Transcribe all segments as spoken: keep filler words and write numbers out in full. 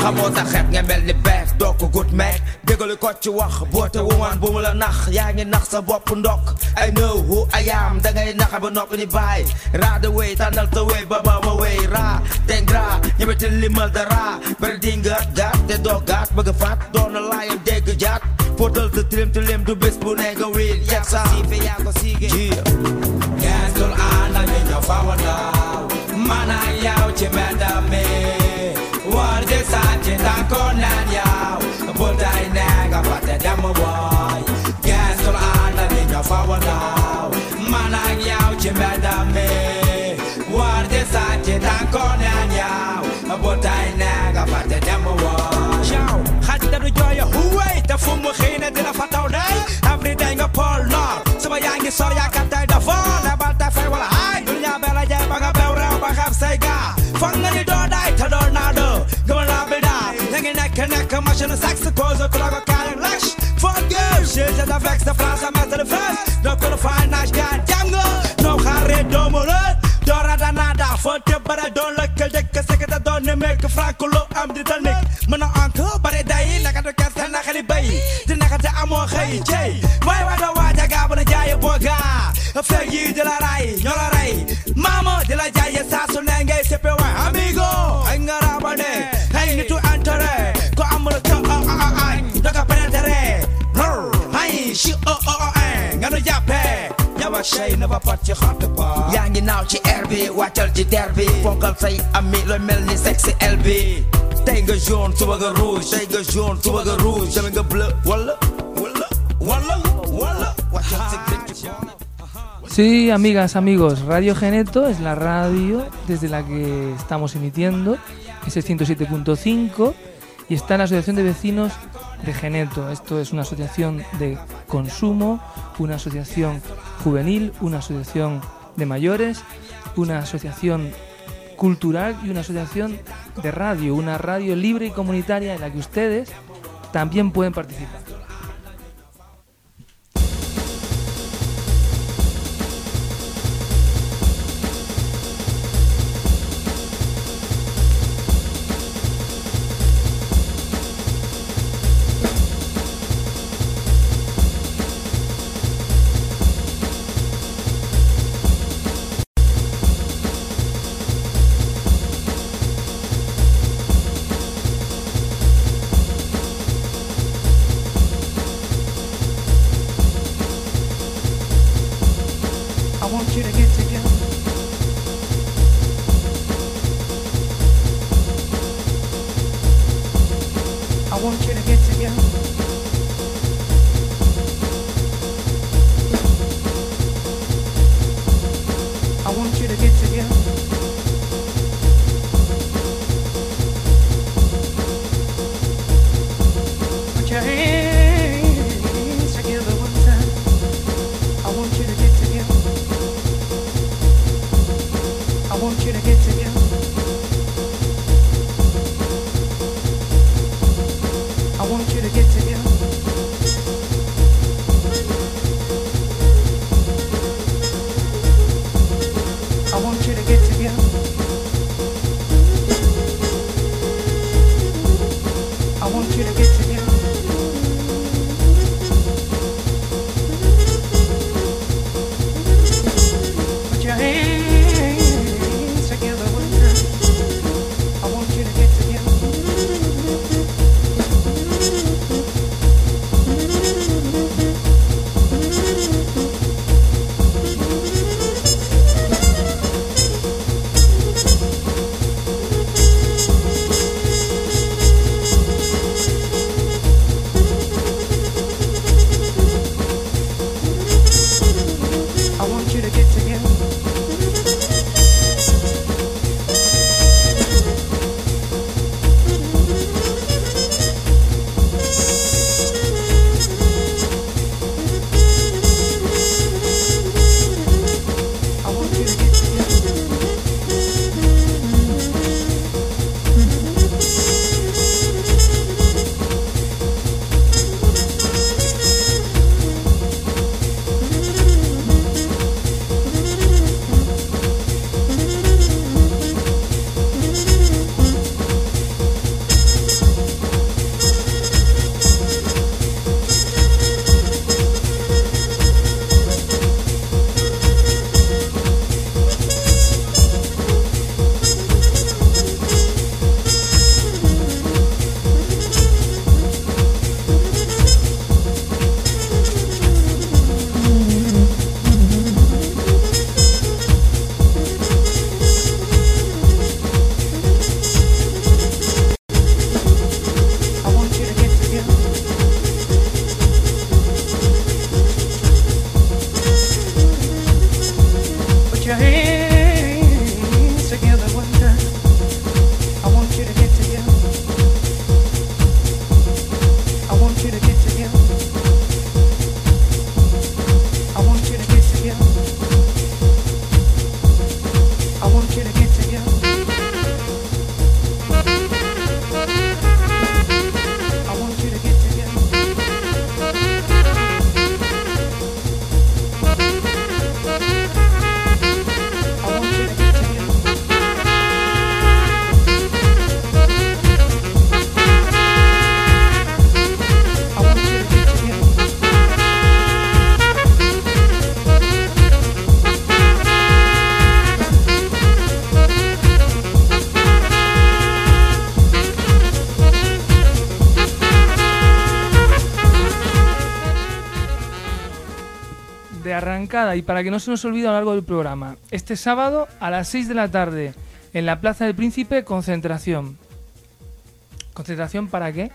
xamoo sa xeet nga mel ni beef doo ko gut meek déggalu ko ci wax boote wumaan bu mu la nax yaa ngi nax sa bopp ndokk I know who I am dangay naxa ba noppi ni baay raa da wey tànnal sa wey ba ba ma wey raa tengra ñemete limal dara bari di ngat gaat te doo gaat bëgg faat doona laayam dégg jaat fóotal sa tilim tilim du bés bu ne nga wiil yaa sa siife yaa ko siige Gestul ànd ak ñëw fa wa ndaw man ak yow ci mbedd mi war di sàcc tànko naan yow bu day ne nga fàtte dem waay Gestul ànd ak ñëw fa wa ndaw man ak yow ci mbedd mi war di sàcc tànko naan yow bu day ne nga fàtte dem waay yow xaj da du jooy huway te fu mu xëy ne dina fa taw day every day nga pol nord suba yaa ngi sor yaakaar tey dafa ne bal te fay wala ay du ñaa bela jay ba nga bew réew ba xam say gaa foog nga ni doo day te doo naa doo gëma naa bi daay yaa ngi nekk nekk machine sexe cause ku la ko kaay lâche fuck you shit de vex de France à mettre de fes doo ko fay naaj gaan jam nga noo xaaree doomu rët doo rada nada foo te bare doo lëkkal dëkk seke te doo ne mekk franco lo am di dal nek mën a encore bare day naka do kes te naxali bay di naka te amoo xëy cey mooy wa doo waaja gaa bu na jaaye boga fekk yi di la ray ñoo la ray mama di la jaaye saa su ne ngay sepe wa amigo ay nga rabane ay nitu intérêt ko amul ka ay daga pénétré ay shi o o ay nga no jàppe ñawa shay na ba pat ci xott ba yaa ngi naaw ci air bi wàccal ci der bi fonkal say ami la mel ni sexe el bi tey nga jaune suba nga rouge tey nga jaune suba nga rouge dama nga bleu wala wala wala wala wàccal ci Sí, amigas, amigos, Radio Geneto es la radio desde la que estamos emitiendo, es el ciento siete punto cinco y está en la Asociación de Vecinos de Geneto. Esto es una asociación de consumo, una asociación juvenil, una asociación de mayores, una asociación cultural y una asociación de radio, una radio libre y comunitaria en la que ustedes también pueden participar. arrancada y para que no se nos olvide a lo largo del programa. Este sábado a las seis de la tarde en la Plaza del Príncipe, concentración. ¿Concentración para qué?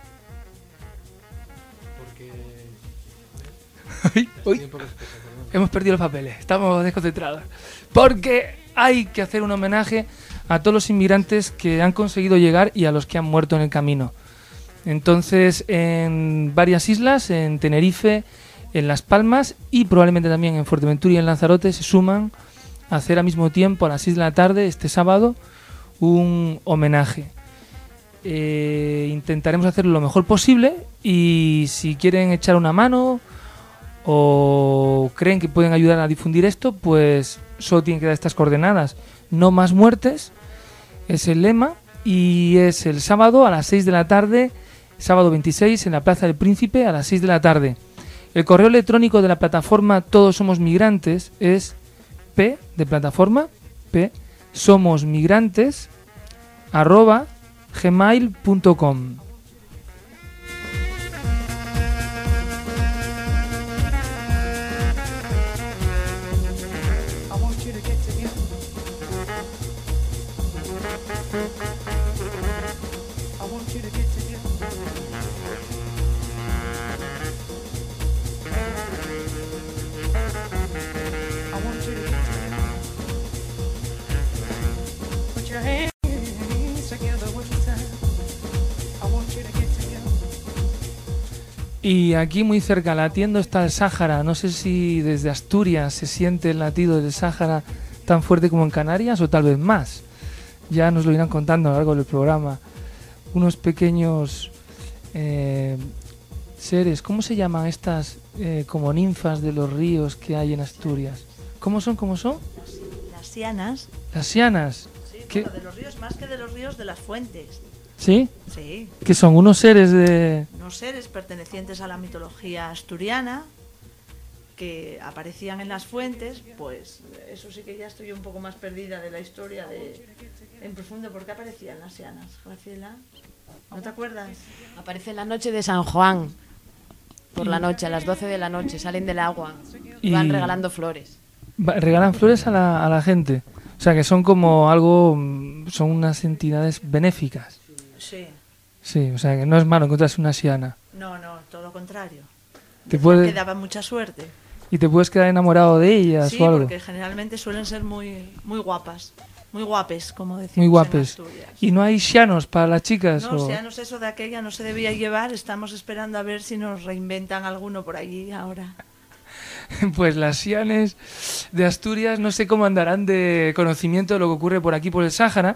Porque... Uy, hemos perdido los papeles, estamos desconcentrados. Porque hay que hacer un homenaje a todos los inmigrantes que han conseguido llegar y a los que han muerto en el camino. Entonces, en varias islas, en Tenerife, en Las Palmas y probablemente también en Fuerteventura y en Lanzarote, se suman a hacer al mismo tiempo a las seis de la tarde este sábado un homenaje. Eh, intentaremos hacerlo lo mejor posible y si quieren echar una mano o creen que pueden ayudar a difundir esto, pues solo tienen que dar estas coordenadas. No más muertes es el lema y es el sábado a las seis de la tarde, sábado veintiséis en la Plaza del Príncipe a las seis de la tarde. El correo electrónico de la plataforma Todos Somos Migrantes es P de plataforma, P, somos migrantes, arroba gmail punto com. Y aquí muy cerca, latiendo, está el Sáhara. No sé si desde Asturias se siente el latido del Sáhara tan fuerte como en Canarias o tal vez más. Ya nos lo irán contando a lo largo del programa. Unos pequeños eh, seres, ¿cómo se llaman estas eh, como ninfas de los ríos que hay en Asturias? ¿Cómo son? ¿Cómo son? Las sianas. Las sianas. Sí, ¿Qué? bueno, de los ríos más que de los ríos de las fuentes. ¿Sí? Sí. Que son unos seres de... Unos seres pertenecientes a la mitología asturiana que aparecían en las fuentes, pues eso sí que ya estoy un poco más perdida de la historia de en profundo. ¿Por qué aparecían las sianas, Graciela? ¿No te acuerdas? Aparece en la noche de San Juan, por la noche, a las doce de la noche, salen del agua y, y van regalando flores. Va, regalan flores a la, a la gente. O sea, que son como algo, son unas entidades benéficas. Sí. Sí, o sea, que no es malo encontrarse una siana. No, no, todo lo contrario. Te puede... Que daba mucha suerte. Y te puedes quedar enamorado de ellas sí, o algo. Sí, porque generalmente suelen ser muy muy guapas. Muy guapes, como decimos. Muy guapes. En Asturias. ¿Y no hay xianos para las chicas? No, o... xianos, eso de aquella no se debía llevar. Estamos esperando a ver si nos reinventan alguno por allí ahora. Pues las sianes de Asturias no sé cómo andarán de conocimiento de lo que ocurre por aquí, por el Sáhara,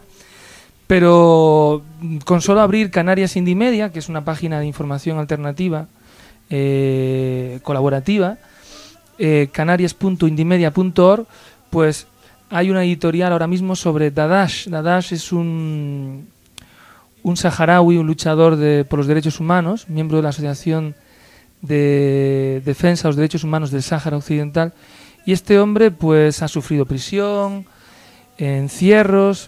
pero con solo abrir Canarias Indie Media, que es una página de información alternativa, eh, colaborativa, eh, canarias punto indiemedia punto org, pues hay una editorial ahora mismo sobre Dadash. Dadash es un, un saharaui, un luchador de, por los derechos humanos, miembro de la Asociación de Defensa de los Derechos Humanos del Sáhara Occidental, y este hombre pues ha sufrido prisión, encierros,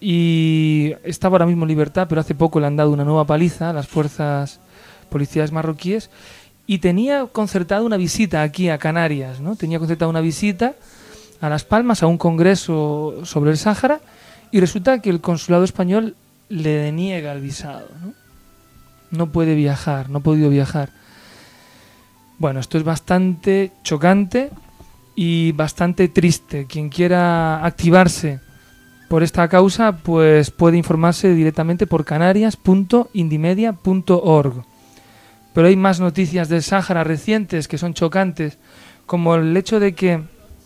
y estaba ahora mismo en libertad, pero hace poco le han dado una nueva paliza a las fuerzas policiales marroquíes y tenía concertado una visita aquí a Canarias, ¿no? Tenía concertado una visita a Las Palmas a un congreso sobre el Sáhara y resulta que el consulado español le deniega el visado, ¿no? No puede viajar, no ha podido viajar. Bueno, esto es bastante chocante y bastante triste. Quien quiera activarse por esta causa, pues puede informarse directamente por canarias punto indiemedia punto org. Pero hay más noticias del Sáhara recientes que son chocantes, como el hecho de que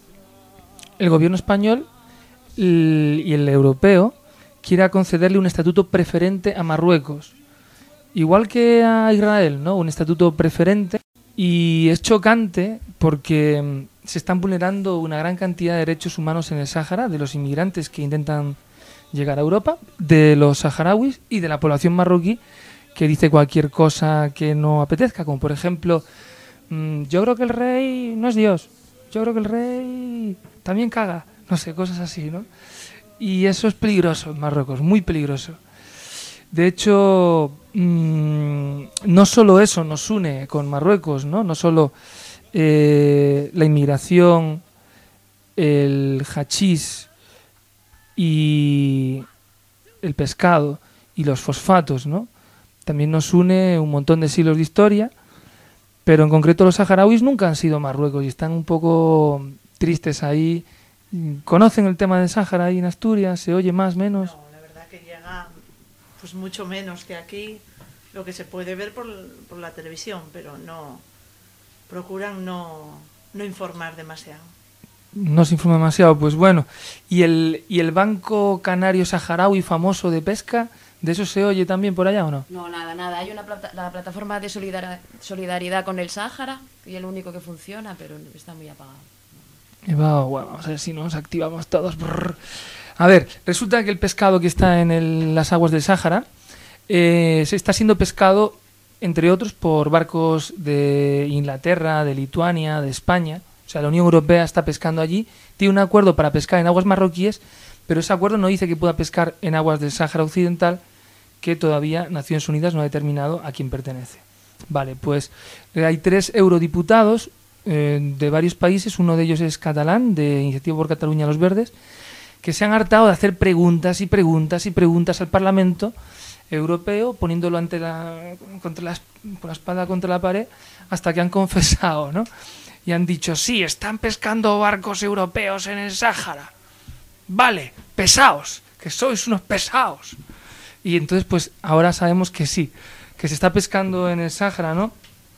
el gobierno español y el europeo quiera concederle un estatuto preferente a Marruecos, igual que a Israel, ¿no? Un estatuto preferente. Y es chocante porque se están vulnerando una gran cantidad de derechos humanos en el Sáhara, de los inmigrantes que intentan llegar a Europa, de los saharauis y de la población marroquí que dice cualquier cosa que no apetezca, como por ejemplo, mmm, yo creo que el rey no es Dios, yo creo que el rey también caga, no sé, cosas así, ¿no? Y eso es peligroso en Marruecos, muy peligroso. De hecho, mmm, no solo eso nos une con Marruecos, ¿no? No solo eh, la inmigración, el hachís y el pescado y los fosfatos, ¿no? También nos une un montón de siglos de historia, pero en concreto los saharauis nunca han sido Marruecos y están un poco tristes ahí. ¿Conocen el tema del Sáhara ahí en Asturias? ¿Se oye más, menos? No, la verdad que llega pues mucho menos que aquí, lo que se puede ver por, por la televisión, pero no procuran no, no informar demasiado. No se informa demasiado, pues bueno. ¿Y el, y el Banco Canario Saharaui famoso de pesca, de eso se oye también por allá o no? No, nada, nada. Hay una plata la plataforma de solidar solidaridad con el Sáhara, y el único que funciona, pero está muy apagado. Y va, bueno, vamos a ver si nos activamos todos. Brrr. A ver, resulta que el pescado que está en el, las aguas del Sáhara eh, se está siendo pescado, entre otros, por barcos de Inglaterra, de Lituania, de España. O sea, la Unión Europea está pescando allí, tiene un acuerdo para pescar en aguas marroquíes, pero ese acuerdo no dice que pueda pescar en aguas del Sáhara Occidental, que todavía Naciones Unidas no ha determinado a quién pertenece. Vale, pues hay tres eurodiputados eh, de varios países, uno de ellos es catalán, de Iniciativa por Cataluña Los Verdes, que se han hartado de hacer preguntas y preguntas y preguntas al Parlamento Europeo, poniéndolo ante la, contra la, con la espada contra la pared, hasta que han confesado, ¿no? Y han dicho, sí, están pescando barcos europeos en el Sáhara. Vale, pesaos, que sois unos pesaos. Y entonces, pues, ahora sabemos que sí, que se está pescando en el Sáhara, ¿no?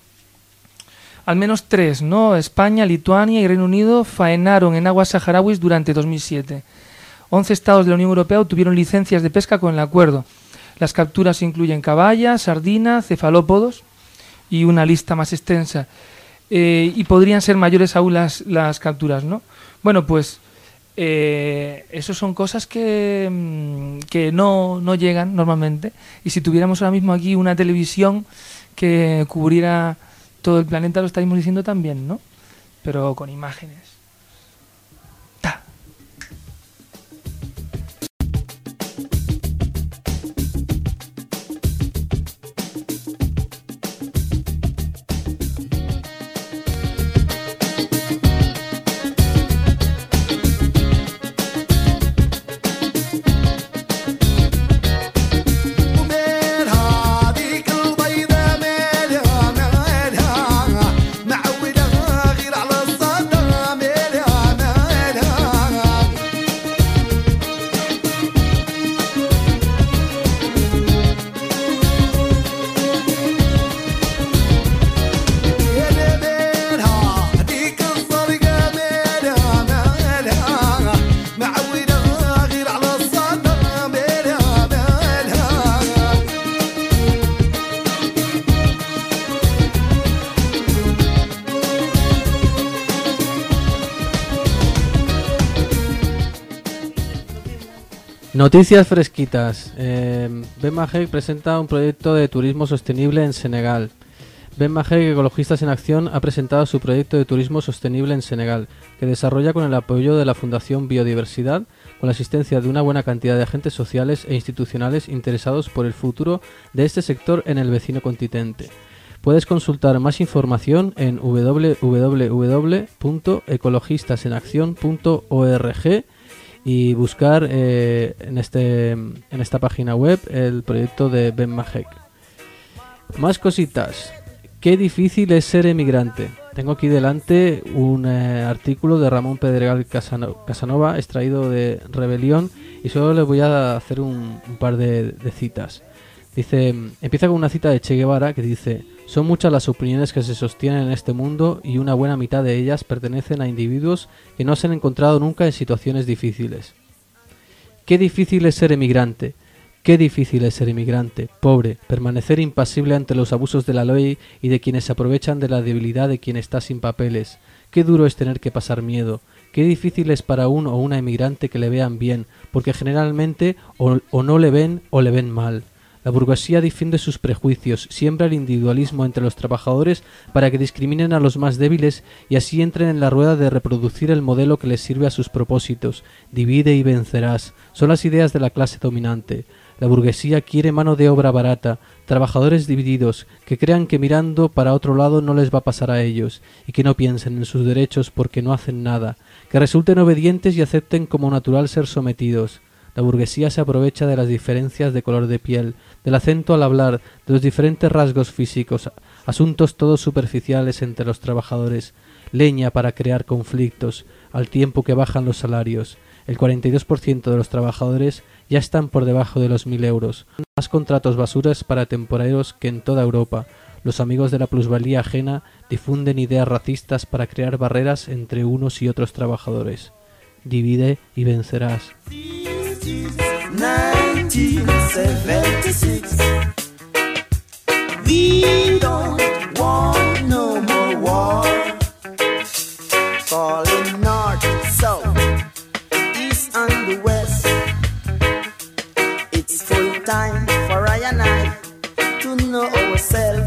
Al menos tres, ¿no? España, Lituania y Reino Unido faenaron en aguas saharauis durante dos mil siete. Once estados de la Unión Europea obtuvieron licencias de pesca con el acuerdo. Las capturas incluyen caballa, sardina, cefalópodos y una lista más extensa. Eh, y podrían ser mayores aún las, las capturas, ¿no? Bueno, pues eh, eso son cosas que, que no, no llegan normalmente. Y si tuviéramos ahora mismo aquí una televisión que cubriera todo el planeta, lo estaríamos diciendo también, ¿no? Pero con imágenes. Ta. Noticias fresquitas. Eh, Ben Mahek presenta un proyecto de turismo sostenible en Senegal. Ben Mahek, Ecologistas en Acción, ha presentado su proyecto de turismo sostenible en Senegal, que desarrolla con el apoyo de la Fundación Biodiversidad, con la asistencia de una buena cantidad de agentes sociales e institucionales interesados por el futuro de este sector en el vecino continente. Puedes consultar más información en w w w punto ecologistas en acción punto org y buscar eh, en, este, en esta página web el proyecto de Ben Mahek. Más cositas. Qué difícil es ser emigrante. Tengo aquí delante un eh, artículo de Ramón Pedregal Casano, Casanova, extraído de Rebelión, y solo les voy a hacer un, un par de, de citas. Dice, empieza con una cita de Che Guevara que dice: son muchas las opiniones que se sostienen en este mundo y una buena mitad de ellas pertenecen a individuos que no se han encontrado nunca en situaciones difíciles. Qué difícil es ser emigrante. Qué difícil es ser emigrante, pobre, permanecer impasible ante los abusos de la ley y de quienes se aprovechan de la debilidad de quien está sin papeles. Qué duro es tener que pasar miedo. Qué difícil es para un o una emigrante que le vean bien, porque generalmente o, o no le ven o le ven mal. La burguesía difunde sus prejuicios, siembra el individualismo entre los trabajadores para que discriminen a los más débiles y así entren en la rueda de reproducir el modelo que les sirve a sus propósitos. Divide y vencerás. Son las ideas de la clase dominante. La burguesía quiere mano de obra barata, trabajadores divididos, que crean que mirando para otro lado no les va a pasar a ellos, y que no piensen en sus derechos porque no hacen nada, que resulten obedientes y acepten como natural ser sometidos. La burguesía se aprovecha de las diferencias de color de piel, del acento al hablar, de los diferentes rasgos físicos, asuntos todos superficiales entre los trabajadores, leña para crear conflictos, al tiempo que bajan los salarios. El cuarenta y dos por ciento de los trabajadores ya están por debajo de los mil euros. Más contratos basuras para temporeros que en toda Europa. Los amigos de la plusvalía ajena difunden ideas racistas para crear barreras entre unos y otros trabajadores. Divide y vencerás. nineteen seventy-six. We don't want no more war. Calling north, south, east and the west. It's full time for I and I to know ourselves.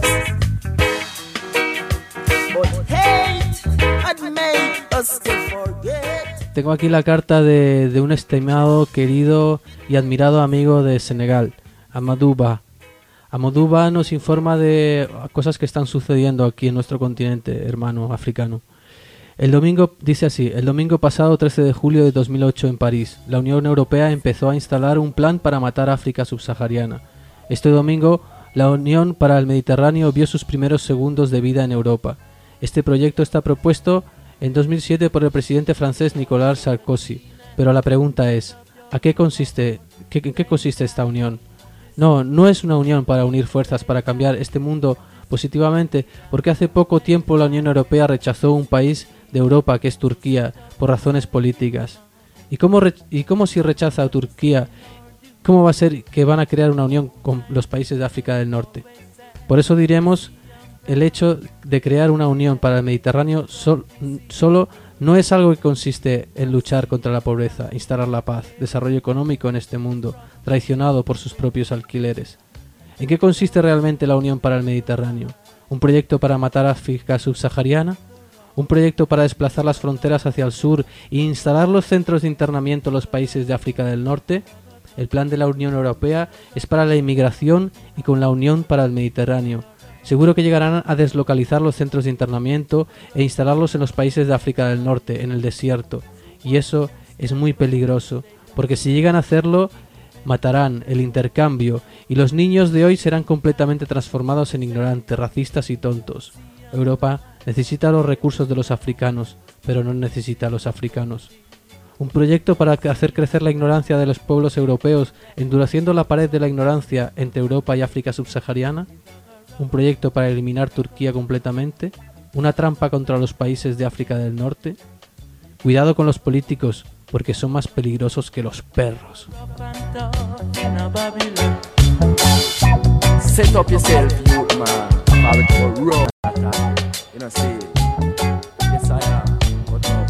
But hate had made us to forget. Tengo aquí la carta de, de un estimado, querido y admirado amigo de Senegal, Amadou Ba. Amadou Ba nos informa de cosas que están sucediendo aquí en nuestro continente, hermano africano. El domingo, dice así, el domingo pasado trece de julio de dos mil ocho en París, la Unión Europea empezó a instalar un plan para matar África subsahariana. Este domingo, la Unión para el Mediterráneo vio sus primeros segundos de vida en Europa. Este proyecto está propuesto en dos mil siete por el presidente francés Nicolas Sarkozy, pero la pregunta es, ¿a qué consiste, qué, en qué consiste esta unión? No, no es una unión para unir fuerzas para cambiar este mundo positivamente, porque hace poco tiempo la Unión Europea rechazó un país de Europa que es Turquía por razones políticas. ¿Y cómo, re- y cómo si rechaza a Turquía, cómo va a ser que van a crear una unión con los países de África del Norte? Por eso diremos, el hecho de crear una unión para el Mediterráneo sol- solo no es algo que consiste en luchar contra la pobreza, instalar la paz, desarrollo económico en este mundo, traicionado por sus propios alquileres. ¿En qué consiste realmente la Unión para el Mediterráneo? ¿Un proyecto para matar a África subsahariana? ¿Un proyecto para desplazar las fronteras hacia el sur e instalar los centros de internamiento en los países de África del Norte? El plan de la Unión Europea es para la inmigración y con la Unión para el Mediterráneo. Seguro que llegarán a deslocalizar los centros de internamiento e instalarlos en los países de África del Norte, en el desierto. Y eso es muy peligroso, porque si llegan a hacerlo, matarán el intercambio y los niños de hoy serán completamente transformados en ignorantes, racistas y tontos. Europa necesita los recursos de los africanos, pero no necesita a los africanos. Un proyecto para hacer crecer la ignorancia de los pueblos europeos, endureciendo la pared de la ignorancia entre Europa y África subsahariana. Un proyecto para eliminar Turquía completamente. Una trampa contra los países de África del Norte. Cuidado con los políticos, porque son más peligrosos que los perros. Set up yourself, youth man. Have it for road. You know, see. Yes, I am. But no.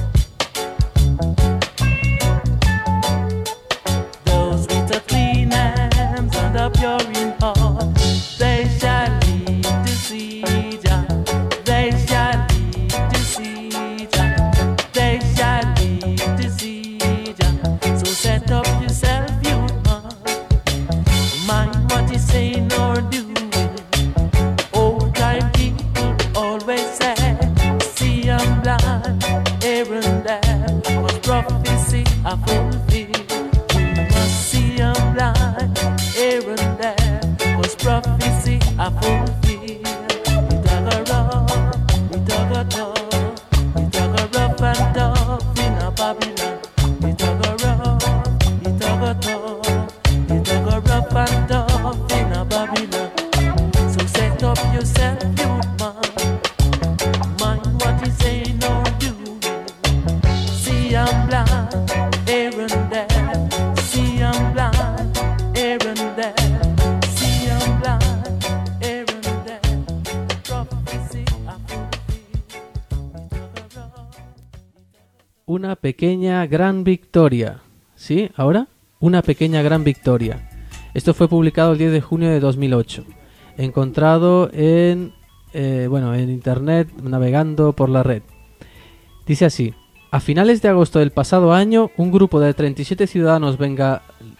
Those with the clean hands and a pure in heart, they shall lead to see Jah. They shall lead to see Jah. They shall lead to see Jah. So set up yourself, youth man. Mind what you say nor do. Old time people always say, see I'm blind, Aaron there was prophecy I fulfill. You must see I'm blind, Aaron there was prophecy I fulfill. We dug a rough, we dug a tough, we dug a rough and tough in a Babylon. We dug a rough, we dug a tough, we dug a rough and tough in a Babylon. So set up yourself, youth man. Mind what you say, no do. See I'm blind, Aaron there. See I'm blind, Aaron there. See I'm blind, Aaron there. Prophecy I fulfill. Una pequeña gran victoria. ¿Sí? ¿Ahora? Una pequeña gran victoria. Esto fue publicado el diez de junio de dos mil ocho. Encontrado en, eh, bueno, en internet, navegando por la red. Dice así: a finales de agosto del pasado año, un grupo de treinta y siete ciudadanos benga,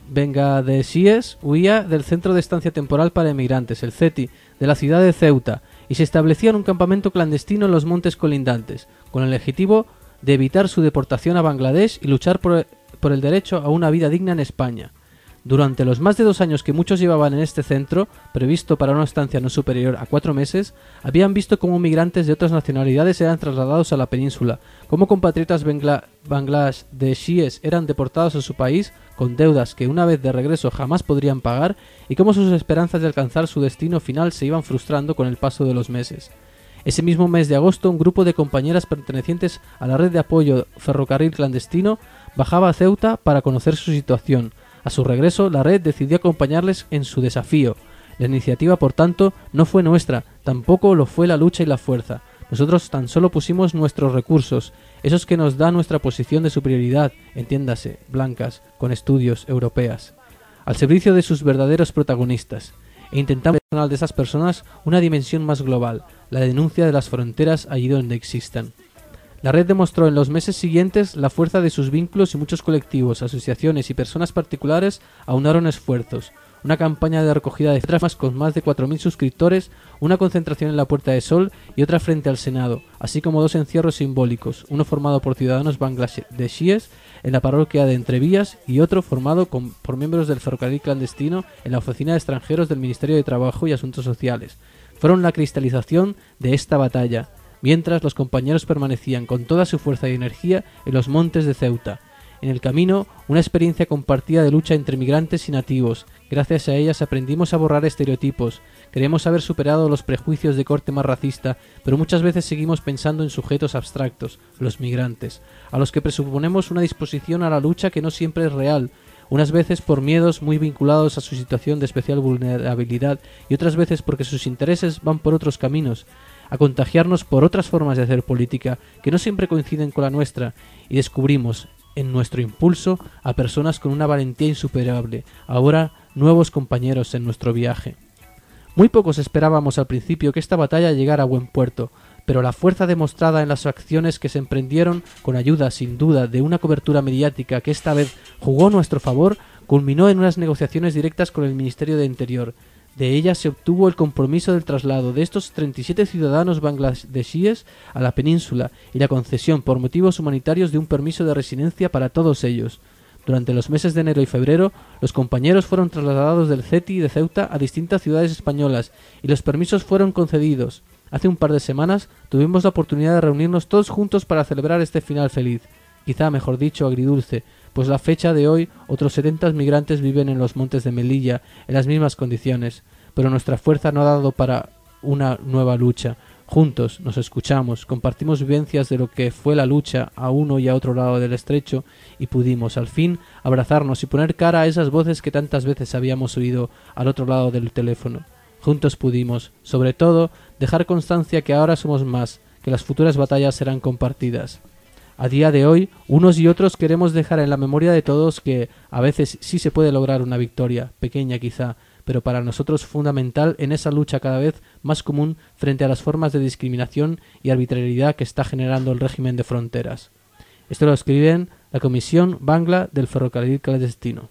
bengadesíes huía del Centro de Estancia Temporal para Emigrantes, el CETI, de la ciudad de Ceuta, y se establecía en un campamento clandestino en los montes colindantes, con el objetivo de evitar su deportación a Bangladesh y luchar por, por el derecho a una vida digna en España. Durante los más de dos años que muchos llevaban en este centro, previsto para una estancia no superior a cuatro meses, habían visto cómo migrantes de otras nacionalidades eran trasladados a la península, cómo compatriotas bangla bangladesíes eran deportados a su país con deudas que una vez de regreso jamás podrían pagar, y cómo sus esperanzas de alcanzar su destino final se iban frustrando con el paso de los meses. Ese mismo mes de agosto, un grupo de compañeras pertenecientes a la red de apoyo ferrocarril clandestino bajaba a Ceuta para conocer su situación. A su regreso, la red decidió acompañarles en su desafío. La iniciativa, por tanto, no fue nuestra, tampoco lo fue la lucha y la fuerza. Nosotros tan solo pusimos nuestros recursos, esos que nos da nuestra posición de superioridad, entiéndase, blancas, con estudios, europeas, al servicio de sus verdaderos protagonistas, e intentamos dar de esas personas una dimensión más global, la denuncia de las fronteras allí donde existan. La red demostró en los meses siguientes la fuerza de sus vínculos y muchos colectivos, asociaciones y personas particulares aunaron esfuerzos. Una campaña de recogida de firmas con más de cuatro mil suscriptores, una concentración en la Puerta de Sol y otra frente al Senado, así como dos encierros simbólicos, uno formado por ciudadanos bangladesíes en la parroquia de Entrevías y otro formado con, por miembros del ferrocarril clandestino en la Oficina de Extranjeros del Ministerio de Trabajo y Asuntos Sociales. Fueron la cristalización de esta batalla, mientras los compañeros permanecían con toda su fuerza y energía en los montes de Ceuta. En el camino, una experiencia compartida de lucha entre migrantes y nativos. Gracias a ellas aprendimos a borrar estereotipos. Queremos haber superado los prejuicios de corte más racista, pero muchas veces seguimos pensando en sujetos abstractos, los migrantes, a los que presuponemos una disposición a la lucha que no siempre es real, unas veces por miedos muy vinculados a su situación de especial vulnerabilidad y otras veces porque sus intereses van por otros caminos, a contagiarnos por otras formas de hacer política que no siempre coinciden con la nuestra, y descubrimos en nuestro impulso a personas con una valentía insuperable, ahora nuevos compañeros en nuestro viaje. Muy pocos esperábamos al principio que esta batalla llegara a buen puerto, pero la fuerza demostrada en las acciones que se emprendieron, con ayuda sin duda de una cobertura mediática que esta vez jugó a nuestro favor, culminó en unas negociaciones directas con el Ministerio de Interior. De ellas se obtuvo el compromiso del traslado de estos treinta y siete ciudadanos bangladesíes a la península y la concesión por motivos humanitarios de un permiso de residencia para todos ellos. Durante los meses de enero y febrero, los compañeros fueron trasladados del CETI de Ceuta a distintas ciudades españolas y los permisos fueron concedidos. Hace un par de semanas tuvimos la oportunidad de reunirnos todos juntos para celebrar este final feliz, quizá mejor dicho agridulce, pues la fecha de hoy otros setenta migrantes viven en los montes de Melilla en las mismas condiciones, pero nuestra fuerza no ha dado para una nueva lucha. Juntos nos escuchamos, compartimos vivencias de lo que fue la lucha a uno y a otro lado del estrecho y pudimos al fin abrazarnos y poner cara a esas voces que tantas veces habíamos oído al otro lado del teléfono. Juntos pudimos, sobre todo, dejar constancia que ahora somos más, que las futuras batallas serán compartidas. A día de hoy, unos y otros queremos dejar en la memoria de todos que a veces sí se puede lograr una victoria, pequeña quizá, pero para nosotros fundamental en esa lucha cada vez más común frente a las formas de discriminación y arbitrariedad que está generando el régimen de fronteras. Esto lo escriben la Comisión Bangla del Ferrocarril Clandestino.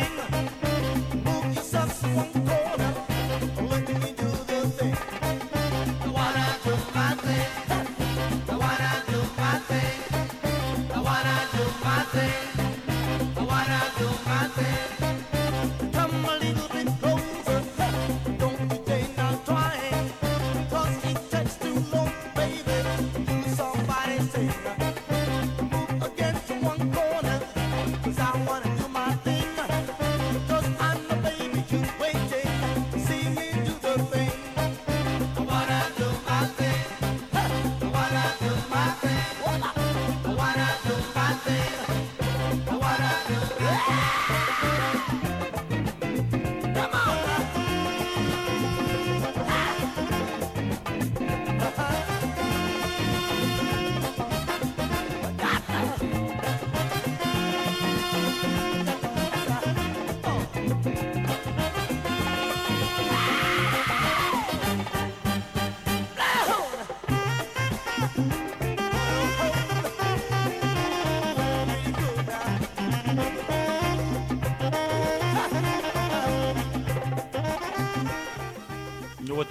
Move yourself one corner, let me do the thing.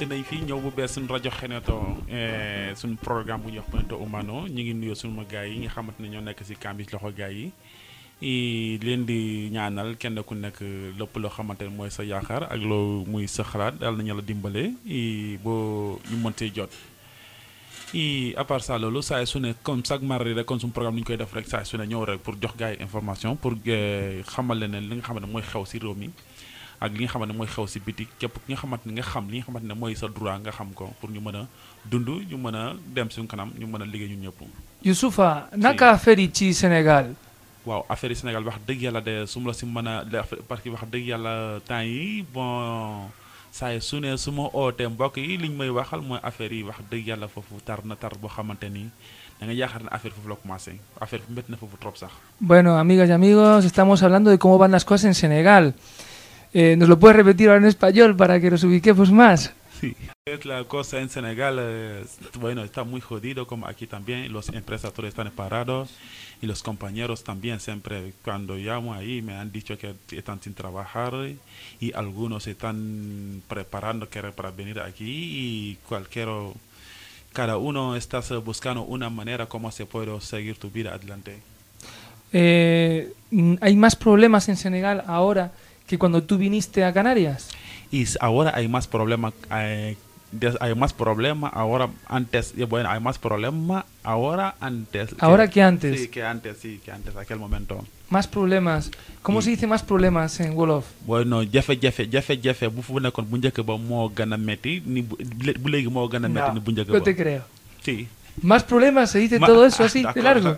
nañ fi ñëw bu bees suñu rajo Xeneto suñu programme bu ñuy wax Punto Humano ñu ngi nuyoo suñu gars yi nga xamante ne ñoo nekk si camp bi loxo gars yi i leen di ñaanal kenn ku nekk lépp loo xamante ne mooy sa yaakaar ak loo muy sa xalaat daal nañu la dimbale i boo ñu mën see jot i à part ça loolu saa su ne comme chaque mardi rek comme suñu programme ni ñu koy def rek saa su ne ñëw rek pour jox gars yi information pour xamal leen ne li nga xamante ne mooy xew si réew mi ak li nga xamante ne mooy xew si biti képp ki nga xamante ne nga xam li nga xamante ne mooy sa droit nga xam ko pour ñu mën a dund ñu mën a dem suñu kanam ñu mën a liggéey ñun ñëpp. Youssoufa naka affaire yi ci Sénégal. waaw affaire yi Sénégal wax dëgg yàlla de su ma la si mën a parce que wax dëgg yàlla temps yi bon saa su ne su ma ootee mbokk yi li ñu may waxal mooy affaire yi wax dëgg yàlla foofu tar na tar boo xamante ni da nga yaakaar ne affaire foofu la commencé affaire fu métti na foofu trop sax. Bueno, amigas y amigos, estamos hablando de cómo van las cosas en Senegal. Eh, ¿Nos lo puedes repetir ahora en español para que nos ubiquemos más? Sí. La cosa en Senegal, eh, bueno, está muy jodido como aquí también. Los empresarios están parados y los compañeros también siempre cuando llamo ahí me han dicho que están sin trabajar y algunos están preparando para venir aquí y cualquier, cada uno está buscando una manera como se puede seguir tu vida adelante. Eh, ¿Hay más problemas en Senegal ahora que cuando tú viniste a Canarias? Y ahora hay más problemas, hay, hay más problemas ahora antes, bueno, hay más problemas ahora antes. ¿Ahora que, que antes? Sí, que antes, sí, que antes, aquel momento. Más problemas. ¿Cómo y, se dice más problemas en Wolof? Bueno, jafe-jafe, jafe-jafe, bu fu nekkoon bu njëkk ba moo gën a metti ni bu léegi moo gën a metti ni bu njëkk ba. No te creo. Sí. Más problemas, se dice Ma todo eso así, de largo.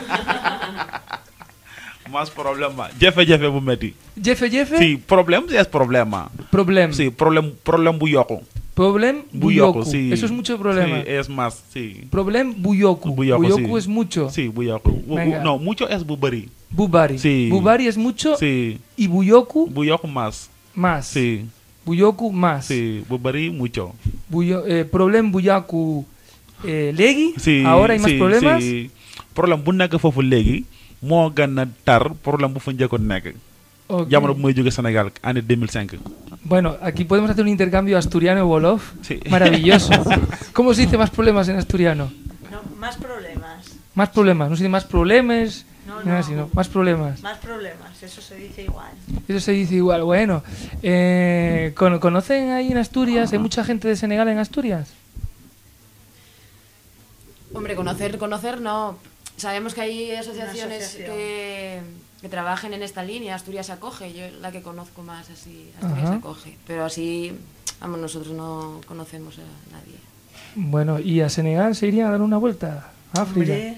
Más problema. Jefe jefe bu metti. Jefe jefe? Sí, problème es problema. Problème. Sí, problème problème bu yokku. Problème bu yokku. Sí. Eso es mucho problema. Sí, es más, sí. Problème bu yokku. Bu yokku, sí. Es mucho. Sí, bu yokku. No, mucho es bu bari. Bu bari. Sí. Bu bari es mucho. Sí. Y bu yokku? Bu yokku más. Más. Sí. Bu yokku más. Sí, bu bari mucho. Bu eh, problème bu yokku eh, léegi. Sí. Ahora hay más sí, problemas. Sí. Problème bu nekk foofu léegi. moo gën a tar problème bu fa njëkkoon nekk. Okay. jamono bu muy jóge Sénégal année deux mille cinq. Bueno, aquí podemos hacer un intercambio asturiano-wolof. Sí. Maravilloso. ¿Cómo se dice más problemas en asturiano? No, más problemas. Más problemas, no se dice más problemas. No, no, no. Así, no. Más problemas. Más problemas, eso se dice igual. Eso se dice igual. Bueno, eh, ¿conocen ahí en Asturias? ¿Hay mucha gente de Senegal en Asturias? Hombre, conocer, conocer no. Sabemos que hay asociaciones asociación. que, que trabajen en esta línea. Asturias acoge, yo la que conozco más así, Asturias Ajá. acoge. Pero así, vamos, nosotros no conocemos a nadie. Bueno, ¿y a Senegal se iría a dar una vuelta? ¿A África? Hombre,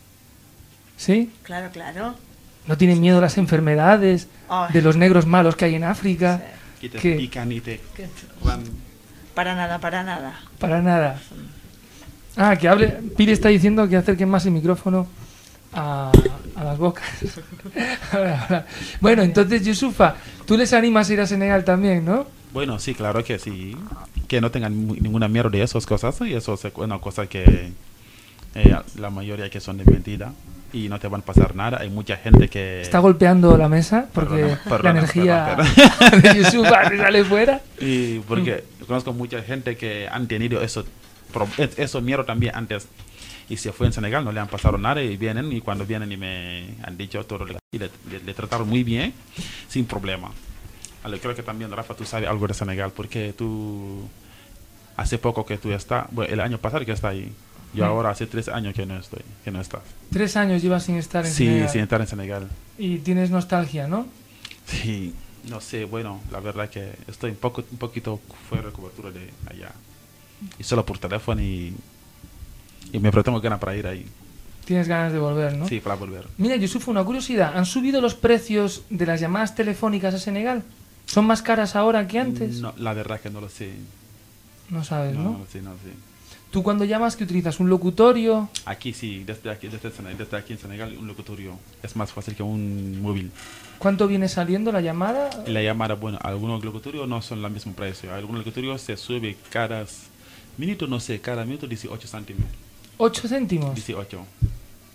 ¿Sí? claro, claro. ¿No tienen miedo a las enfermedades Ay. de los negros malos que hay en África? Sí. ¿Qué? Picanite. Que- Para nada, para nada. Para nada. Ah, que hable. Pili está diciendo que acerquen más el micrófono a, a las bocas. Ahora, ahora. Bueno, entonces, Youssoufa, tú les animas a ir a Senegal también, ¿no? Bueno, sí, claro que sí. Que no tengan mu- ninguna miedo de esas cosas. Y eso es una cosa que eh, la mayoría que son de mentira. Y no te van a pasar nada. Hay mucha gente que... Está golpeando la mesa porque Perdona, perdona, la energía perdona, de Youssoufa se sale fuera. Y porque conozco mucha gente que han tenido eso, pro- es- eso miedo también antes. Y se fue en Senegal, no le han pasado nada y vienen y cuando vienen y me han dicho todo le- y le, le- le trataron muy bien, sin problema. Ale, creo que también, Rafa, tú sabes algo de Senegal porque tú, hace poco que tú estás, bueno, el año pasado que está ahí. Yo Mm. ahora hace tres años que no estoy, que no estás. Tres años llevas sin estar en Sí, Senegal. sin estar en Senegal. Y tienes nostalgia, ¿no? Sí, no sé, bueno, la verdad que estoy un poco, un poquito fuera de cobertura de allá. Y solo por teléfono y, y me tengo ganas para ir ahí. Tienes ganas de volver, ¿no? Sí, para volver. Mira, Youssoufa, una curiosidad. ¿Han subido los precios de las llamadas telefónicas a Senegal? ¿Son más caras ahora que antes? No, la verdad que no lo sé. No sabes, No, ¿no? no lo sé, no lo sé. ¿Tú cuando llamas que utilizas un locutorio? Aquí sí, desde aquí, desde, Sene- desde aquí en Senegal, un locutorio es más fácil que un móvil. ¿Cuánto viene saliendo la llamada? Y la llamada, bueno, algunos locutorios no son el mismo precio. Algunos locutorios se sube cada minuto, no sé, cada minuto dieciocho céntimos. ¿ocho céntimos? dieciocho.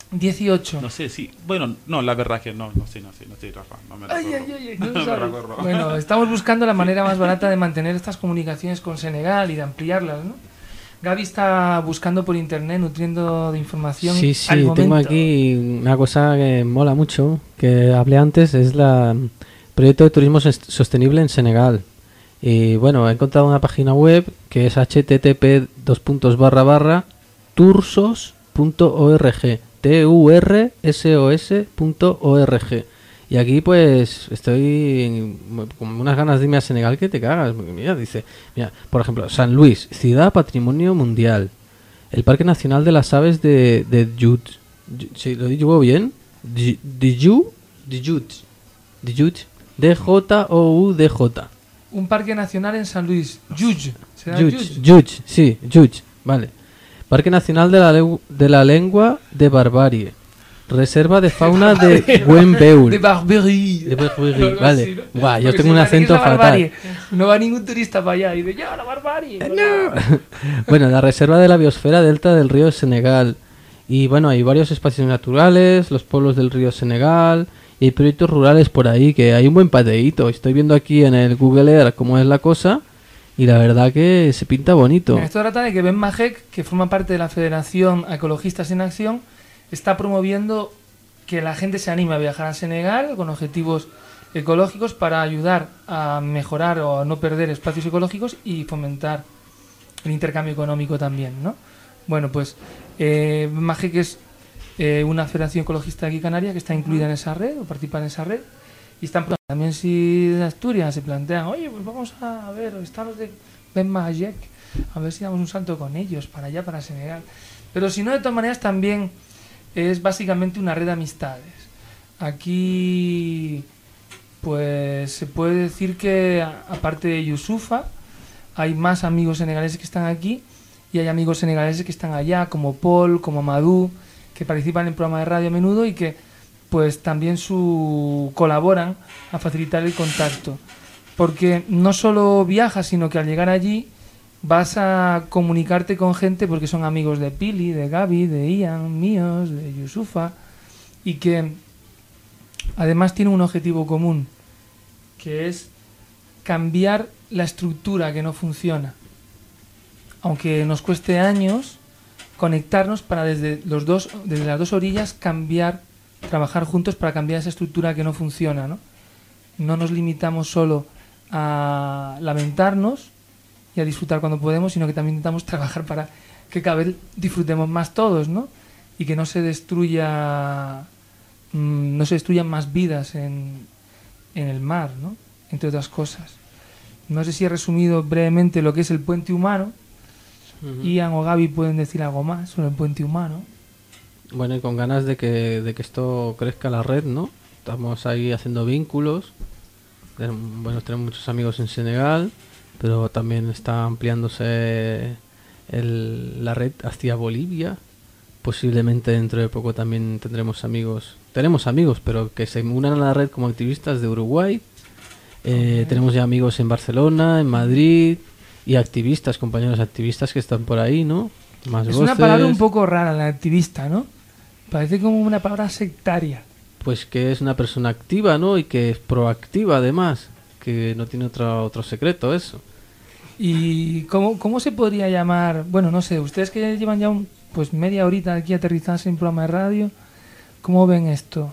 dieciocho. No sé, sí. Bueno, no, la verdad que no, no sé, no sé, no sé, Rafa. No me Ay, recuerdo. ay, ay, ay, no No me sabes. recuerdo. Bueno, estamos buscando la manera más barata de mantener estas comunicaciones con Senegal y de ampliarlas, ¿no? Gaby está buscando por internet, nutriendo de información. Sí, sí, al tengo momento. aquí una cosa que mola mucho, que hablé antes, es la proyecto de turismo sos- sostenible en Senegal. Y bueno, he encontrado una página web que es http dos puntos barra barra tursos punto org, t u r s o s punto org. Y aquí pues estoy con unas ganas de irme a Senegal que te cagas. Porque mira, dice, mira, por ejemplo, San Luis, ciudad patrimonio mundial. El Parque Nacional de las Aves de, de Djoud. ¿Sí, lo digo bien? Djoud, Djoud, Djoud, D J O U D J. Un parque nacional en San Luis, Djoud. ¿Será Djoud, Djoud? Djoud, sí, Djoud, vale. Parque Nacional de la, Leu- de la Lengua de Barbarie. Reserva de fauna de Buen Beul. De Barberie. De Barberie, Algo vale. así, ¿no? Buah, yo Porque tengo si un la acento tenéis la fatal. barbarie, no va ningún turista para allá y dice, ¡ya, la barbarie! Bueno, la reserva de la biosfera delta del río Senegal. Y bueno, hay varios espacios naturales, los pueblos del río Senegal, y hay proyectos rurales por ahí, que hay un buen pateíto. Estoy viendo aquí en el Google Earth cómo es la cosa, y la verdad que se pinta bonito. Mira, esto trata de que Ben Majek, que forma parte de la Federación Ecologistas en Acción, está promoviendo que la gente se anime a viajar a Senegal con objetivos ecológicos para ayudar a mejorar o a no perder espacios ecológicos y fomentar el intercambio económico también, ¿no? Bueno, pues eh, Ben Majek es eh, una federación ecologista aquí canaria que está incluida en esa red o participa en esa red. Y están también, si de Asturias se plantean, oye, pues vamos a ver, están los de Ben Majek, a ver si damos un salto con ellos para allá, para Senegal. Pero si no, de todas maneras también es básicamente una red de amistades. Aquí, pues se puede decir que a- aparte de Yusufa, hay más amigos senegaleses que están aquí y hay amigos senegaleses que están allá, como Paul, como Madou, que participan en el programa de radio a menudo y que pues también su colaboran a facilitar el contacto. Porque no solo viajas, sino que al llegar allí vas a comunicarte con gente porque son amigos de Pili, de Gaby, de Ian, míos, de Yusufa, y que además tienen un objetivo común, que es cambiar la estructura que no funciona. Aunque nos cueste años conectarnos para desde los dos, desde las dos orillas cambiar, trabajar juntos para cambiar esa estructura que no funciona, ¿no? No nos limitamos solo a lamentarnos y a disfrutar cuando podemos, sino que también intentamos trabajar para que cada vez disfrutemos más todos, ¿no? Y que no se destruya mmm, no se destruyan más vidas en, en el mar, ¿no? Entre otras cosas. No sé si he resumido brevemente lo que es el puente humano. Ujú. Ian o Gaby pueden decir algo más sobre el puente humano. Bueno, y con ganas de que, de que esto crezca la red, ¿no? Estamos ahí haciendo vínculos. Ten- Bueno, tenemos muchos amigos en Senegal, pero también está ampliándose el- la red hacia Bolivia. Posiblemente dentro de poco también tendremos amigos. Tenemos amigos, pero que se unan a la red como activistas de Uruguay. Eh, tenemos ya amigos en Barcelona, en Madrid, y activistas, compañeros activistas que están por ahí, ¿no? Más Es una voces. palabra un poco rara, la activista, ¿no? Parece como una palabra sectaria. Pues que es una persona activa, ¿no? Y que es proactiva además, que no tiene otro, otro secreto eso. ¿Y cómo, cómo se podría llamar? Bueno, no sé, ustedes que llevan ya un, pues media horita aquí aterrizados en un programa de radio, ¿cómo ven esto?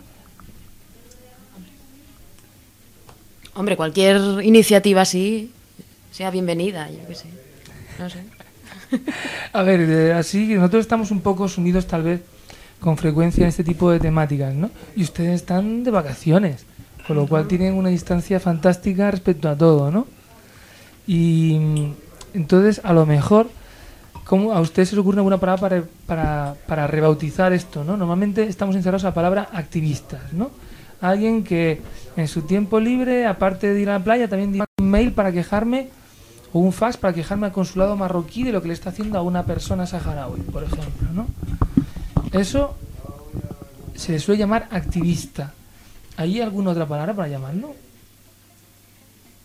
Hombre, cualquier iniciativa así sea bienvenida, yo qué sé. No sé. A ver, eh, así que nosotros estamos un poco sumidos tal vez con frecuencia en este tipo de temáticas, ¿no? Y ustedes están de vacaciones, con lo cual tienen una distancia fantástica respecto a todo, ¿no? Y mm, entonces, a lo mejor, ¿cómo a ustedes se les ocurre alguna palabra para, para, para rebautizar esto, ¿no? Normalmente estamos encerrados a la palabra activistas, ¿no? Alguien que en su tiempo libre, aparte de ir a la playa, también diga un mail para quejarme o un fax para quejarme al consulado marroquí de lo que le está haciendo a una persona saharaui, por ejemplo, ¿no? Eso se le suele llamar activista. ¿Hay alguna otra palabra para llamarlo?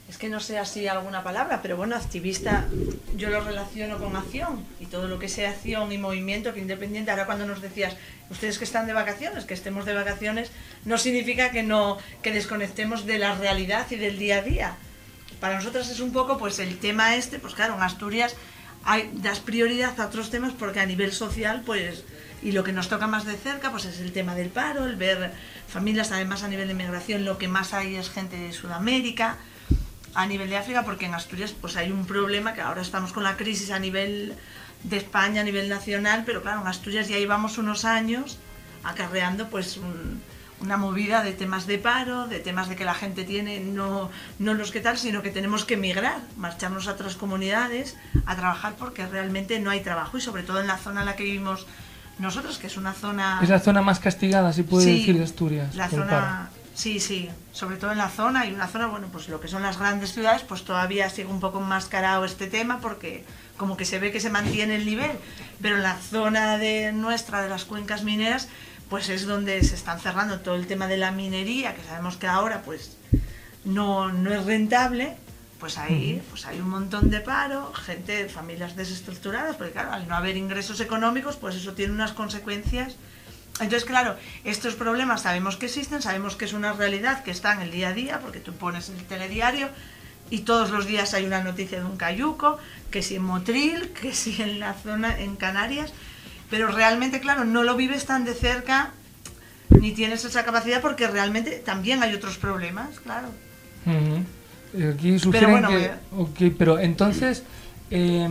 es que no sé así alguna palabra, pero bueno, activista yo lo relaciono con acción, y todo lo que sea acción y movimiento, que independiente, ahora cuando nos decías, ustedes que están de vacaciones, que estemos de vacaciones, no significa que no que desconectemos de la realidad y del día a día. Para nosotros es un poco pues el tema este, pues claro, en Asturias hay, das prioridad a otros temas porque a nivel social, pues, y lo que nos toca más de cerca, pues es el tema del paro, el ver familias, además a nivel de migración, lo que más hay es gente de Sudamérica, a nivel de África, porque en Asturias pues hay un problema que ahora estamos con la crisis a nivel de España, a nivel nacional, pero claro, en Asturias ya llevamos unos años acarreando pues un, una movida de temas de paro, de temas de que la gente tiene, no, no los que tal, sino que tenemos que emigrar, marcharnos a otras comunidades a trabajar porque realmente no hay trabajo, y sobre todo en la zona en la que vivimos nosotros, que es una zona... Es la zona más castigada, si puede Sí, decir, de Asturias. La por el zona... Sí, sí, sobre todo en la zona, y una zona, bueno, pues lo que son las grandes ciudades, pues todavía sigue un poco enmascarado este tema porque como que se ve que se mantiene el nivel, pero en la zona de nuestra, de las cuencas mineras, pues es donde se están cerrando todo el tema de la minería, que sabemos que ahora pues no, no es rentable, pues ahí pues hay un montón de paro, gente, familias desestructuradas, porque claro, al no haber ingresos económicos, pues eso tiene unas consecuencias. Entonces, claro, estos problemas sabemos que existen, sabemos que es una realidad que está en el día a día, porque tú pones el telediario y todos los días hay una noticia de un cayuco, que si en Motril, que si en la zona, en Canarias, pero realmente, claro, no lo vives tan de cerca, ni tienes esa capacidad, porque realmente también hay otros problemas, claro. Uh-huh. Aquí sugieren Pero bueno, que... eh, Okay, pero entonces... Eh,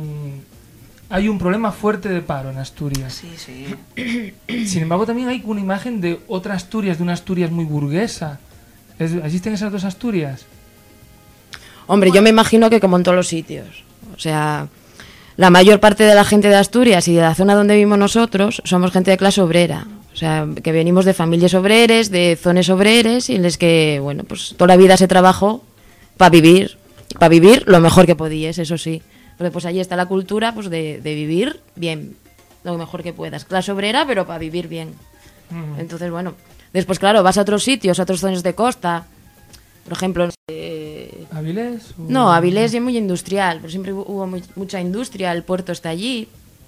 hay un problema fuerte de paro en Asturias. Sí, sí. Sin embargo, también hay una imagen de otra Asturias, de una Asturias muy burguesa. ¿Es- ¿Existen esas dos Asturias? Hombre, yo me imagino que como en todos los sitios. O sea, la mayor parte de la gente de Asturias y de la zona donde vivimos nosotros somos gente de clase obrera. O sea, que venimos de familias obreras, de zonas obreras, y en las que, bueno, pues toda la vida se trabajó para vivir. Para vivir lo mejor que podías, eso sí. Porque pues allí está la cultura pues de, de vivir bien, lo mejor que puedas. Clase obrera, pero para vivir bien. Mm. Entonces, bueno, después, claro, vas a otros sitios, a otras zonas de costa. Por ejemplo, eh, ¿Avilés? o- no, Avilés es muy industrial, pero siempre hubo muy- mucha industria, el puerto está allí.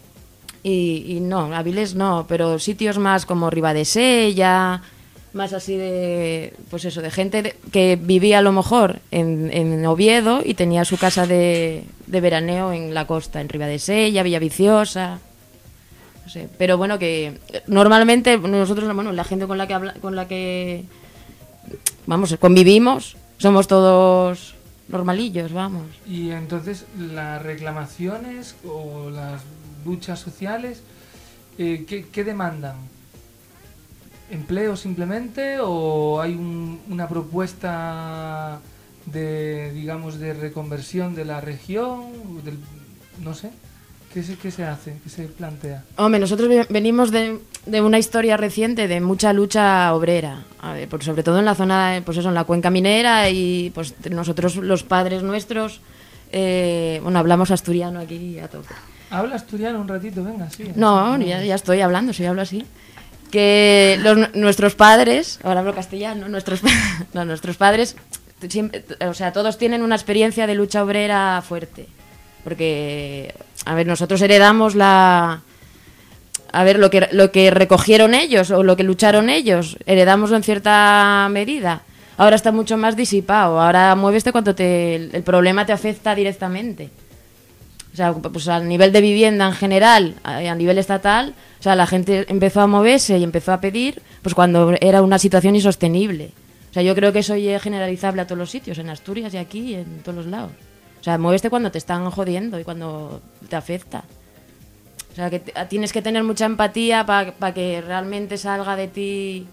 Y, y no, Avilés no, pero sitios más como Ribadesella, más así de, pues eso, de gente de- que vivía a lo mejor en, en Oviedo y tenía su casa de, de veraneo en la costa, en Ribadesella, Villaviciosa. No sé, pero bueno, que normalmente nosotros, bueno, la gente con la que habla, con la que vamos, convivimos, somos todos normalillos, vamos. Y entonces, las reclamaciones o las luchas sociales, eh, ¿qué, qué demandan? ¿Empleo simplemente o hay un- una propuesta de, digamos, de reconversión de la región? Del, no sé. ¿Qué se, qué se hace? ¿Qué se plantea? Hombre, nosotros ve- venimos de, de una historia reciente de mucha lucha obrera, a ver, pues sobre todo en la zona, pues eso, en la cuenca minera, y pues nosotros, los padres nuestros, eh, bueno, hablamos asturiano aquí a tope. Habla asturiano un ratito, venga, sí. No, ya, ya estoy hablando, si hablo así. Que los, nuestros padres, ahora hablo castellano, nuestros, no, nuestros padres, siempre, o sea, todos tienen una experiencia de lucha obrera fuerte. Porque, a ver, nosotros heredamos la... A ver, lo que, lo que recogieron ellos o lo que lucharon ellos, heredamos en cierta medida. Ahora está mucho más disipado, ahora muéveste cuando te, el problema te afecta directamente. O sea, pues a nivel de vivienda en general, a, a nivel estatal, o sea, la gente empezó a moverse y empezó a pedir, pues cuando era una situación insostenible. O sea, yo creo que eso ya es generalizable a todos los sitios, en Asturias y aquí y en todos los lados. O sea, muéveste cuando te están jodiendo y cuando te afecta. O sea, que te- tienes que tener mucha empatía para pa que realmente salga de ti.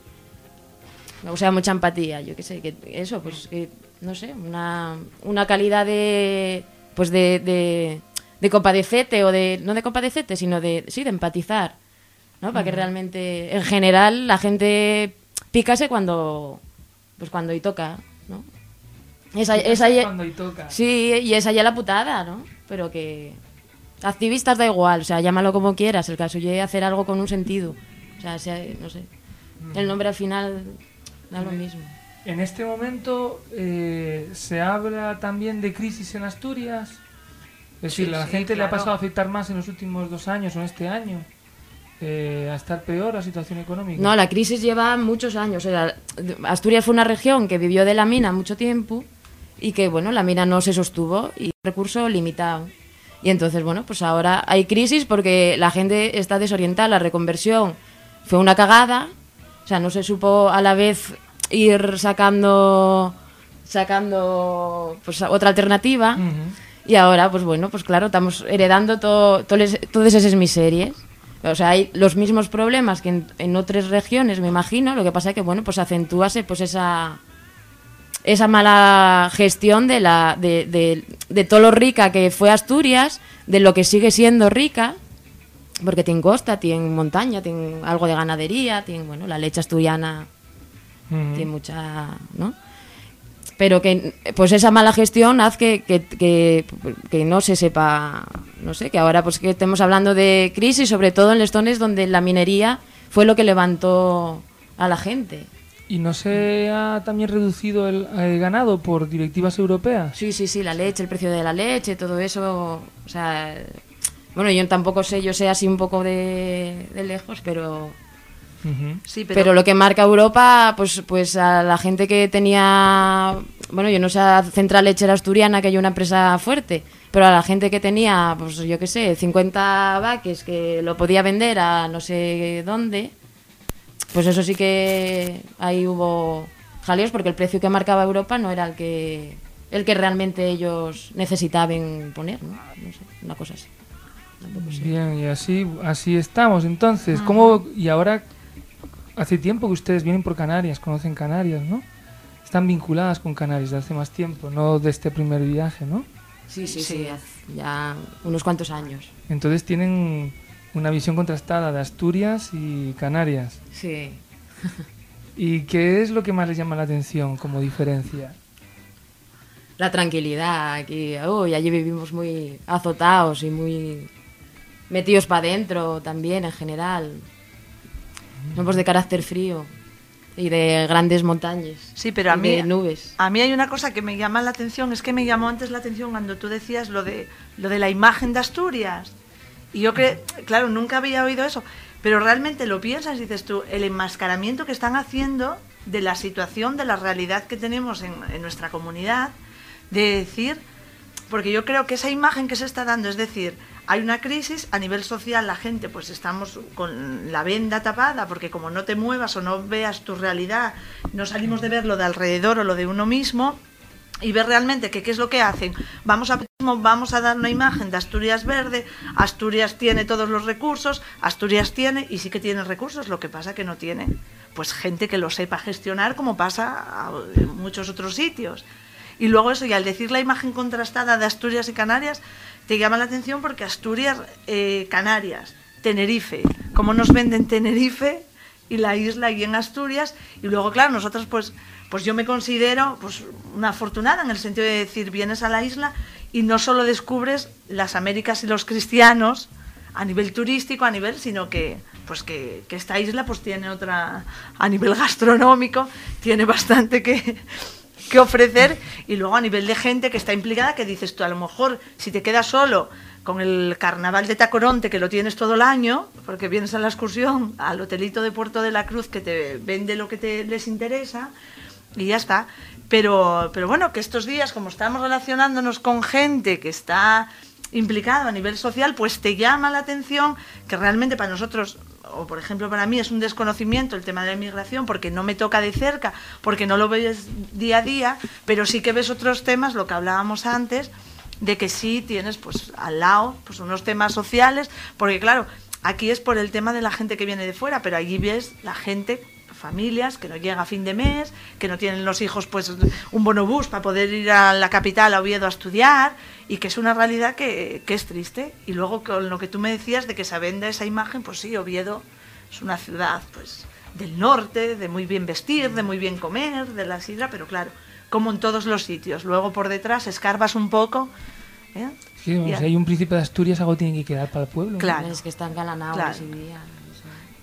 O sea, mucha empatía, yo qué sé, que eso, pues, que, no sé, una, una calidad de, pues de, de, de compadecete, o de, no de compadecete, sino de, sí, de empatizar, ¿no? Para que realmente, en general, la gente pícase cuando, pues cuando y toca, ¿no? Esa, esa ya- Cuando y toca. sí, y esa ya la putada, ¿no? Pero que activistas da igual, o sea, llámalo como quieras, el caso es hacer algo con un sentido. O sea, sea- no sé. El nombre al final da lo mismo. En este momento eh, se habla también de crisis en Asturias. Es decir, Sí, a la sí, gente le ha claro. pasado a afectar más en los últimos dos años o en este año. Eh, a estar peor la situación económica. No, la crisis lleva muchos años. O sea, Asturias fue una región que vivió de la mina mucho tiempo y que, bueno, la mina no se sostuvo y recurso limitado. Y entonces, bueno, pues ahora hay crisis porque la gente está desorientada. La reconversión fue una cagada. O sea, no se supo a la vez ir sacando sacando pues otra alternativa. Ujú. Y ahora, pues bueno, pues claro, estamos heredando to, to les- todas esas miserias. O sea, hay los mismos problemas que en, en otras regiones, me imagino. Lo que pasa es que, bueno, pues acentúase pues esa esa mala gestión de la de, de, de todo lo rica que fue Asturias, de lo que sigue siendo rica, porque tiene costa, tiene montaña, tiene algo de ganadería, tiene, bueno, la leche asturiana Ujú. tiene mucha, ¿no? Pero que pues esa mala gestión hace que, que, que, que no se sepa, no sé, que ahora pues que estemos hablando de crisis, sobre todo en lestones donde la minería fue lo que levantó a la gente. ¿Y no se ha también reducido el, el ganado por directivas europeas? Sí, sí, sí, la leche, el precio de la leche, todo eso, o sea, bueno, yo tampoco sé, yo sé así un poco de, de lejos, pero... Ujú. Sí, Pero... pero, lo que marca Europa, pues pues a la gente que tenía, bueno, yo no sé, a Central Lechera Asturiana, que hay una empresa fuerte, pero a la gente que tenía, pues yo qué sé, cincuenta vaques, que lo podía vender a no sé dónde, pues eso sí que ahí hubo jaleos, porque el precio que marcaba Europa no era el que el que realmente ellos necesitaban poner, ¿no? No sé, una cosa así. Tampoco sé. Bien, y así, así estamos. Entonces, ¿cómo? Y ahora, hace tiempo que ustedes vienen por Canarias, conocen Canarias, ¿no? Están vinculadas con Canarias de hace más tiempo, no de este primer viaje, ¿no? Sí, sí, sí, hace ya unos cuantos años. Entonces tienen una visión contrastada de Asturias y Canarias. Sí. ¿Y qué es lo que más les llama la atención como diferencia? La tranquilidad aquí. Uy, allí vivimos muy azotados y muy metidos para adentro también en general. Somos de carácter frío y de grandes montañas. sí, pero a y mí, de nubes. a mí hay una cosa que me llama la atención, es que me llamó antes la atención cuando tú decías lo de, lo de la imagen de Asturias. Y yo creo, claro, nunca había oído eso, pero realmente lo piensas y dices tú, el enmascaramiento que están haciendo de la situación, de la realidad que tenemos en, en nuestra comunidad, de decir, porque yo creo que esa imagen que se está dando, es decir, hay una crisis a nivel social, la gente pues estamos con la venda tapada, porque como no te muevas o no veas tu realidad, no salimos de ver lo de alrededor o lo de uno mismo, y ver realmente que qué es lo que hacen. Vamos a, vamos a dar una imagen de Asturias verde, Asturias tiene todos los recursos, Asturias tiene, y sí que tiene recursos, lo que pasa que no tiene pues gente que lo sepa gestionar, como pasa en muchos otros sitios. Y luego eso, y al decir la imagen contrastada de Asturias y Canarias, te llama la atención porque Asturias, eh, Canarias, Tenerife, cómo nos venden Tenerife y la isla y en Asturias, y luego claro, nosotros pues, pues yo me considero pues una afortunada en el sentido de decir, vienes a la isla y no solo descubres las Américas y los cristianos a nivel turístico, a nivel, sino que pues que, que esta isla pues tiene otra, a nivel gastronómico, tiene bastante que... que ofrecer, y luego a nivel de gente que está implicada, que dices tú, a lo mejor si te quedas solo con el carnaval de Tacoronte, que lo tienes todo el año, porque vienes a la excursión al hotelito de Puerto de la Cruz que te vende lo que te les interesa y ya está, pero, pero bueno, que estos días como estamos relacionándonos con gente que está implicada a nivel social, pues te llama la atención que realmente para nosotros, o por ejemplo para mí es un desconocimiento el tema de la inmigración porque no me toca de cerca, porque no lo ves día a día, pero sí que ves otros temas, lo que hablábamos antes, de que sí tienes pues al lado pues unos temas sociales, porque claro, aquí es por el tema de la gente que viene de fuera, pero allí ves la gente, familias que no llega a fin de mes, que no tienen los hijos pues un bonobús para poder ir a la capital, a Oviedo, a estudiar, y que es una realidad que, que es triste. Y luego con lo que tú me decías de que se venda esa imagen, pues sí, Oviedo es una ciudad pues del norte, de muy bien vestir, de muy bien comer, de la sidra, pero claro, como en todos los sitios, luego por detrás escarbas un poco, ¿eh? Sí, bueno, si hay un príncipe de Asturias, algo tiene que quedar para el pueblo. Claro. Es que están galanados Claro. ese día. o sea.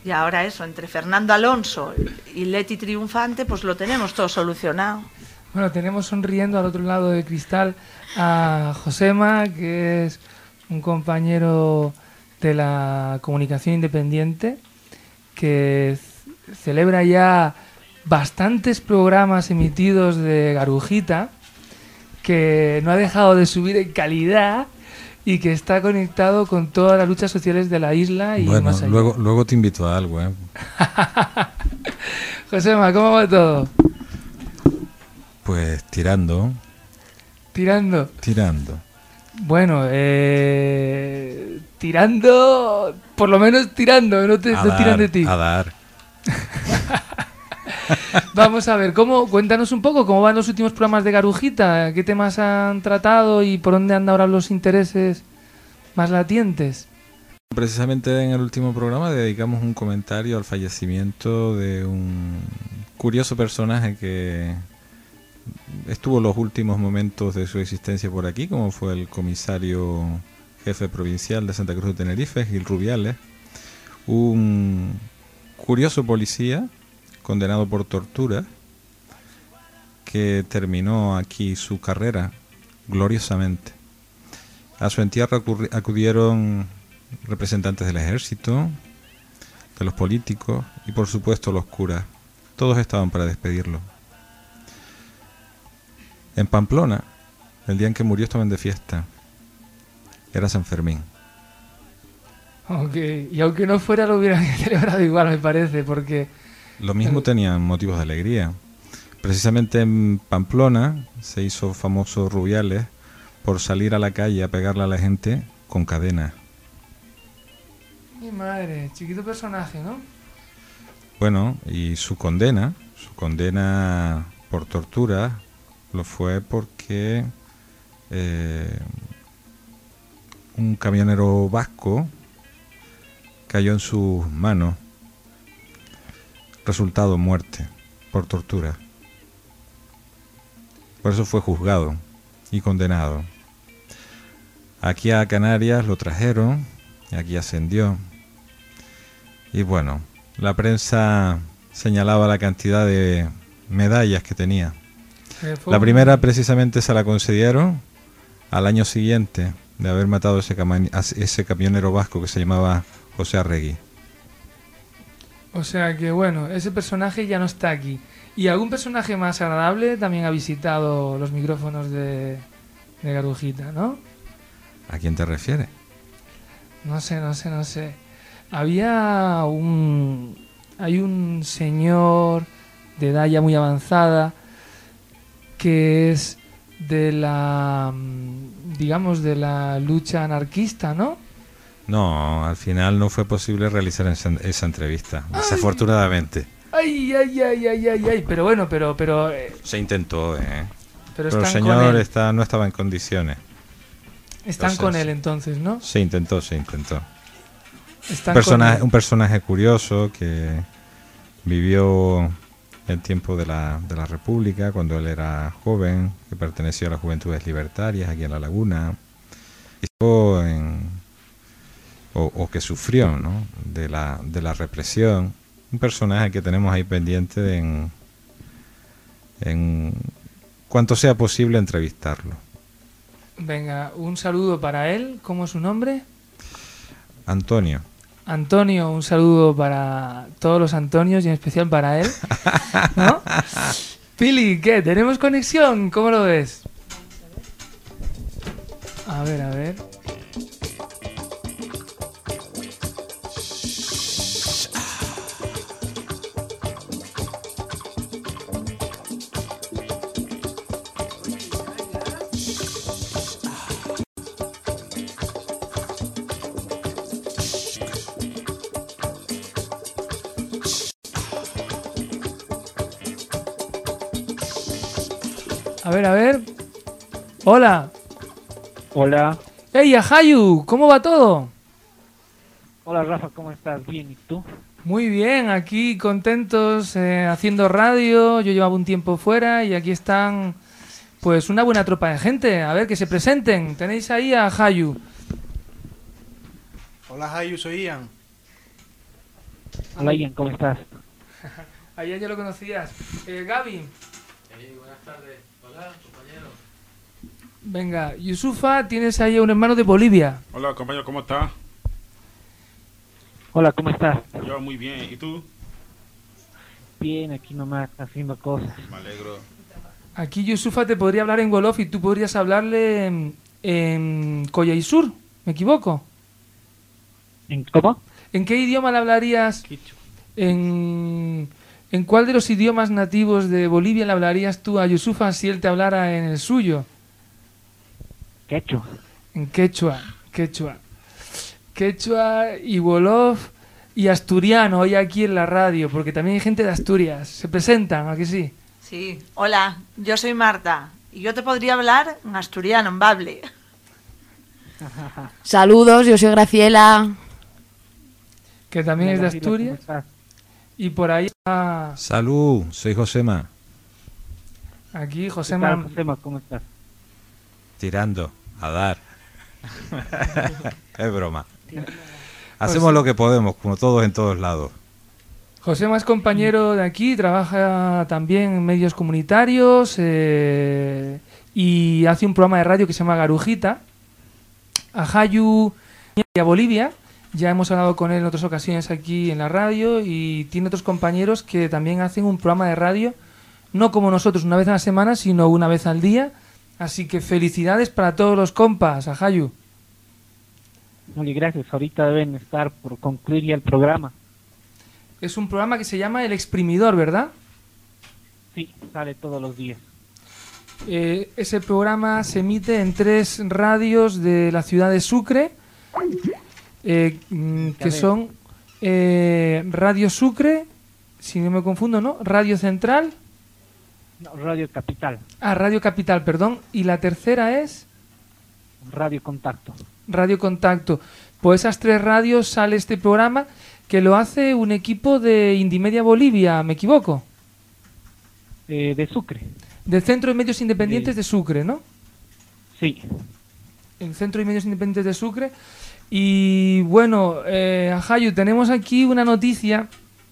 Y ahora eso, entre Fernando Alonso y Leti Triunfante, pues lo tenemos todo solucionado. Bueno, tenemos sonriendo al otro lado del cristal a Josema, que es un compañero de la comunicación independiente, que c- celebra ya bastantes programas emitidos de Garujita, que no ha dejado de subir en calidad y que está conectado con todas las luchas sociales de la isla y Bueno, más allá. luego, luego te invito a algo, ¿eh? Josema, ¿cómo va todo? Pues tirando, Tirando. tirando. Bueno, eh, tirando, por lo menos tirando, no te A no dar, tiran de ti. a dar. Vamos a ver, ¿cómo, cuéntanos un poco cómo van los últimos programas de Garujita, qué temas han tratado y por dónde andan ahora los intereses más latientes. Precisamente en el último programa dedicamos un comentario al fallecimiento de un curioso personaje que estuvo los últimos momentos de su existencia por aquí, como fue el comisario jefe provincial de Santa Cruz de Tenerife, Gil Rubiales, un curioso policía condenado por tortura que terminó aquí su carrera gloriosamente. A su entierro acudieron representantes del ejército, de los políticos y por supuesto los curas. Todos estaban para despedirlo. En Pamplona, el día en que murió, estaban de fiesta. Era San Fermín. Ok, y aunque no fuera lo hubieran celebrado igual, me parece, porque... Lo mismo tenían motivos de alegría. Precisamente en Pamplona se hizo famoso Rubiales por salir a la calle a pegarle a la gente con cadenas. Mi madre, chiquito personaje, ¿no? Bueno, y su condena, su condena por tortura, lo fue porque eh, un camionero vasco cayó en sus manos. Resultado, muerte por tortura. Por eso fue juzgado y condenado. Aquí a Canarias lo trajeron, aquí ascendió. Y bueno, la prensa señalaba la cantidad de medallas que tenía. La primera precisamente se la concedieron al año siguiente de haber matado ese, cama- ese camionero vasco que se llamaba José Arregui. O sea que bueno, ese personaje ya no está aquí. Y algún personaje más agradable también ha visitado los micrófonos de, de Garujita, ¿no? ¿A quién te refieres? No sé, no sé, no sé. Había un... Hay un señor de edad ya muy avanzada que es de la... digamos, de la lucha anarquista, ¿no? No, al final no fue posible realizar esa, esa entrevista, Ay. desafortunadamente. Ay, ay, ay, ay, ay, ay. Pero bueno, pero... pero eh, Se intentó, ¿eh? Pero Pero el están con señor él. está, no estaba en condiciones. están Entonces, con él entonces, ¿no? Se intentó, se intentó. Están Un personaje, con él. un personaje curioso que vivió el tiempo de la, de la República, cuando él era joven, que perteneció a las Juventudes Libertarias aquí en La Laguna, y estuvo en... O, o que sufrió, ¿no? de la de la represión. Un personaje que tenemos ahí pendiente en, en cuanto sea posible entrevistarlo. Venga, un saludo para él. ¿Cómo es su nombre? Antonio. Antonio, un saludo para todos los Antonios y en especial para él. ¿No? Pili, ¿qué? ¿Tenemos conexión? ¿Cómo lo ves? A ver, a ver. A ver, a ver. Hola. Hola. Hey, Ajayu, ¿cómo va todo? Hola Rafa, ¿cómo estás? Bien, ¿y tú? Muy bien, aquí contentos eh, haciendo radio. Yo llevaba un tiempo fuera y aquí están pues una buena tropa de gente. A ver, que se presenten. Tenéis ahí a Ajayu. Hola Hayu, soy Ian. Hola Ian, ¿cómo estás? Ayer ya lo conocías. Eh, Gaby. buenas tardes. Hola, compañero. Venga, Yusufa, tienes ahí a un hermano de Bolivia. Hola, compañero, ¿cómo estás? Hola, ¿cómo estás? Yo muy bien, ¿y tú? Bien, aquí nomás haciendo cosas. Me alegro. Aquí Yusufa te podría hablar en Wolof y tú podrías hablarle en, en Collaisur, ¿me equivoco? ¿En cómo? ¿En qué idioma le hablarías? En, ¿En cuál de los idiomas nativos de Bolivia le hablarías tú a Yusufa si él te hablara en el suyo? Quechua. En quechua, quechua. Quechua y Wolof y asturiano hoy aquí en la radio, porque también hay gente de Asturias. ¿Se presentan, a que sí? Sí, hola, yo soy Marta y yo te podría hablar en asturiano, en bable. Saludos, yo soy Graciela. Que también Hola, es de Graciela, ¿cómo Asturias. estás? Y por ahí está Salud, soy Josema. aquí ¿Qué Josema. tal, Josema? ¿Cómo estás? Tirando, a dar. Es broma. Hacemos lo que podemos, como todos en todos lados. Josema es compañero de aquí, trabaja también en medios comunitarios eh, y hace un programa de radio que se llama Garujita. A Jayu y a Bolivia. Ya hemos hablado con él en otras ocasiones aquí en la radio y tiene otros compañeros que también hacen un programa de radio, no como nosotros una vez a la semana, sino una vez al día. Así que felicidades para todos los compas, a Jayu. Oye, gracias. Ahorita deben estar por concluir ya el programa. Es un programa que se llama El Exprimidor, ¿verdad? Sí, sale todos los días. Eh, ese programa se emite en tres radios de la ciudad de Sucre, eh, mm, que son eh, Radio Sucre, si no me confundo, ¿no? Radio Central. No, Radio Capital. Ah, Radio Capital, perdón. Y la tercera es Radio Contacto. Radio Contacto. Por esas tres radios sale este programa que lo hace un equipo de Indimedia Bolivia, ¿me equivoco? Eh, de Sucre. Del Centro de Medios Independientes Sí. de Sucre, ¿no? Sí. El Centro de Medios Independientes de Sucre. Y bueno, eh, Ajayu, tenemos aquí una noticia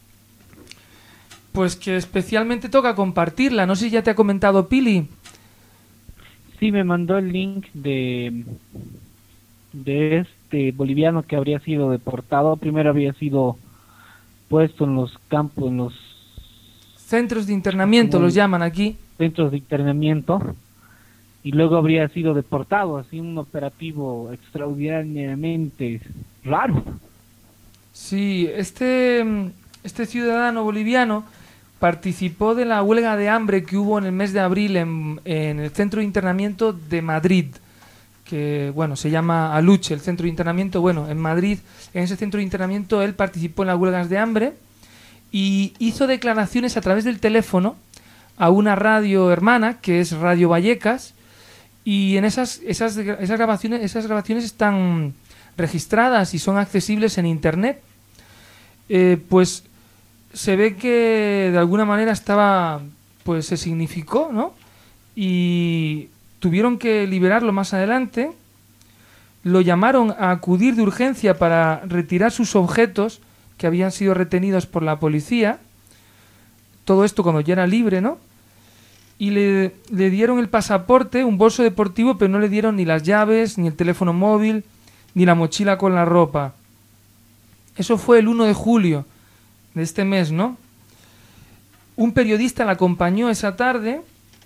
pues que especialmente toca compartirla. No sé si ya te ha comentado Pili. Sí, me mandó el link de, de este boliviano que habría sido deportado. Primero había sido puesto en los campos, en los Centros de internamiento Como- los llaman aquí. centros de internamiento, y luego habría sido deportado. Así un operativo extraordinariamente raro. Sí, este, este ciudadano boliviano participó de la huelga de hambre que hubo en el mes de abril en, en el centro de internamiento de Madrid, que bueno, se llama Aluche, el centro de internamiento. Bueno, en Madrid, en ese centro de internamiento, él participó en las huelgas de hambre y hizo declaraciones a través del teléfono a una radio hermana, que es Radio Vallecas, y en esas, esas, esas, grabaciones, esas grabaciones están registradas y son accesibles en internet. Eh, pues se ve que de alguna manera estaba, pues se significó, ¿no? Y tuvieron que liberarlo más adelante. Lo llamaron a acudir de urgencia para retirar sus objetos que habían sido retenidos por la policía. Todo esto cuando ya era libre, ¿no? Y le, le dieron el pasaporte, un bolso deportivo, pero no le dieron ni las llaves, ni el teléfono móvil, ni la mochila con la ropa. Eso fue el uno de julio de este mes, ¿no? Un periodista la acompañó esa tarde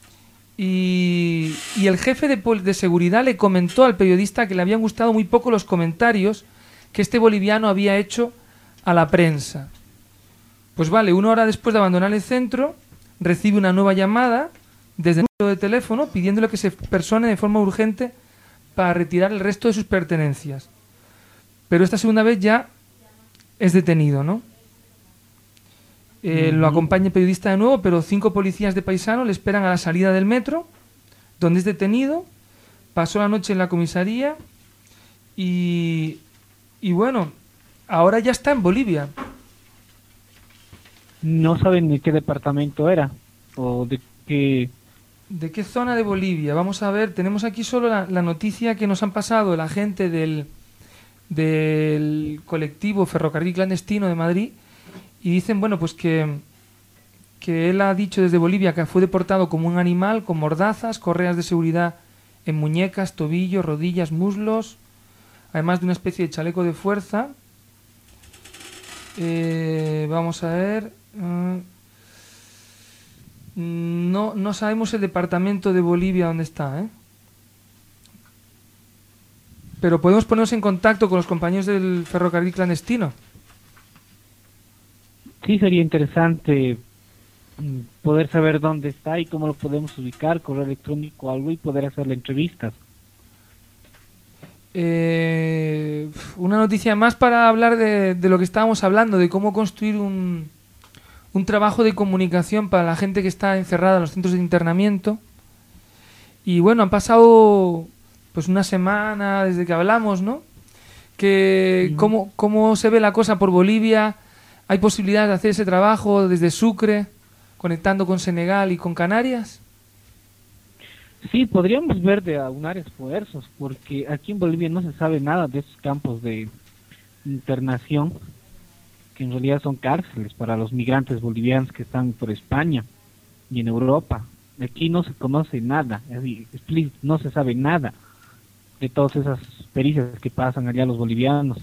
y, y el jefe de, pol- de seguridad le comentó al periodista que le habían gustado muy poco los comentarios que este boliviano había hecho a la prensa. Pues vale, una hora después de abandonar el centro, recibe una nueva llamada desde el número de teléfono pidiéndole que se persone de forma urgente para retirar el resto de sus pertenencias. Pero esta segunda vez ya es detenido, ¿no? Eh, Ujú. Lo acompaña el periodista de nuevo, pero cinco policías de paisano le esperan a la salida del metro, donde es detenido, pasó la noche en la comisaría y, y bueno, ahora ya está en Bolivia. No saben de qué departamento era o de qué. ¿De qué zona de Bolivia? Vamos a ver, tenemos aquí solo la, la noticia que nos han pasado el agente del, del colectivo Ferrocarril Clandestino de Madrid Y dicen, bueno, pues que, que él ha dicho desde Bolivia que fue deportado como un animal, con mordazas, correas de seguridad en muñecas, tobillos, rodillas, muslos, además de una especie de chaleco de fuerza. Eh, vamos a ver. Uh, no, no sabemos el departamento de Bolivia dónde está, ¿eh? Pero podemos ponernos en contacto con los compañeros del ferrocarril clandestino. Sí, sería interesante mm, poder saber dónde está y cómo lo podemos ubicar, correo electrónico o algo, y poder hacerle entrevistas. Eh, una noticia más para hablar de, de lo que estábamos hablando, de cómo construir un, un trabajo de comunicación para la gente que está encerrada en los centros de internamiento. Y bueno, han pasado pues una semana desde que hablamos, ¿no? Que, ¿cómo, ¿Cómo se ve la cosa por Bolivia? ¿Hay posibilidades de hacer ese trabajo desde Sucre, conectando con Senegal y con Canarias? Sí, podríamos ver de aunar esfuerzos, porque aquí en Bolivia no se sabe nada de esos campos de internación, que en realidad son cárceles para los migrantes bolivianos que están por España y en Europa. Aquí no se conoce nada, así, no se sabe nada de todas esas pericias que pasan allá los bolivianos.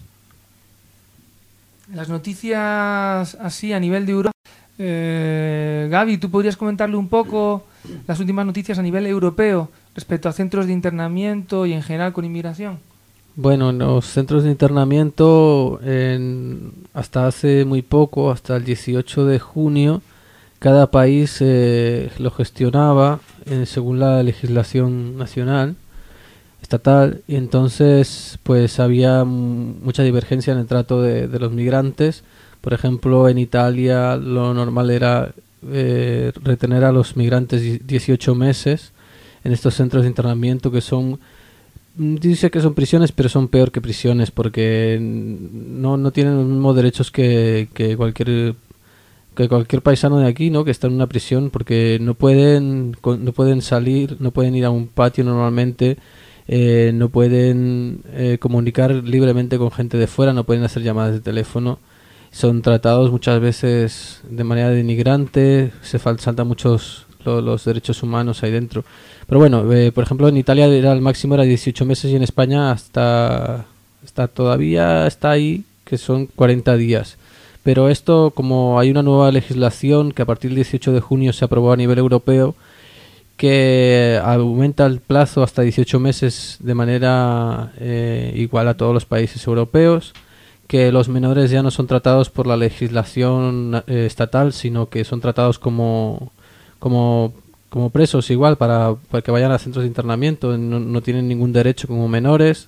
Las noticias así a nivel de Europa. Eh, Gaby, ¿tú podrías comentarle un poco las últimas noticias a nivel europeo respecto a centros de internamiento y en general con inmigración? Bueno, en los centros de internamiento, en, hasta hace muy poco, hasta el dieciocho de junio, cada país eh, lo gestionaba eh, según la legislación nacional, estatal, y entonces pues había m- mucha divergencia en el trato de, de los migrantes. Por ejemplo, en Italia lo normal era eh, retener a los migrantes dieciocho meses en estos centros de internamiento, que son, dice que son prisiones, pero son peor que prisiones, porque no, no tienen los mismos derechos que, que cualquier que cualquier paisano de aquí, ¿no? Que está en una prisión, porque no pueden no pueden salir, no pueden ir a un patio normalmente. Eh, no pueden eh, comunicar libremente con gente de fuera, no pueden hacer llamadas de teléfono, son tratados muchas veces de manera denigrante, se fal- saltan muchos lo, los derechos humanos ahí dentro. Pero bueno, eh, por ejemplo en Italia era el máximo era dieciocho meses y en España hasta, hasta todavía está ahí, que son cuarenta días. Pero esto, como hay una nueva legislación que a partir del dieciocho de junio se aprobó a nivel europeo, que aumenta el plazo hasta dieciocho meses de manera eh, igual a todos los países europeos, que los menores ya no son tratados por la legislación eh, estatal, sino que son tratados como como, como presos igual para, para que vayan a centros de internamiento, no, no tienen ningún derecho como menores,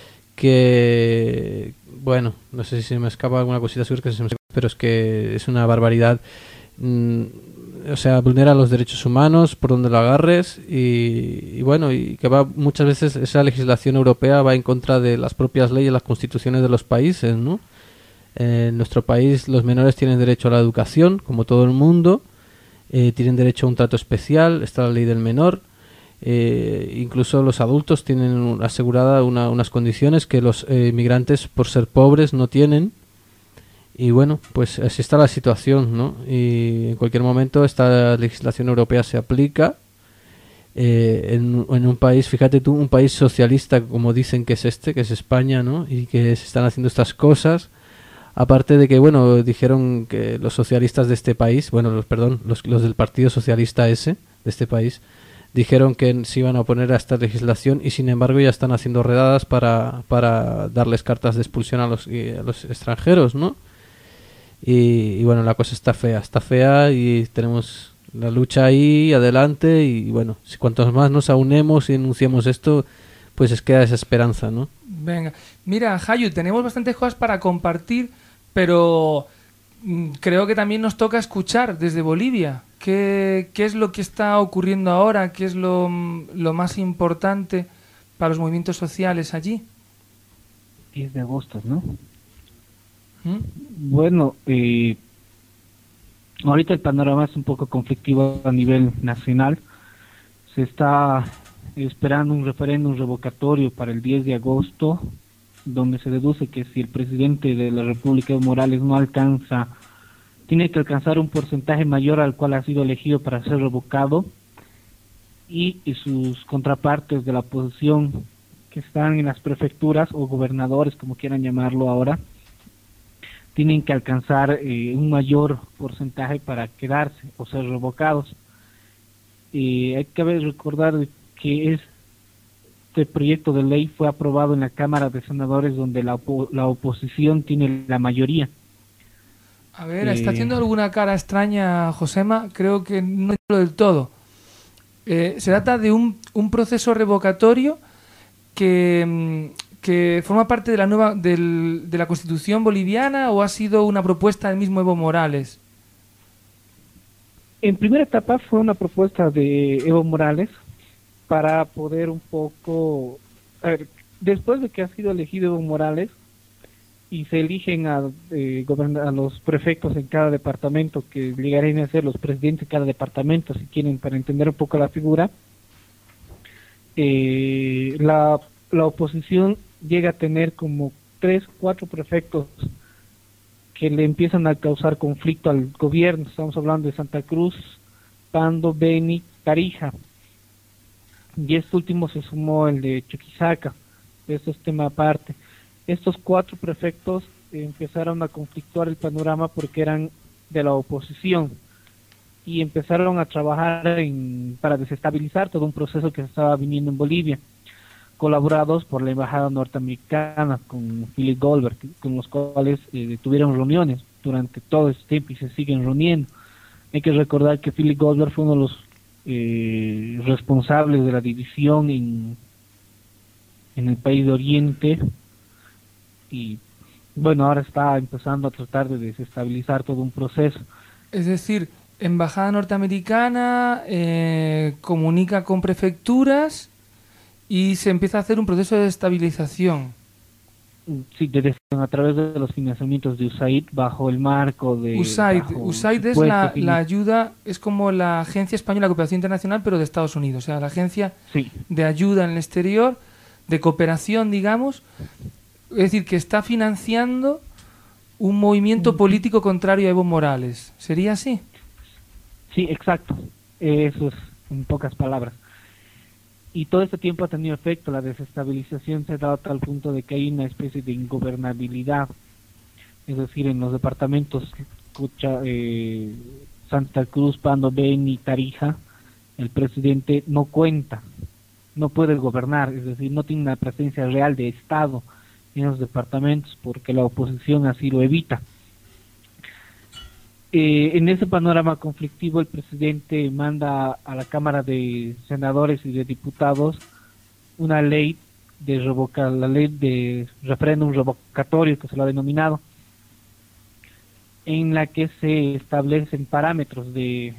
que bueno, no sé si se me escapa alguna cosita, seguro que se me escapa, pero es que es una barbaridad. Mm, o sea, vulnera los derechos humanos por donde lo agarres y, y bueno, y que va muchas veces esa legislación europea va en contra de las propias leyes, las constituciones de los países, ¿no? Eh, en nuestro país los menores tienen derecho a la educación, como todo el mundo, eh, tienen derecho a un trato especial, está la ley del menor, eh, incluso los adultos tienen un, asegurada una, unas condiciones que los eh, migrantes, por ser pobres, no tienen. Y bueno, pues así está la situación, ¿no? Y en cualquier momento esta legislación europea se aplica eh, en, en un país, fíjate tú, un país socialista como dicen que es este, que es España, ¿no? Y que se están haciendo estas cosas. Aparte de que, bueno, dijeron que los socialistas de este país, bueno, los, perdón, los, los del Partido Socialista ese, de este país, dijeron que se iban a oponer a esta legislación y sin embargo ya están haciendo redadas para, para darles cartas de expulsión a los, a los extranjeros, ¿no? Y, y bueno, la cosa está fea, está fea y tenemos la lucha ahí adelante y bueno, si cuantos más nos aunemos y denunciamos esto, pues es queda esa esperanza, ¿no? Venga, mira, Hayu, tenemos bastantes cosas para compartir, pero mm, creo que también nos toca escuchar desde Bolivia. ¿Qué, qué es lo que está ocurriendo ahora? ¿Qué es lo, lo más importante para los movimientos sociales allí? diez de agosto, ¿no? ¿Mm? Bueno, eh, ahorita el panorama es un poco conflictivo a nivel nacional. Se está esperando un referéndum revocatorio para el diez de agosto, donde se deduce que si el presidente de la República, Evo Morales, no alcanza tiene que alcanzar un porcentaje mayor al cual ha sido elegido para ser revocado, y, y sus contrapartes de la oposición que están en las prefecturas o gobernadores, como quieran llamarlo ahora, tienen que alcanzar eh, un mayor porcentaje para quedarse o ser revocados. Eh, hay que recordar que este proyecto de ley fue aprobado en la Cámara de Senadores, donde la, opo la oposición tiene la mayoría. A ver, Eh, está haciendo alguna cara extraña, Josema. Creo que no entiendo del todo. Eh, se trata de un, un proceso revocatorio que, que forma parte de la nueva del, de la Constitución boliviana, ¿o ha sido una propuesta del mismo Evo Morales? En primera etapa fue una propuesta de Evo Morales para poder un poco... A ver, después de que ha sido elegido Evo Morales y se eligen a, eh, goberna- a los prefectos en cada departamento, que llegarían a ser los presidentes de cada departamento, si quieren, para entender un poco la figura, eh, la, la oposición llega a tener como tres, cuatro prefectos que le empiezan a causar conflicto al gobierno. Estamos hablando de Santa Cruz, Pando, Beni, Tarija. Y este último se sumó el de Chuquisaca. Esto es tema aparte. Estos cuatro prefectos eh, empezaron a conflictuar el panorama porque eran de la oposición y empezaron a trabajar en, para desestabilizar todo un proceso que se estaba viniendo en Bolivia, colaborados por la embajada norteamericana con Philip Goldberg, con los cuales eh, tuvieron reuniones durante todo este tiempo y se siguen reuniendo. Hay que recordar que Philip Goldberg fue uno de los eh, responsables de la división en, en el país de Oriente, y bueno, ahora está empezando a tratar de desestabilizar todo un proceso. Es decir, embajada norteamericana eh, comunica con prefecturas y se empieza a hacer un proceso de estabilización. Sí, de, a través de los financiamientos de U S A I D bajo el marco de... U S A I D, bajo U S A I D es supuesto la, fin- la ayuda, es como la Agencia Española de Cooperación Internacional, pero de Estados Unidos. O sea, la agencia Sí. de ayuda en el exterior, de cooperación, digamos. Es decir, que está financiando un movimiento político contrario a Evo Morales. ¿Sería así? Sí, exacto. Eso es en pocas palabras. Y todo este tiempo ha tenido efecto. La desestabilización se ha dado a tal punto de que hay una especie de ingobernabilidad. Es decir, en los departamentos Cucha, eh, Santa Cruz, Pando, Beni, Tarija, el presidente no cuenta, no puede gobernar. Es decir, no tiene una presencia real de Estado en los departamentos porque la oposición así lo evita. Eh, en ese panorama conflictivo, el presidente manda a la Cámara de Senadores y de Diputados una ley de revoca, la ley de referéndum revocatorio, que se lo ha denominado, en la que se establecen parámetros de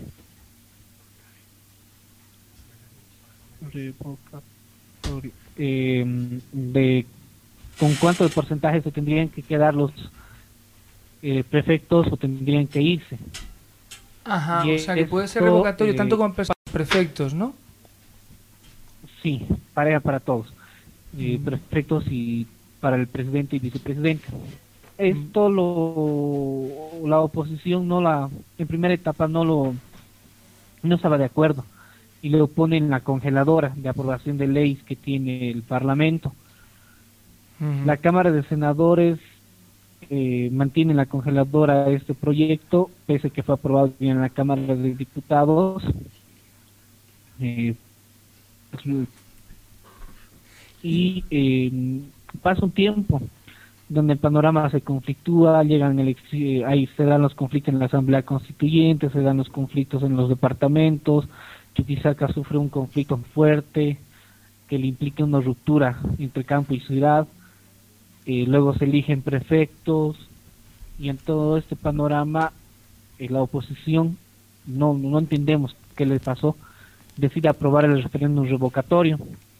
revocatorio, eh, de con cuánto de porcentaje se tendrían que quedar los eh, prefectos o tendrían que irse. Ajá, Y o sea que puede ser esto, revocatorio eh, tanto como para los prefectos, ¿no? Sí, pareja para todos, eh, prefectos y para el presidente y vicepresidente. Esto lo la oposición no la en primera etapa no lo no estaba de acuerdo y lo pone en la congeladora de aprobación de leyes que tiene el Parlamento. Ujú. La Cámara de Senadores eh, mantiene en la congeladora este proyecto, pese a que fue aprobado bien en la Cámara de Diputados. Eh, y eh, pasa un tiempo donde el panorama se conflictúa, llegan elecciones, ahí se dan los conflictos en la Asamblea Constituyente, se dan los conflictos en los departamentos. Chuquisaca sufre un conflicto fuerte que le implica una ruptura entre campo y ciudad. Eh, luego se eligen prefectos y en todo este panorama eh, la oposición, no, no entendemos qué le pasó, decide aprobar el referéndum revocatorio.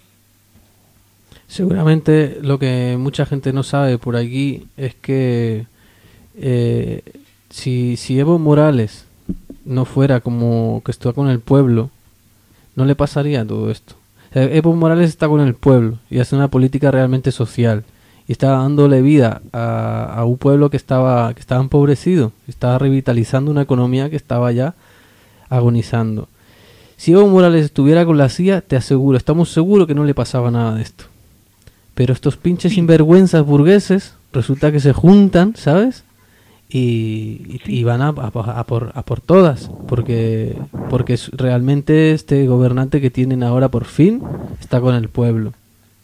Seguramente lo que mucha gente no sabe por aquí es que eh, si, si Evo Morales no fuera como que está con el pueblo, no le pasaría todo esto. Eh, Evo Morales está con el pueblo y hace una política realmente social. Y y estaba dándole vida a, a un pueblo que estaba, que estaba empobrecido, estaba revitalizando una economía que estaba ya agonizando. Si Evo Morales estuviera con la C I A, te aseguro, estamos seguros que no le pasaba nada de esto. Pero estos pinches sinvergüenzas burgueses resulta que se juntan, ¿sabes? Y, y, y van a, a, a, por, a por todas, porque, porque es realmente este gobernante que tienen ahora por fin está con el pueblo.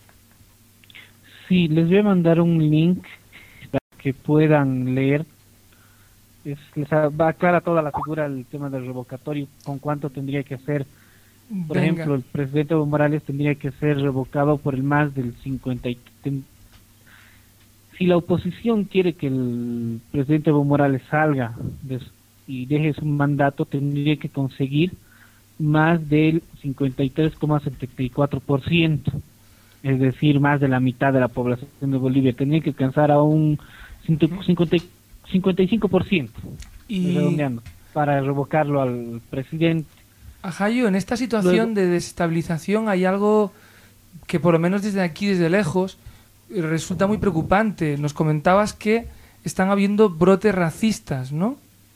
Sí, les voy a mandar un link para que puedan leer. Es, les va a aclarar toda la figura del tema del revocatorio, con cuánto tendría que ser. Por Venga. ejemplo, el presidente Evo Morales tendría que ser revocado por el más del cincuenta. Y, ten, si la oposición quiere que el presidente Evo Morales salga de, y deje su mandato, tendría que conseguir más del cincuenta y tres coma setenta y cuatro por ciento, es decir, más de la mitad de la población de Bolivia. Tendría que alcanzar a un cincuenta, cincuenta y cinco por ciento, Y- redondeando, para revocarlo al presidente. Ajayo, en esta situación Luego- de desestabilización hay algo que por lo menos desde aquí, desde lejos, eh, resulta muy preocupante. Nos comentabas que están habiendo brotes racistas, ¿no?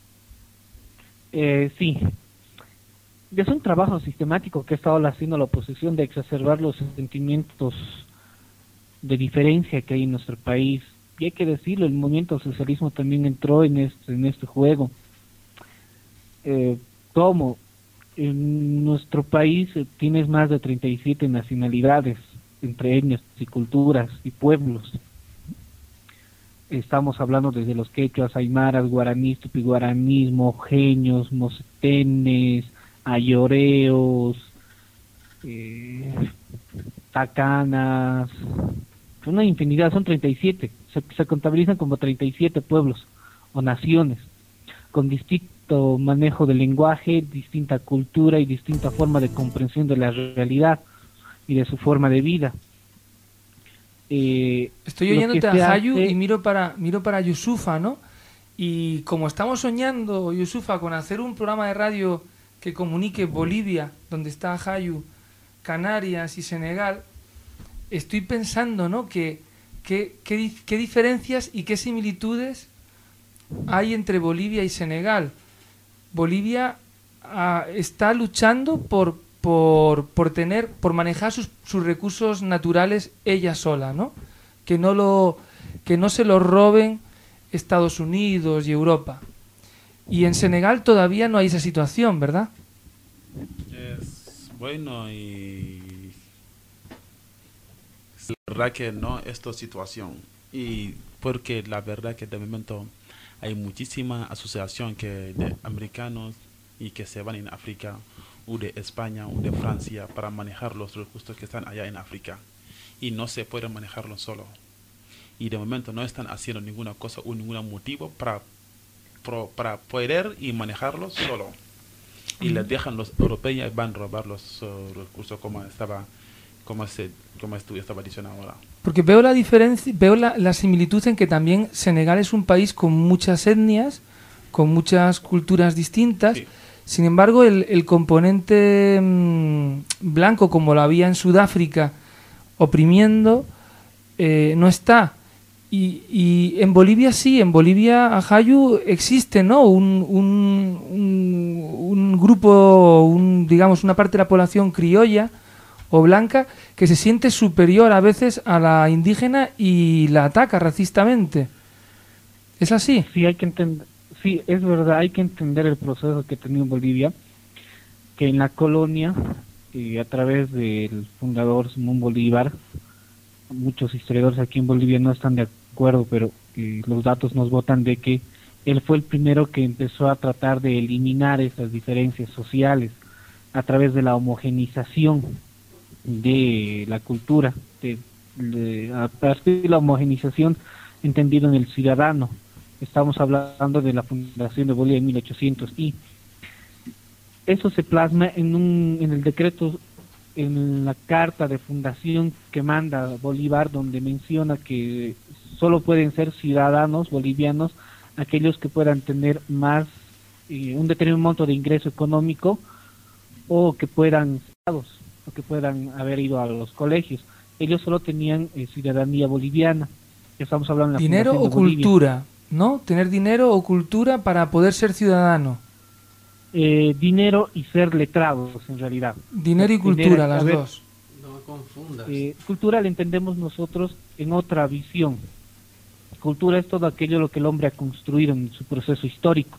Eh, sí. Es un trabajo sistemático que ha estado haciendo la oposición de exacerbar los sentimientos de diferencia que hay en nuestro país. Y hay que decirlo, el movimiento al socialismo también entró en este, en este juego. Eh, ¿Cómo? En nuestro país eh, tienes más de treinta y siete nacionalidades, entre etnias y culturas y pueblos. Estamos hablando desde los quechuas, aymaras, guaraníes, tupiguaraníes, mojeños, mocetenes, ayoreos, eh, tacanas, una infinidad, son treinta y siete, se, se contabilizan como treinta y siete pueblos o naciones, con distinto manejo del lenguaje, distinta cultura y distinta forma de comprensión de la realidad y de su forma de vida. Eh, Estoy lo oyéndote que a se Hayu hace- y miro para, miro para Yusufa, ¿no? Y como estamos soñando, Yusufa, con hacer un programa de radio que comunique Bolivia, donde está Hayu, Canarias y Senegal, estoy pensando, ¿no? Que, que, que di- qué diferencias y qué similitudes hay entre Bolivia y Senegal. Bolivia ah, está luchando por, por, por tener, por manejar sus, sus recursos naturales ella sola, ¿no? Que no lo, que no se los roben Estados Unidos y Europa. Y en Senegal todavía no hay esa situación, ¿verdad? Es bueno y la verdad que no esta situación, y porque la verdad que de momento hay muchísima asociación que de americanos y que se van en África o de España o de Francia para manejar los recursos que están allá en África, y no se puede manejarlo solo, y de momento no están haciendo ninguna cosa o ningún motivo para, pro- para poder y manejarlo solo, y les dejan los europeos y van a robar los uh, recursos como estaba como se como estu- estaba diciendo ahora. Porque veo la diferencia, veo la, la similitud en que también Senegal es un país con muchas etnias, con muchas culturas distintas. Sí. Sin embargo, el, el componente mmm, blanco, como lo había en Sudáfrica, oprimiendo, eh, no está. Y, y en Bolivia sí, en Bolivia, Ajayu, existe, ¿no? Un, un, un, un grupo, un, digamos, una parte de la población criolla o blanca que se siente superior a veces a la indígena y la ataca racistamente. ¿Es así? Sí, hay que entender, sí, es verdad, hay que entender el proceso que ha tenido Bolivia, que en la colonia, eh, a través del fundador Simón Bolívar, muchos historiadores aquí en Bolivia no están de acuerdo, pero eh, los datos nos botan de que él fue el primero que empezó a tratar de eliminar esas diferencias sociales a través de la homogenización de la cultura, de, de, a partir de la homogenización entendido en el ciudadano. Estamos hablando de la fundación de Bolivia en mil ochocientos, y eso se plasma en un en el decreto, en la carta de fundación que manda Bolívar, donde menciona que solo pueden ser ciudadanos bolivianos aquellos que puedan tener más eh, un determinado monto de ingreso económico, o que puedan o que puedan haber ido a los colegios. Ellos solo tenían eh, ciudadanía boliviana. Estamos hablando de la Dinero fundación o de Bolivia. cultura, ¿no? Tener dinero o cultura para poder ser ciudadano. Eh, dinero y ser letrados, en realidad. Dinero y cultura, Dinero, las a ver, dos. No confundas. Eh, cultura la entendemos nosotros en otra visión. Cultura es todo aquello lo que el hombre ha construido en su proceso histórico.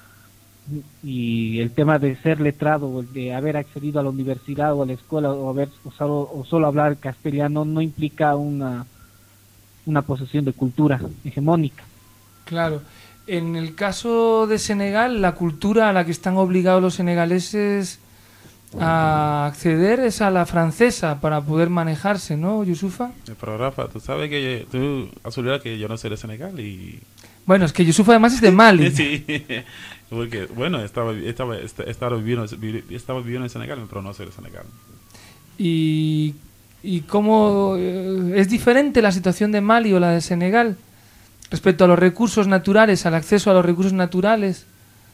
Y el tema de ser letrado, o el de haber accedido a la universidad o a la escuela, o haber o solo, o solo hablar castellano, no implica una, una posesión de cultura hegemónica. Claro. En el caso de Senegal, la cultura a la que están obligados los senegaleses a acceder es a la francesa para poder manejarse, ¿no, Yusufa? Pero Rafa, tú sabes que tú has olvidado que yo no soy de Senegal y... Bueno, es que Yusufa además es de Mali. Sí, porque, bueno, estaba, estaba, estaba, viviendo, estaba viviendo en Senegal, pero no soy de Senegal. ¿Y, y cómo eh, es diferente la situación de Mali o la de Senegal respecto a los recursos naturales, al acceso a los recursos naturales?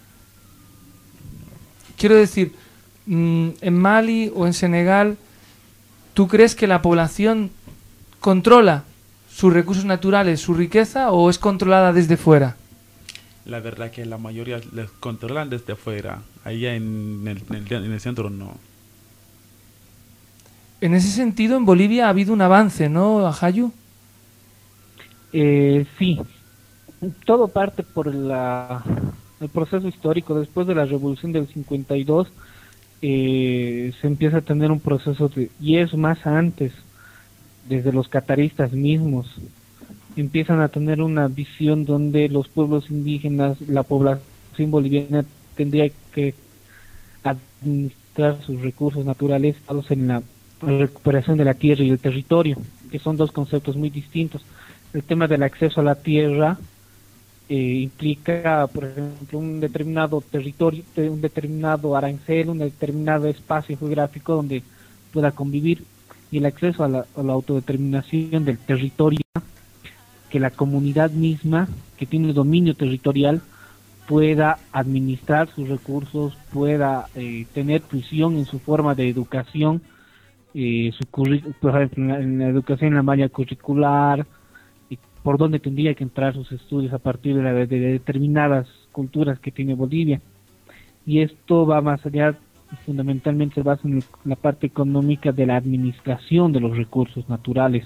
Quiero decir, mmm, en Mali o en Senegal, ¿tú crees que la población controla sus recursos naturales, su riqueza, o es controlada desde fuera? La verdad que la mayoría les controlan desde fuera. Allá en el, en el, en el centro no. En ese sentido, en Bolivia ha habido un avance, ¿no, Ajayu? Eh, sí, todo parte por la, el proceso histórico. Después de la revolución del cincuenta y dos, eh, se empieza a tener un proceso de, y es más antes, desde los cataristas mismos, empiezan a tener una visión donde los pueblos indígenas, la población boliviana tendría que administrar sus recursos naturales en la recuperación de la tierra y el territorio, que son dos conceptos muy distintos. El tema del acceso a la tierra eh, implica, por ejemplo, un determinado territorio, un determinado arancel, un determinado espacio geográfico donde pueda convivir, y el acceso a la, a la autodeterminación del territorio, que la comunidad misma, que tiene dominio territorial, pueda administrar sus recursos, pueda eh, tener prisión en su forma de educación, eh, su currículum, por ejemplo, en la, en la educación en la malla curricular, y por dónde tendría que entrar sus estudios a partir de, la, de determinadas culturas que tiene Bolivia. Y esto va más allá, fundamentalmente se basa en la parte económica de la administración de los recursos naturales.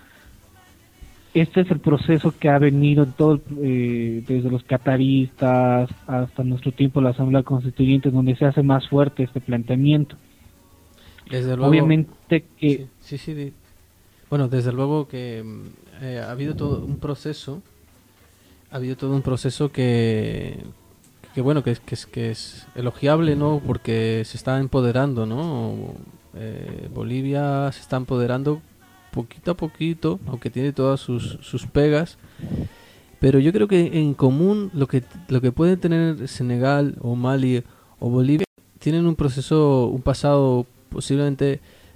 Este es el proceso que ha venido todo, eh, desde los cataristas hasta nuestro tiempo la Asamblea Constituyente, donde se hace más fuerte este planteamiento. Desde luego, obviamente que... Sí, sí, sí. Bueno, desde luego que eh, ha habido todo un proceso, ha habido todo un proceso que... que bueno, que es, que es que es elogiable, ¿no? Porque se está empoderando, ¿no? Eh, Bolivia se está empoderando poquito a poquito, aunque tiene todas sus, sus pegas, pero yo creo que en común lo que lo que pueden tener Senegal o Mali o Bolivia tienen un proceso, un pasado posiblemente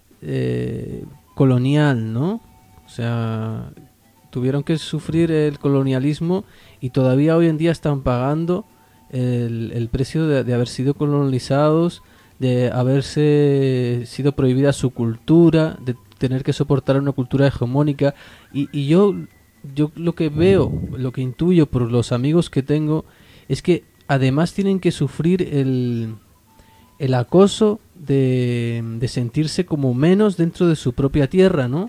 eh, colonial, ¿no? O sea, tuvieron que sufrir el colonialismo y todavía hoy en día están pagando El, el precio de, de haber sido colonizados, de haberse sido prohibida su cultura, de tener que soportar una cultura hegemónica. Y, y yo, yo lo que veo, lo que intuyo por los amigos que tengo, es que además tienen que sufrir el, el acoso de, de sentirse como menos dentro de su propia tierra, ¿no?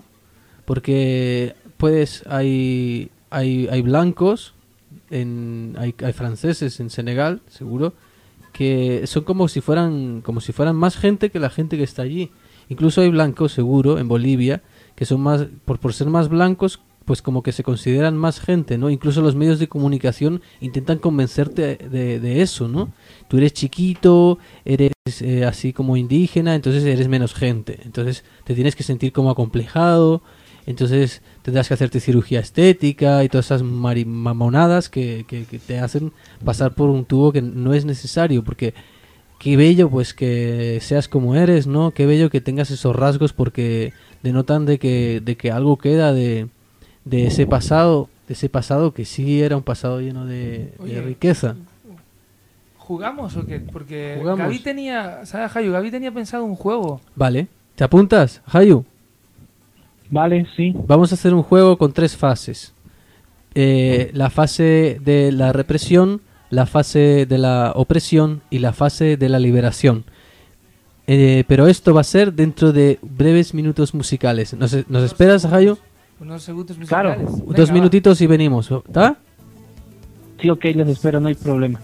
Porque pues hay, hay, hay blancos, En, hay, hay franceses en Senegal, seguro, que son como si fueran como si fueran más gente que la gente que está allí. Incluso hay blancos, seguro, en Bolivia, que son más, por, por ser más blancos, pues como que se consideran más gente, ¿no? Incluso los medios de comunicación intentan convencerte de, de eso, ¿no? Tú eres chiquito, eres eh, así como indígena, entonces eres menos gente. Entonces te tienes que sentir como acomplejado, entonces tendrás que hacerte cirugía estética y todas esas mamonadas que, que, que te hacen pasar por un tubo que no es necesario, porque qué bello pues que seas como eres, ¿no? Qué bello que tengas esos rasgos, porque denotan de que, de que algo queda de, de ese pasado, de ese pasado que sí era un pasado lleno de, Oye, de riqueza. ¿Jugamos o qué? Porque Jugamos. Gaby tenía, ¿sabes, Jayu? Gaby tenía pensado un juego. Vale, ¿te apuntas, Hayu? Vale, sí. Vamos a hacer un juego con tres fases. eh, la fase de la represión, la fase de la opresión y la fase de la liberación. Eh, pero esto va a ser dentro de breves minutos musicales. ¿Nos, nos esperas, Jayo? Unos segundos Claro. musicales. Venga, Dos va. minutitos y venimos, ¿está? Sí, ok, les espero, no hay problema.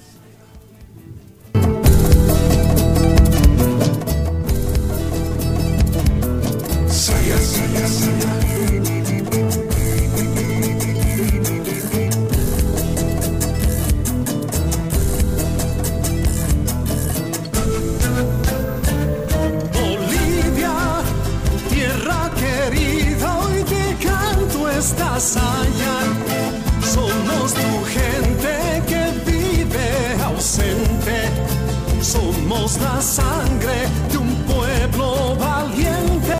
Bolivia, tierra querida, hoy te canto esta hazaña. Somos tu gente que vive ausente. Somos la sangre de un pueblo valiente.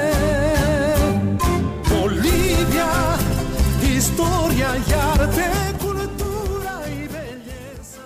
Bolivia, historia y arte, cultura y belleza.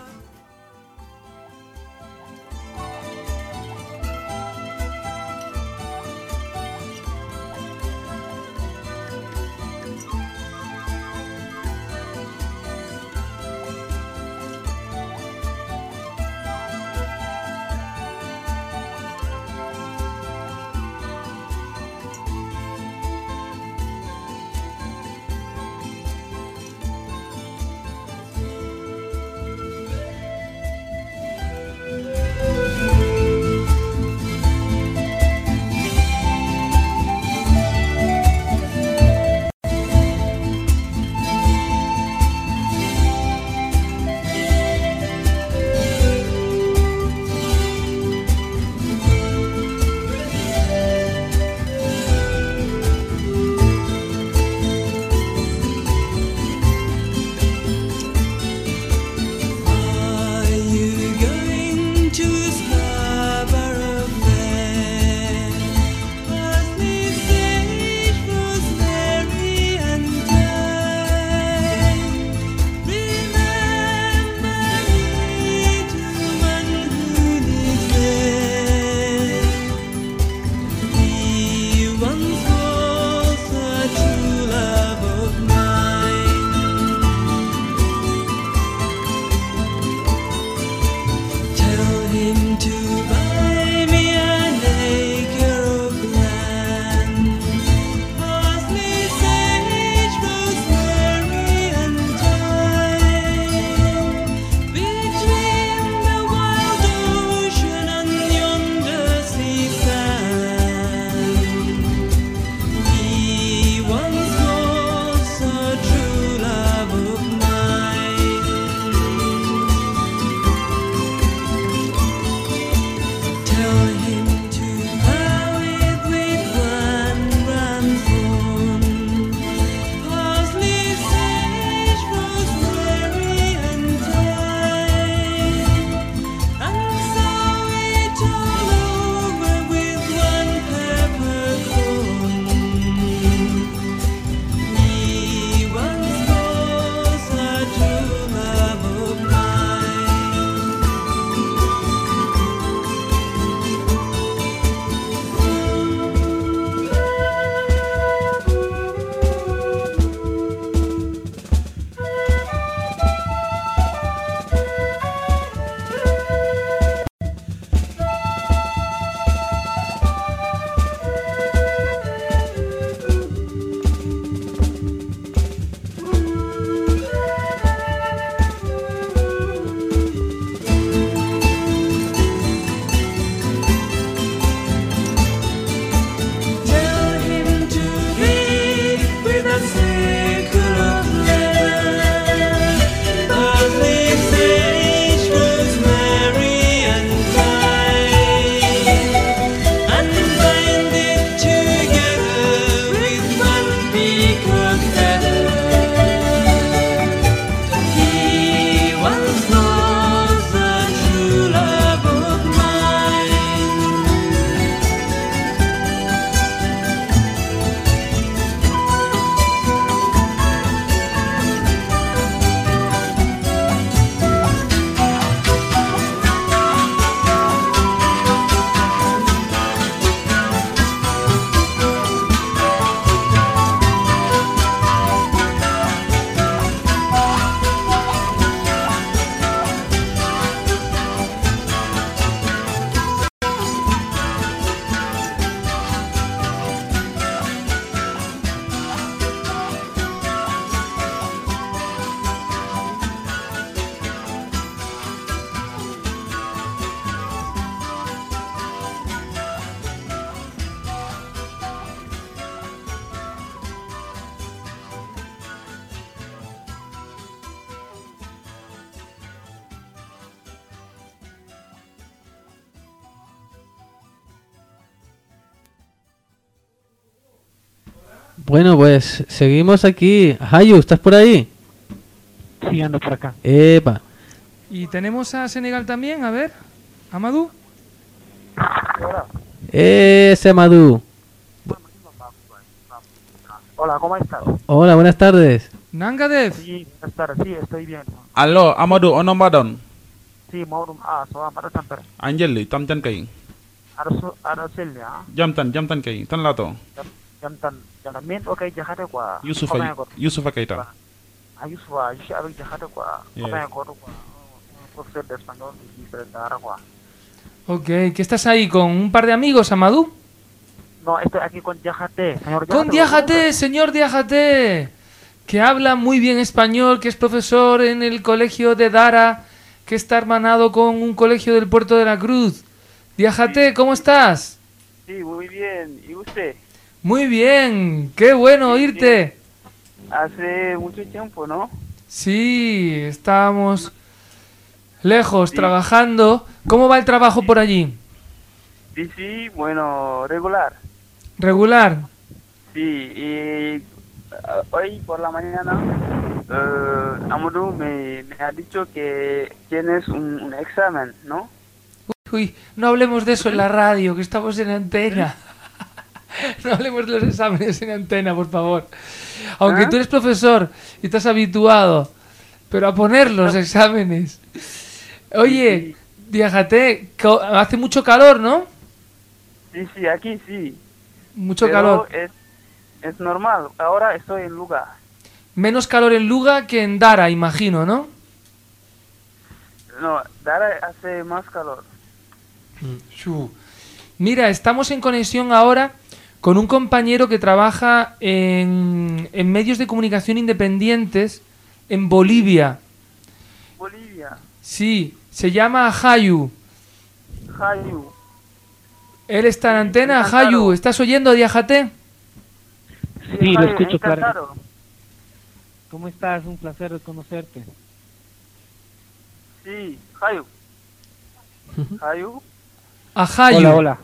Bueno, pues seguimos aquí. Hayu, ¿estás por ahí? Sí, ando por acá. Epa. Y tenemos a Senegal también, a ver. Amadou. Ese Amadou. Hola, ¿cómo estás? Hola, buenas tardes. Nangadev. Sí, buenas tardes, sí, estoy bien. Allo, Amadou, ono mbaɗon? Sí, Mawɗum A, so mbaɗa tampere. A jelli, tam tan kay. Aɗa so- aɗa selli, ha? Jam tan, jam tan kay. Tan lato. Jam- jam tan, jam tan. Min ɗo kay jahate quoi. Youssoufa, Copain goto. Youssoufa Keita. Ah, Youssoufa, je suis avec jahate quoi. Yes. Copain goto quoi. Un professeur d'espagnol qui fait Dara quoi. Ok, ¿qué estás ahí con un par de amigos, Amadou? No, estoy aquí con Jahate, señor Con Jahate, Diajate, señor Diajate, que habla muy bien español, que es profesor en el colegio de Dara, que está hermanado con un colegio del Puerto de la Cruz. Diajate, ¿cómo estás? Sí, muy bien. ¿Y usted? Muy bien, qué bueno oírte. Hace mucho tiempo, ¿no? Sí, estábamos lejos trabajando. ¿Cómo va el trabajo por allí? Sí, sí, bueno, regular. ¿Regular? Sí, y uh, hoy por la mañana uh, Amadou me, me ha dicho que tienes un, un examen, ¿no? Uy, no hablemos de eso en la radio, que estamos en antena. No hablemos de los exámenes en antena, por favor. Aunque ¿Ah? tú eres profesor y estás habituado, pero a poner los exámenes. Oye, Diajate, co- hace mucho calor, ¿no? Sí, sí, aquí sí. Mucho Pero calor. Es, es normal, ahora estoy en lugar. Menos calor en Luga que en Dara, imagino, ¿no? No, Dara hace más calor. Shu. Mira, estamos en conexión ahora con un compañero que trabaja en, en medios de comunicación independientes en Bolivia. Bolivia, Sí, se llama Hayu. Hayu. Él está en antena. encantado. Hayu, ¿estás oyendo, Diajate? Sí, lo Hayu, escucho claro. encantado. ¿Cómo estás? Un placer conocerte. Sí, Hayu. Hayu. A Hayu. Hola, hola.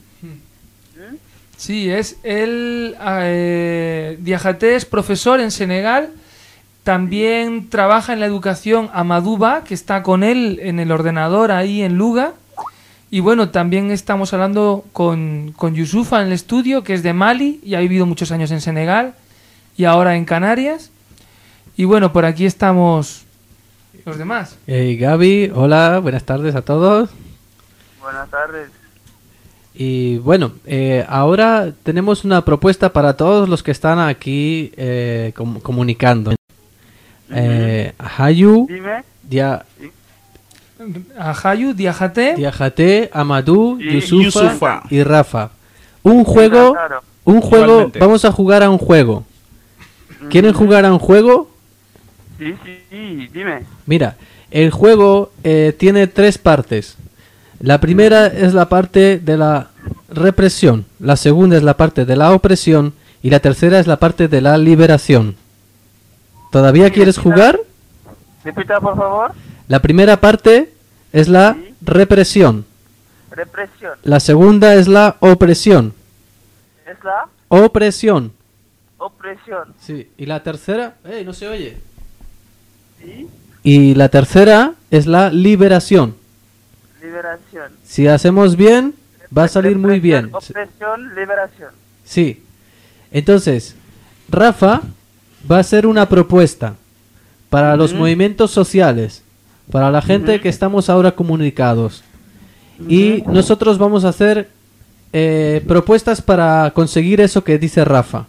Sí, es él. Eh, Diajate es profesor en Senegal. También trabaja en la educación Amaduba, que está con él en el ordenador ahí en Luga. Y bueno, también estamos hablando con, con Youssoufa en el estudio, que es de Mali y ha vivido muchos años en Senegal y ahora en Canarias. Y bueno, por aquí estamos los demás. Hey, Gaby, hola, buenas tardes a todos. Buenas tardes. Y bueno, eh, ahora tenemos una propuesta para todos los que están aquí eh, com- comunicando. Eh, Hayu, Dime. Dia, A Hayu, Diajate. Diajate, Amadou, Y Youssoufa Youssoufa. y Rafa. Un juego, Encantado. un juego, Igualmente. vamos a jugar a un juego. ¿Quieren jugar a un juego? Sí, sí, sí, dime. Mira, el juego eh, tiene tres partes. La primera es la parte de la represión, la segunda es la parte de la opresión y la tercera es la parte de la liberación. ¿Todavía quieres jugar? Repita, por favor. La primera parte es la represión, Represión. la segunda es la opresión. Es la Opresión. opresión. Sí, y la tercera, ¡ey, no se oye! ¿Sí? Y la tercera es la liberación. Liberación. Si hacemos bien, va a salir muy bien. Opresión, liberación. Sí. Entonces, Rafa va a hacer una propuesta para los movimientos sociales, para la gente que estamos ahora comunicados. Y nosotros vamos a hacer eh, propuestas para conseguir eso que dice Rafa.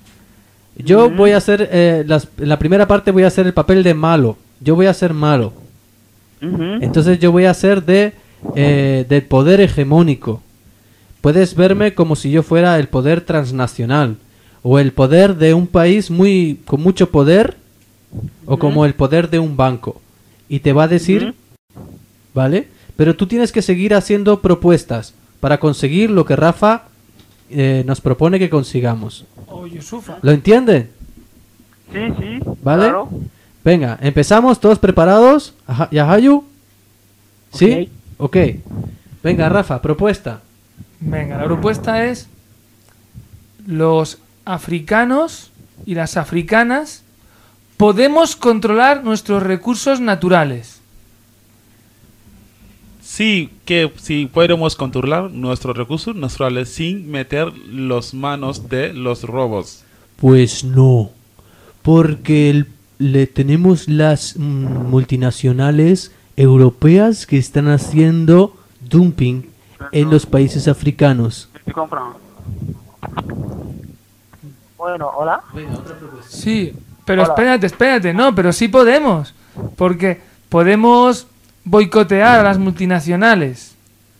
Yo voy a hacer, eh, las- en la primera parte voy a hacer el papel de malo. Yo voy a ser malo. Entonces yo voy a ser de eh, del poder hegemónico. Puedes verme como si yo fuera el poder transnacional o el poder de un país muy con mucho poder o como el poder de un banco. Y te va a decir, ¿vale? Pero tú tienes que seguir haciendo propuestas para conseguir lo que Rafa eh, nos propone que consigamos. O Youssoufa. ¿Lo entienden? Sí, sí. ¿Vale? Claro. Venga, empezamos, todos preparados. Ajá, ¿Yahayu? ¿Sí? Ok. Venga, Rafa, propuesta. Venga, la propuesta es los africanos y las africanas podemos controlar nuestros recursos naturales. Sí, que sí podemos controlar nuestros recursos naturales sin meter las manos de los robos. Pues no, porque el- le tenemos las mm, multinacionales europeas que están haciendo dumping en los países africanos. ¿Me compran? Bueno, hola. Sí, pero Hola. espérate, espérate, no, pero sí podemos, porque podemos boicotear a las multinacionales.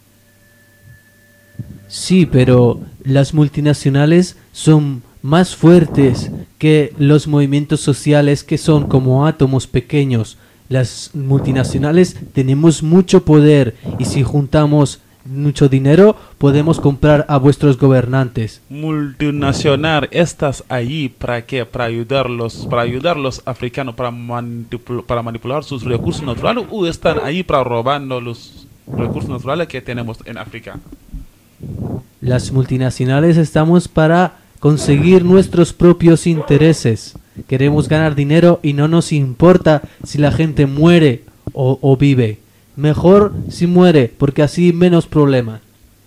Sí, pero las multinacionales son más fuertes que los movimientos sociales que son como átomos pequeños. Las multinacionales tenemos mucho poder y si juntamos mucho dinero podemos comprar a vuestros gobernantes. Multinacional, ¿estás ahí para qué? Para ayudarlos, para ayudar a los africanos para, manipul- para manipular sus recursos naturales, o están ahí para robando los recursos naturales que tenemos en África. Las multinacionales estamos para conseguir nuestros propios intereses. Queremos ganar dinero y no nos importa si la gente muere o, o vive. Mejor si muere, porque así menos problemas.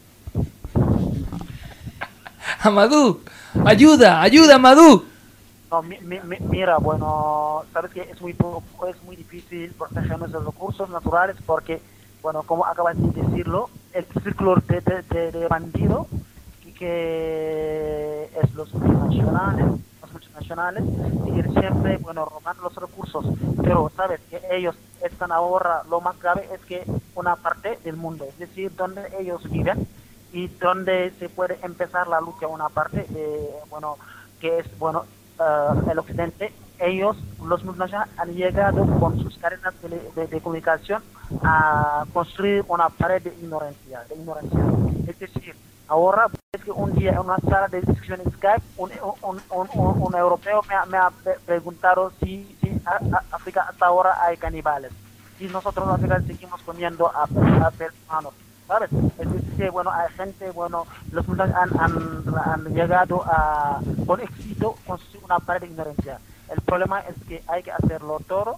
Amadou, ayuda, ayuda, Amadou. No, mi- mi- mi- mira, bueno, sabes que es muy po- es muy difícil proteger nuestros recursos naturales porque, bueno, como acabas de decirlo, el círculo de, de, de, de bandido que, que es los multinacionales, los multinacionales y siempre, bueno, roban los recursos, pero sabes que ellos están ahora, lo más grave es que una parte del mundo, es decir, donde ellos viven y donde se puede empezar la lucha, una parte de, bueno, que es, bueno, uh, el occidente, ellos, los multinacionales, han llegado con sus cadenas de, de, de comunicación a construir una pared de ignorancia, de ignorancia. Es decir, ahora es que un día en una sala de discusión en Skype, un, un, un, un, un europeo me ha, me ha pre- preguntado si, si a, a África hasta ahora hay caníbales. Y nosotros en África seguimos comiendo a, a seres humanos, ¿sabes? Es decir, que, bueno, hay gente, bueno, los mundos han, han, han llegado a, con éxito, construir una pared de ignorancia. El problema es que hay que hacerlo todo.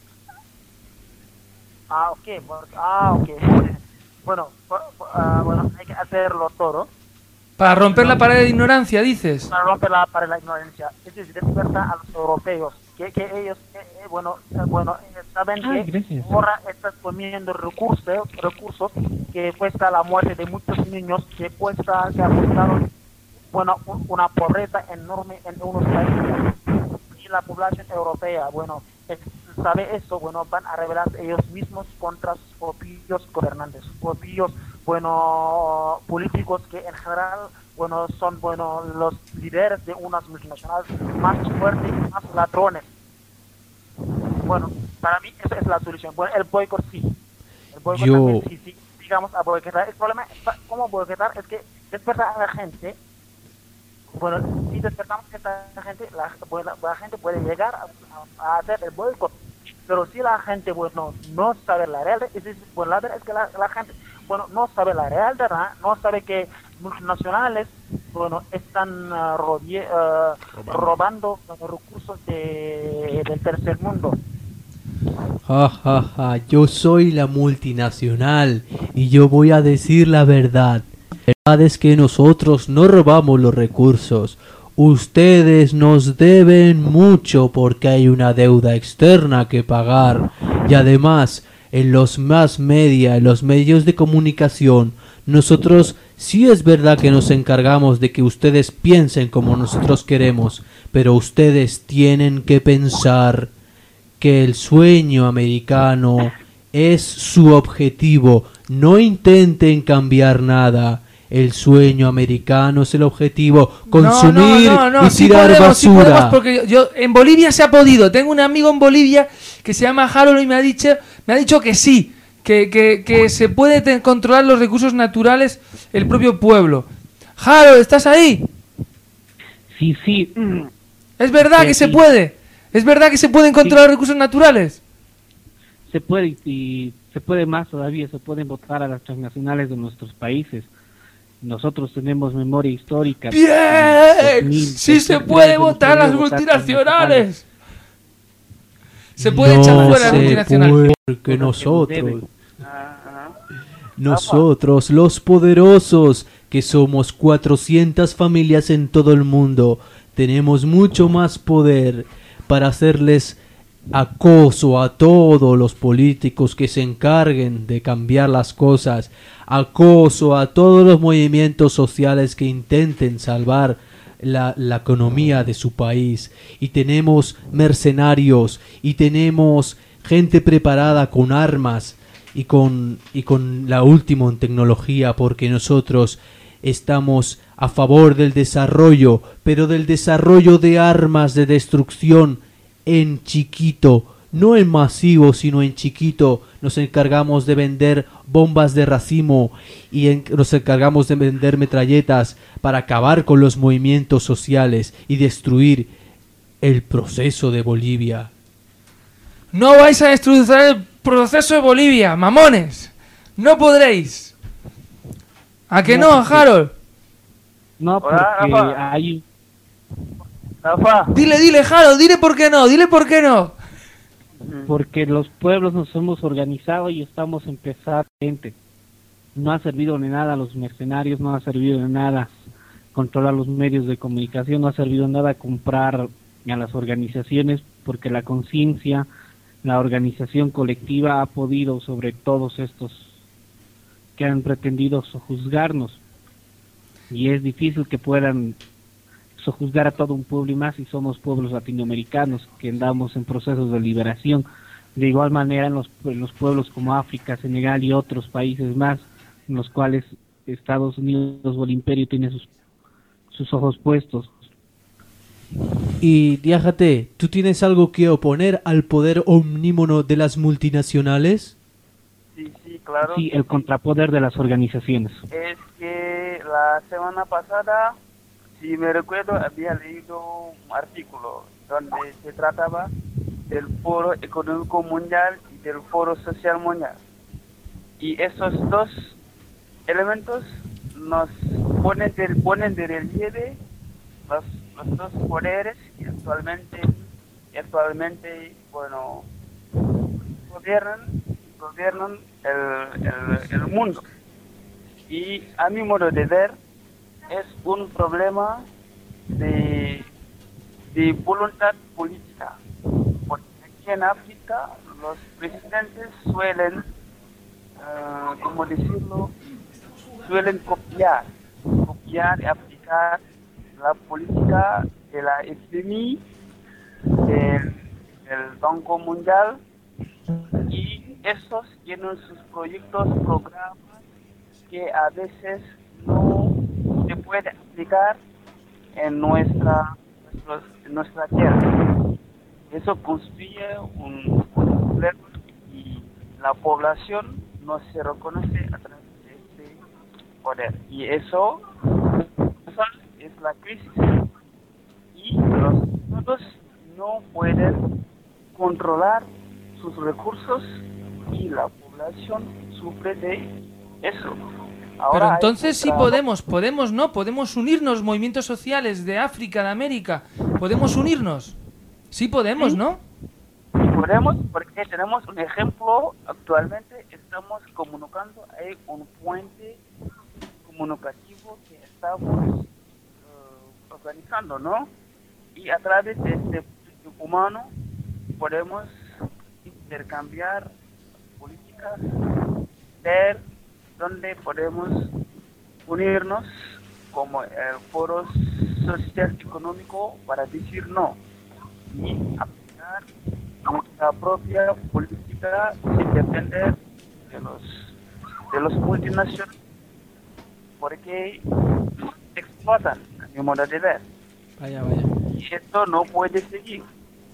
Ah, ok, bueno, ah, ok. Bueno, uh, bueno, hay que hacerlo todo. Para romper la pared de ignorancia, dices. Para romper la pared de la ignorancia. Es decir, despertar a los europeos. Que, que ellos, eh, eh, bueno, eh, bueno eh, saben Ay, que gracias. ahora estás comiendo recursos, recursos que cuesta la muerte de muchos niños, que cuesta, que ha costado, bueno, un- una pobreza enorme en unos países. Y la población europea, bueno, es- sabe eso, bueno, van a rebelar ellos mismos contra sus propios gobernantes, sus propios, bueno, políticos que en general, bueno, son, bueno, los líderes de unas multinacionales más fuertes y más ladrones. Bueno, para mí esa es la solución. Bueno, el boicot sí. El boicot Yo- también sí, sí, digamos a boicotar. El problema, es, ¿cómo boicotar? Es que despertar a la gente. Bueno, si despertamos a esta gente, la, bueno, la gente puede llegar a, a hacer el boicot. Pero si la gente, bueno, no sabe la realidad, es decir, bueno, la verdad es que la, la gente, bueno, no sabe la realidad, no sabe que multinacionales, bueno, están uh, robie- uh, robando los recursos de, del tercer mundo. Ja, ja, ja, yo soy la multinacional y yo voy a decir la verdad. La verdad es que nosotros no robamos los recursos. Ustedes nos deben mucho porque hay una deuda externa que pagar. Y además, en los más media, en los medios de comunicación, nosotros sí es verdad que nos encargamos de que ustedes piensen como nosotros queremos, pero ustedes tienen que pensar que el sueño americano es su objetivo. No intenten cambiar nada. El sueño americano es el objetivo. Consumir no, no, no, no. y Sí tirar podemos, sí basura. podemos, porque yo, yo- en Bolivia se ha podido. Tengo un amigo en Bolivia que se llama Harold y me ha dicho, me ha dicho que sí, que, que, que se puede te- controlar los recursos naturales el propio pueblo. Harold, ¿estás ahí? Sí, sí. Es verdad Sí, que se sí. puede. Es verdad que se pueden controlar los recursos naturales. Se puede y se puede más todavía, se pueden votar a las transnacionales de nuestros países. Nosotros tenemos memoria histórica. ¡Bien! ¡Sí se puede votar a las multinacionales! Se puede echar fuera a las multinacionales. Porque nosotros, nosotros los poderosos, que somos cuatrocientas familias en todo el mundo, tenemos mucho más poder para hacerles acoso a todos los políticos que se encarguen de cambiar las cosas, acoso a todos los movimientos sociales que intenten salvar la, la economía de su país, y tenemos mercenarios y tenemos gente preparada con armas y con, y con la última en tecnología, porque nosotros estamos a favor del desarrollo, pero del desarrollo de armas de destrucción en chiquito, no en masivo, sino en chiquito. Nos encargamos de vender bombas de racimo y en, nos encargamos de vender metralletas para acabar con los movimientos sociales y destruir el proceso de Bolivia. No vais a destruir el proceso de Bolivia, mamones. No podréis. ¿A que no, Harold? No, porque Hola, hay... Rafa. Dile, dile, Harold, dile por qué no, dile por qué no. Porque los pueblos nos hemos organizado y estamos empezando gente. No ha servido de nada a los mercenarios, no ha servido de nada controlar los medios de comunicación, no ha servido de nada comprar a las organizaciones, porque la conciencia, la organización colectiva ha podido sobre todos estos que han pretendido sojuzgarnos. Y es difícil que puedan sojuzgar a todo un pueblo, y más si somos pueblos latinoamericanos que andamos en procesos de liberación. De igual manera en los, en los pueblos como África, Senegal y otros países más, en los cuales Estados Unidos o el imperio tiene sus, sus ojos puestos. Y Diájate, ¿tú tienes algo que oponer al poder omnímono de las multinacionales? Sí, sí, claro. Sí, el contrapoder de las organizaciones. Es que la semana pasada, si me recuerdo, había leído un artículo donde se trataba del Foro Económico Mundial y del Foro Social Mundial. Y esos dos elementos nos ponen de, ponen de relieve los, los dos poderes que actualmente, actualmente bueno, gobiernan, gobiernan el, el, el mundo. Y a mi modo de ver, es un problema de, de voluntad política, porque aquí en África los presidentes suelen, uh, ¿cómo decirlo?, suelen copiar, copiar y aplicar la política de la F M I, del, del Banco Mundial, y estos tienen sus proyectos, programas que a veces no se puede aplicar en nuestra en nuestra tierra. Eso constituye un, un problema y la población no se reconoce a través de este poder, y eso es la crisis, y los estados no pueden controlar sus recursos y la población sufre de eso. Ahora Pero entonces sí otra... podemos, podemos, ¿no? Podemos unirnos, movimientos sociales de África, de América. Podemos unirnos. Sí podemos, ¿Sí? ¿no? Sí podemos, porque tenemos un ejemplo. Actualmente estamos comunicando, hay un puente comunicativo que estamos uh, organizando, ¿no? Y a través de este humano podemos intercambiar políticas, ver dónde podemos unirnos como el foro social económico para decir no y aplicar nuestra propia política sin depender de los de los multinacionales, porque explotan a mi modo de ver. Vaya, vaya. Y esto no puede seguir.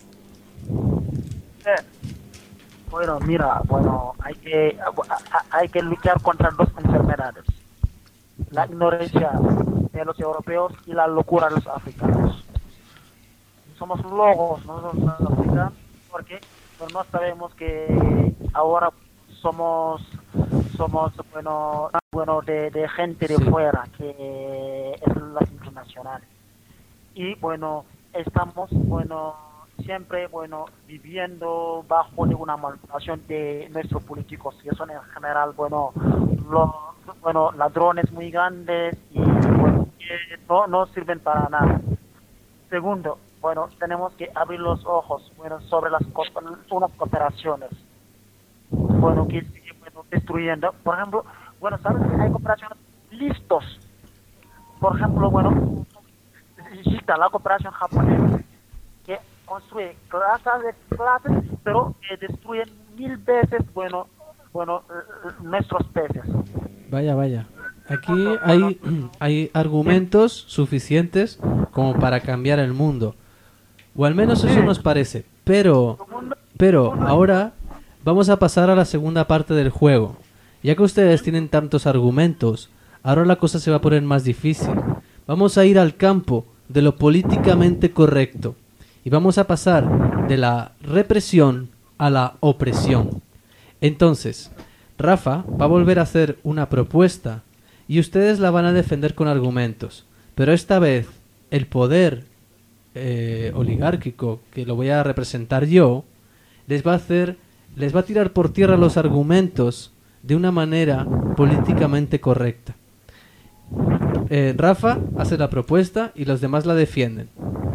Bueno, mira, bueno, hay que hay que luchar contra dos enfermedades: la ignorancia de los europeos y la locura de los africanos. Somos locos nosotros los africanos porque pues, no sabemos que ahora somos somos, bueno, bueno de, de gente de Sí. fuera, que es las internacionales. Y bueno, estamos, bueno, siempre, bueno, viviendo bajo de una manipulación de nuestros políticos, que son en general, bueno, los, bueno, ladrones muy grandes y bueno, que no, no sirven para nada. Segundo, bueno, tenemos que abrir los ojos, bueno, sobre las co- unas cooperaciones, bueno, que siguen, bueno, destruyendo. Por ejemplo, bueno, ¿sabes que hay cooperaciones listos? Por ejemplo, bueno, existe la cooperación japonesa, que construye clases de clases, pero que destruyen mil veces, bueno, bueno, eh, nuestros peces. Vaya, vaya. Aquí hay, hay argumentos suficientes como para cambiar el mundo. O al menos eso nos parece. Pero, pero ahora vamos a pasar a la segunda parte del juego. Ya que ustedes tienen tantos argumentos, ahora la cosa se va a poner más difícil. Vamos a ir al campo de lo políticamente correcto. Y vamos a pasar de la represión a la opresión. Entonces, Rafa va a volver a hacer una propuesta y ustedes la van a defender con argumentos. Pero esta vez el poder eh, oligárquico, que lo voy a representar yo, les va a hacer, les va a tirar por tierra los argumentos de una manera políticamente correcta. Eh, Rafa hace la propuesta y los demás la defienden.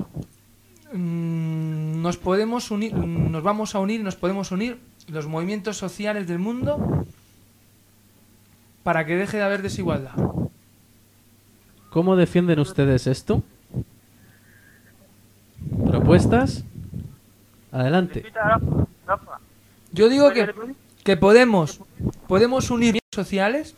Mm, Nos podemos unir, nos vamos a unir, nos podemos unir los movimientos sociales del mundo para que deje de haber desigualdad. ¿Cómo defienden ustedes esto? ¿Propuestas? Adelante. Yo digo que, que podemos, podemos unir movimientos sociales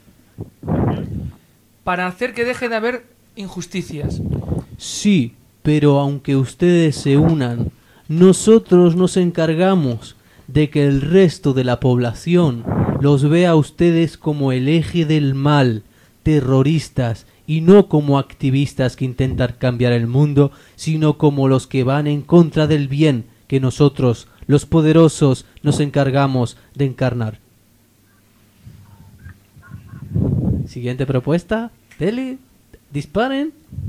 para hacer que deje de haber injusticias. Sí, pero aunque ustedes se unan, nosotros nos encargamos de que el resto de la población los vea a ustedes como el eje del mal, terroristas, y no como activistas que intentan cambiar el mundo, sino como los que van en contra del bien que nosotros, los poderosos, nos encargamos de encarnar. Siguiente propuesta. Dele, disparen.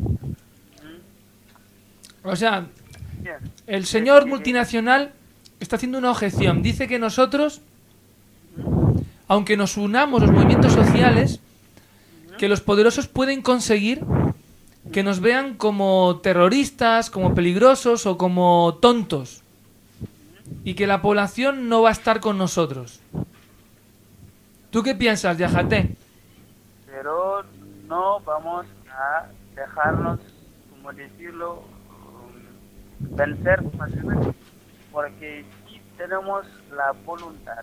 O sea, el señor multinacional está haciendo una objeción. Dice que nosotros, aunque nos unamos los movimientos sociales, que los poderosos pueden conseguir que nos vean como terroristas, como peligrosos o como tontos. Y que la población no va a estar con nosotros. ¿Tú qué piensas, Yajate? Pero no vamos a dejarnos, como decirlo, um, vencer fácilmente, porque si tenemos la voluntad,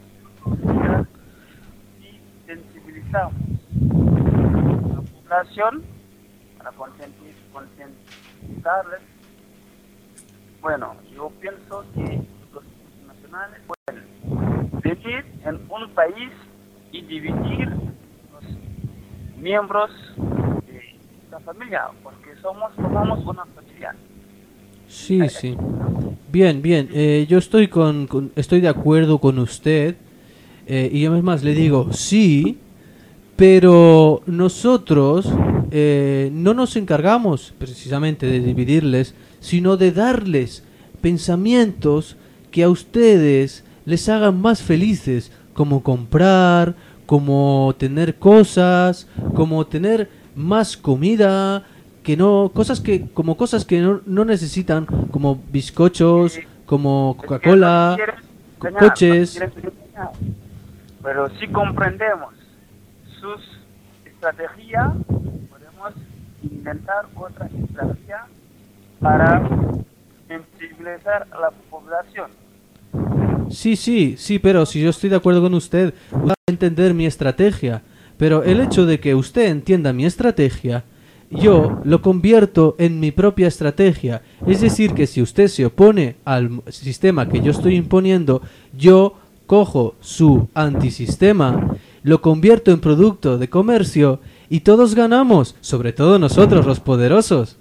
si sensibilizamos la población para concientiz- concientizarles, bueno, yo pienso que los nacionales pueden vivir en un país y dividir los miembros de la familia, porque somos, somos una familia. Sí, sí. Bien, bien. Eh, yo estoy con, con- estoy de acuerdo con usted. Eh, y yo más le digo sí, pero nosotros eh, no nos encargamos precisamente de dividirles, sino de darles pensamientos que a ustedes les hagan más felices, como comprar, como tener cosas, como tener más comida, que no, cosas que, como cosas que no, no necesitan, como bizcochos, como Coca-Cola, co- Señor, coches. no quieren enseñar. Pero si comprendemos sus estrategias, podemos inventar otra estrategia para sensibilizar a la población. Sí, sí, sí, pero si yo estoy de acuerdo con usted, va a entender mi estrategia. Pero el hecho de que usted entienda mi estrategia, yo lo convierto en mi propia estrategia. Es decir, que si usted se opone al sistema que yo estoy imponiendo, yo cojo su antisistema, lo convierto en producto de comercio y todos ganamos, sobre todo nosotros, los poderosos.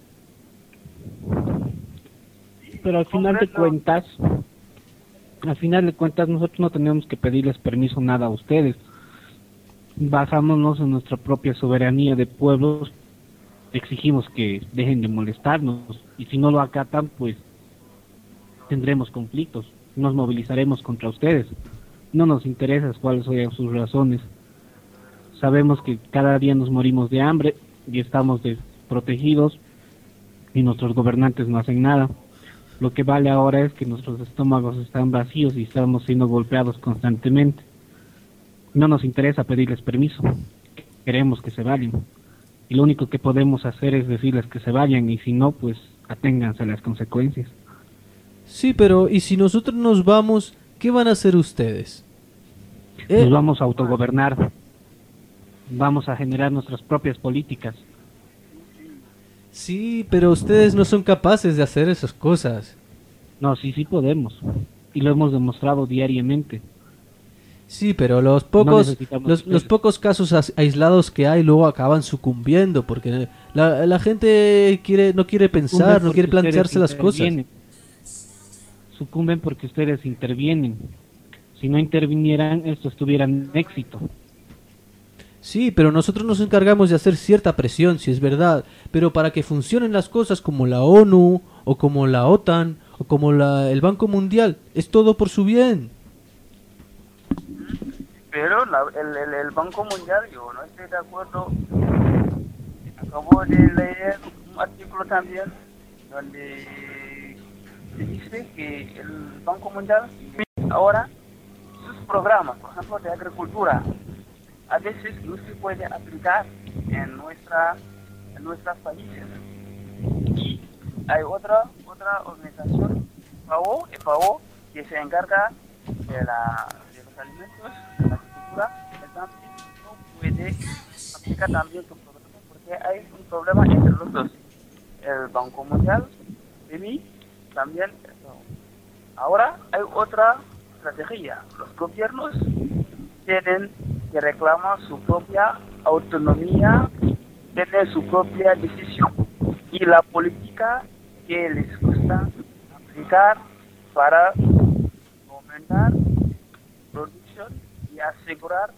Pero al final de cuentas, al final de cuentas nosotros no tenemos que pedirles permiso nada a ustedes. basámonos en nuestra propia soberanía de pueblos, exigimos que dejen de molestarnos y si no lo acatan, pues tendremos conflictos, nos movilizaremos contra ustedes. No nos interesa cuáles sean sus razones. Sabemos que cada día nos morimos de hambre y estamos desprotegidos y nuestros gobernantes no hacen nada. Lo que vale ahora es que nuestros estómagos están vacíos y estamos siendo golpeados constantemente. No nos interesa pedirles permiso, queremos que se vayan. Y lo único que podemos hacer es decirles que se vayan y si no, pues aténganse a las consecuencias. Sí, pero ¿y si nosotros nos vamos, qué van a hacer ustedes? Nos vamos a autogobernar, vamos a generar nuestras propias políticas. Sí, pero ustedes no son capaces de hacer esas cosas. No, sí, sí podemos. Y lo hemos demostrado diariamente. Sí, pero los No pocos necesitamos los, ustedes. los pocos casos as- aislados que hay luego acaban sucumbiendo porque la, la gente quiere no quiere pensar, Sucumben no quiere porque ustedes plantearse las cosas. intervienen. Sucumben porque ustedes intervienen. Si no intervinieran, estos tuvieran éxito. Sí, pero nosotros nos encargamos de hacer cierta presión, si es verdad, pero para que funcionen las cosas como la ONU o como la OTAN o como la, el Banco Mundial, es todo por su bien. Pero la- el, el, el Banco Mundial, yo no estoy de acuerdo. Acabo de leer un artículo también donde se dice que el Banco Mundial ahora sus programas, por ejemplo, de agricultura, a veces no se puede aplicar en nuestra en nuestros países. Y hay otra otra organización, F A O, F A O, que se encarga de, la, de los alimentos, de la agricultura, entonces no puede aplicar también su programa porque hay un problema entre los dos. El Banco Mundial, de mí, también el F A O. Ahora hay otra estrategia. Los gobiernos tienen que reclamar su propia autonomía, tienen su propia decisión y la política que les gusta aplicar para aumentar producción y asegurar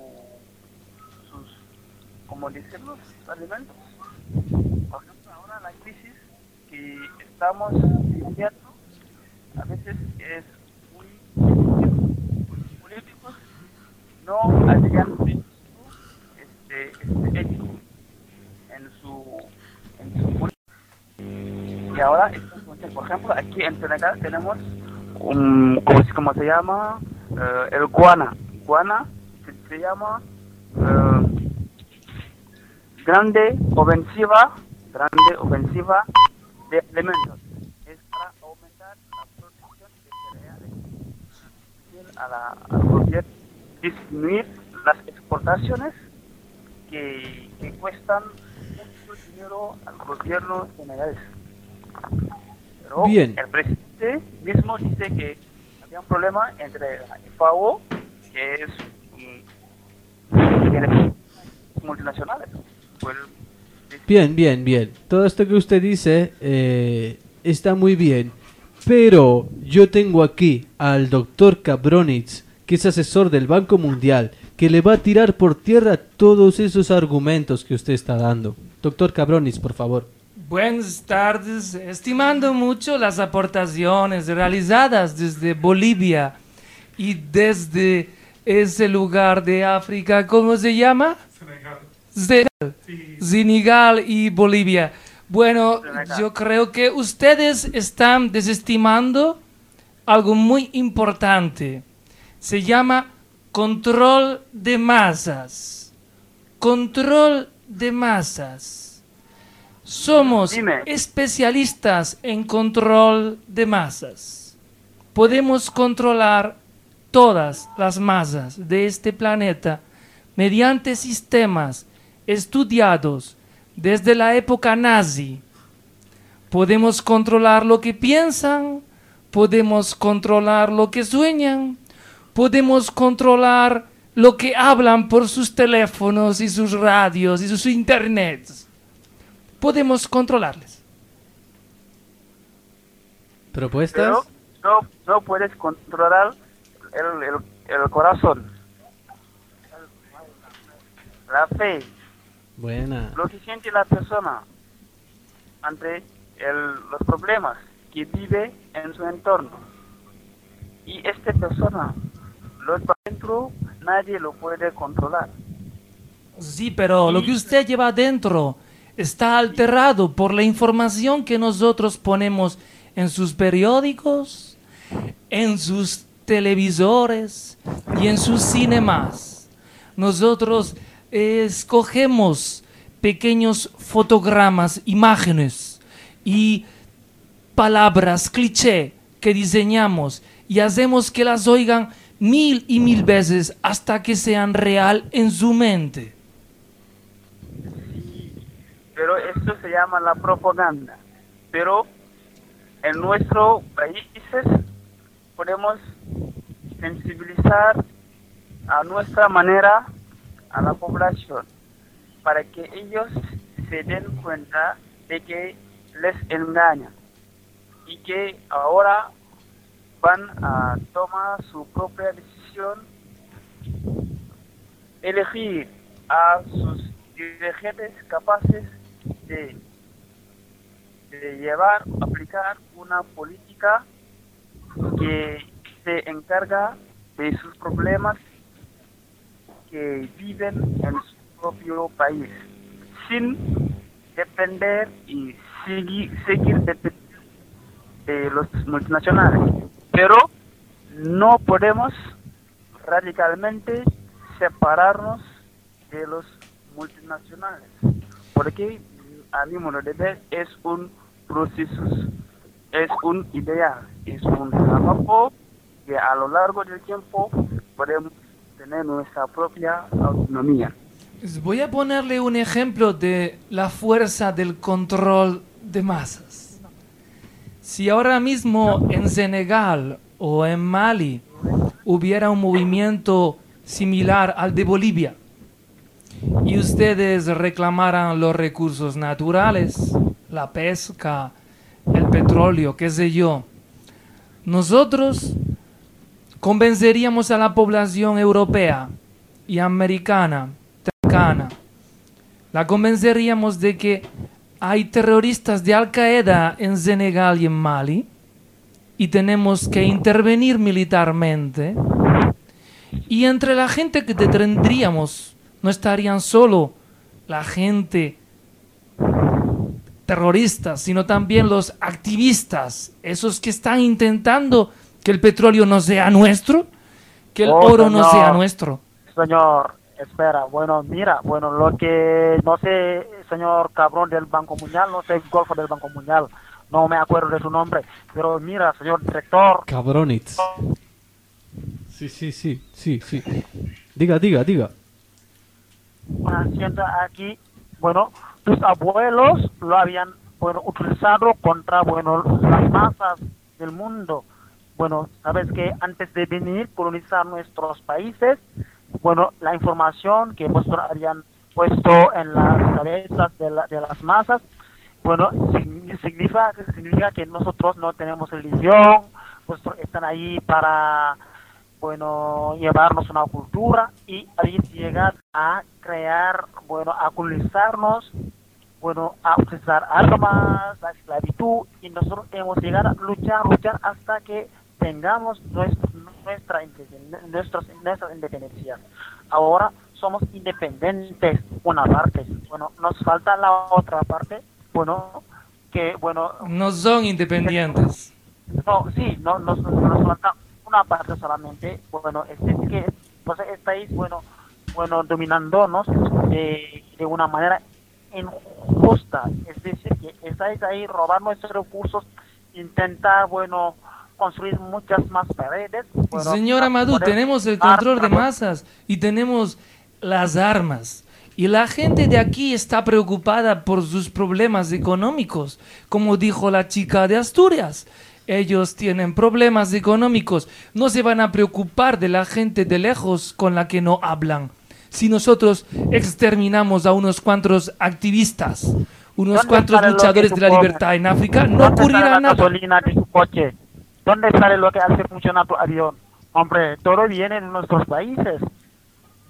su, sus, como decimos, sus alimentos. Por ejemplo, ahora la crisis que estamos viviendo a veces es muy políticos no habían visto este, este hecho en su en su política. Y ahora, por ejemplo, aquí en Senegal tenemos un, ¿cómo, se- cómo se llama? Eh, el guana. Guana se, se llama eh, grande ofensiva, grande ofensiva de alimentos. Es para aumentar la producción de cereales. A la, al gobierno disminuir las exportaciones que, que cuestan mucho dinero al gobierno senegalés. Pero Bien. el presidente mismo dice que había un problema entre la F A O, que es um, que es multinacionales. Pues, Bien, bien, bien. Todo esto que usted dice eh, está muy bien. Pero yo tengo aquí al doctor Cabronitz, que es asesor del Banco Mundial, que le va a tirar por tierra todos esos argumentos que usted está dando. Doctor Cabronitz, por favor. Buenas tardes, estimando mucho las aportaciones realizadas desde Bolivia y desde ese lugar de África, ¿cómo se llama? Senegal. Senegal y Bolivia. Bueno, yo creo que ustedes están desestimando algo muy importante. Se llama control de masas. Control de masas. Somos especialistas en control de masas. Podemos controlar todas las masas de este planeta mediante sistemas estudiados desde la época nazi. Podemos controlar lo que piensan, podemos controlar lo que sueñan, podemos controlar lo que hablan por sus teléfonos y sus radios y sus internets. Podemos controlarles. ¿Propuestas? Pero no, no puedes controlar el, el, el corazón. la fe, Buena. lo que siente la persona ante el- los problemas que vive en su entorno. Y esta persona, lo está dentro, nadie lo puede controlar. Sí, pero lo que usted lleva adentro está alterado por la información que nosotros ponemos en sus periódicos, en sus televisores y en sus cinemas. Nosotros eh, escogemos pequeños fotogramas, imágenes y palabras cliché que diseñamos y hacemos que las oigan mil y mil veces hasta que sean real en su mente. Pero esto se llama la propaganda. Pero en nuestros países podemos sensibilizar a nuestra manera a la población para que ellos se den cuenta de que les engañan y que ahora van a tomar su propia decisión, elegir a sus dirigentes capaces de, de llevar, aplicar una política que se encarga de sus problemas que viven en su propio país, sin depender y seguir, seguir dependiendo de los multinacionales. Pero no podemos radicalmente separarnos de los multinacionales, porque a mi modo de ver es un proceso, es un ideal, es un trabajo que a lo largo del tiempo podemos tener nuestra propia autonomía. Pues voy a ponerle un ejemplo de la fuerza del control de masas. Si ahora mismo en Senegal o en Mali hubiera un movimiento similar al de Bolivia y ustedes reclamaran los recursos naturales, la pesca, el petróleo, qué sé yo, nosotros convenceríamos a la población europea y americana, cercana, la convenceríamos de que hay terroristas de Al Qaeda en Senegal y en Mali y tenemos que intervenir militarmente, y entre la gente que tendríamos no estarían solo la gente terroristas, sino también los activistas, esos que están intentando que el petróleo no sea nuestro, que el Oh, oro no señor. sea nuestro. Señor, espera, bueno, mira, bueno, lo que, no sé, señor cabrón del Banco Mundial, no sé, el golfo del Banco Mundial, no me acuerdo de su nombre, pero mira, señor director. Cabronitz. Sí, sí, sí, sí, sí. Diga, diga, diga. Una hacienda aquí, bueno, tus abuelos lo habían, bueno, utilizado contra, bueno, las masas del mundo. Bueno, sabes que antes de venir colonizar nuestros países, bueno, la información que vosotros habían puesto en las cabezas de, la- de las masas, bueno, signi- significa, significa que nosotros no tenemos religión, vosotros están ahí para, bueno, llevarnos una cultura y ahí llegar a crear, bueno, a colonizarnos, bueno, a utilizar armas, la esclavitud, y nosotros hemos llegado a luchar, luchar hasta que tengamos nuestra, nuestra, independen- nuestras, nuestras independencias. Ahora somos independientes, una parte. Bueno, nos falta la otra parte, bueno, que, bueno... No son independientes. No, sí, no, nos, nos falta una parte solamente. Bueno, es decir que pues, estáis, bueno, bueno, dominándonos de, de una manera injusta. Es decir, que estáis ahí robando nuestros recursos, intentar, bueno, construir muchas más paredes. Bueno, Señor Amadou, poder- tenemos el control de masas y tenemos las armas. Y la gente de aquí está preocupada por sus problemas económicos, como dijo la chica de Asturias. Ellos tienen problemas económicos, no se van a preocupar de la gente de lejos con la que no hablan. Si nosotros exterminamos a unos cuantos activistas, unos ¿Dónde cuantos sale lo que luchadores tú de la comes? libertad en África, no ¿Dónde sale ocurrirá la nada. gasolina de su coche? ¿Dónde sale lo que hace funcionar tu avión? Hombre, todo viene en nuestros países.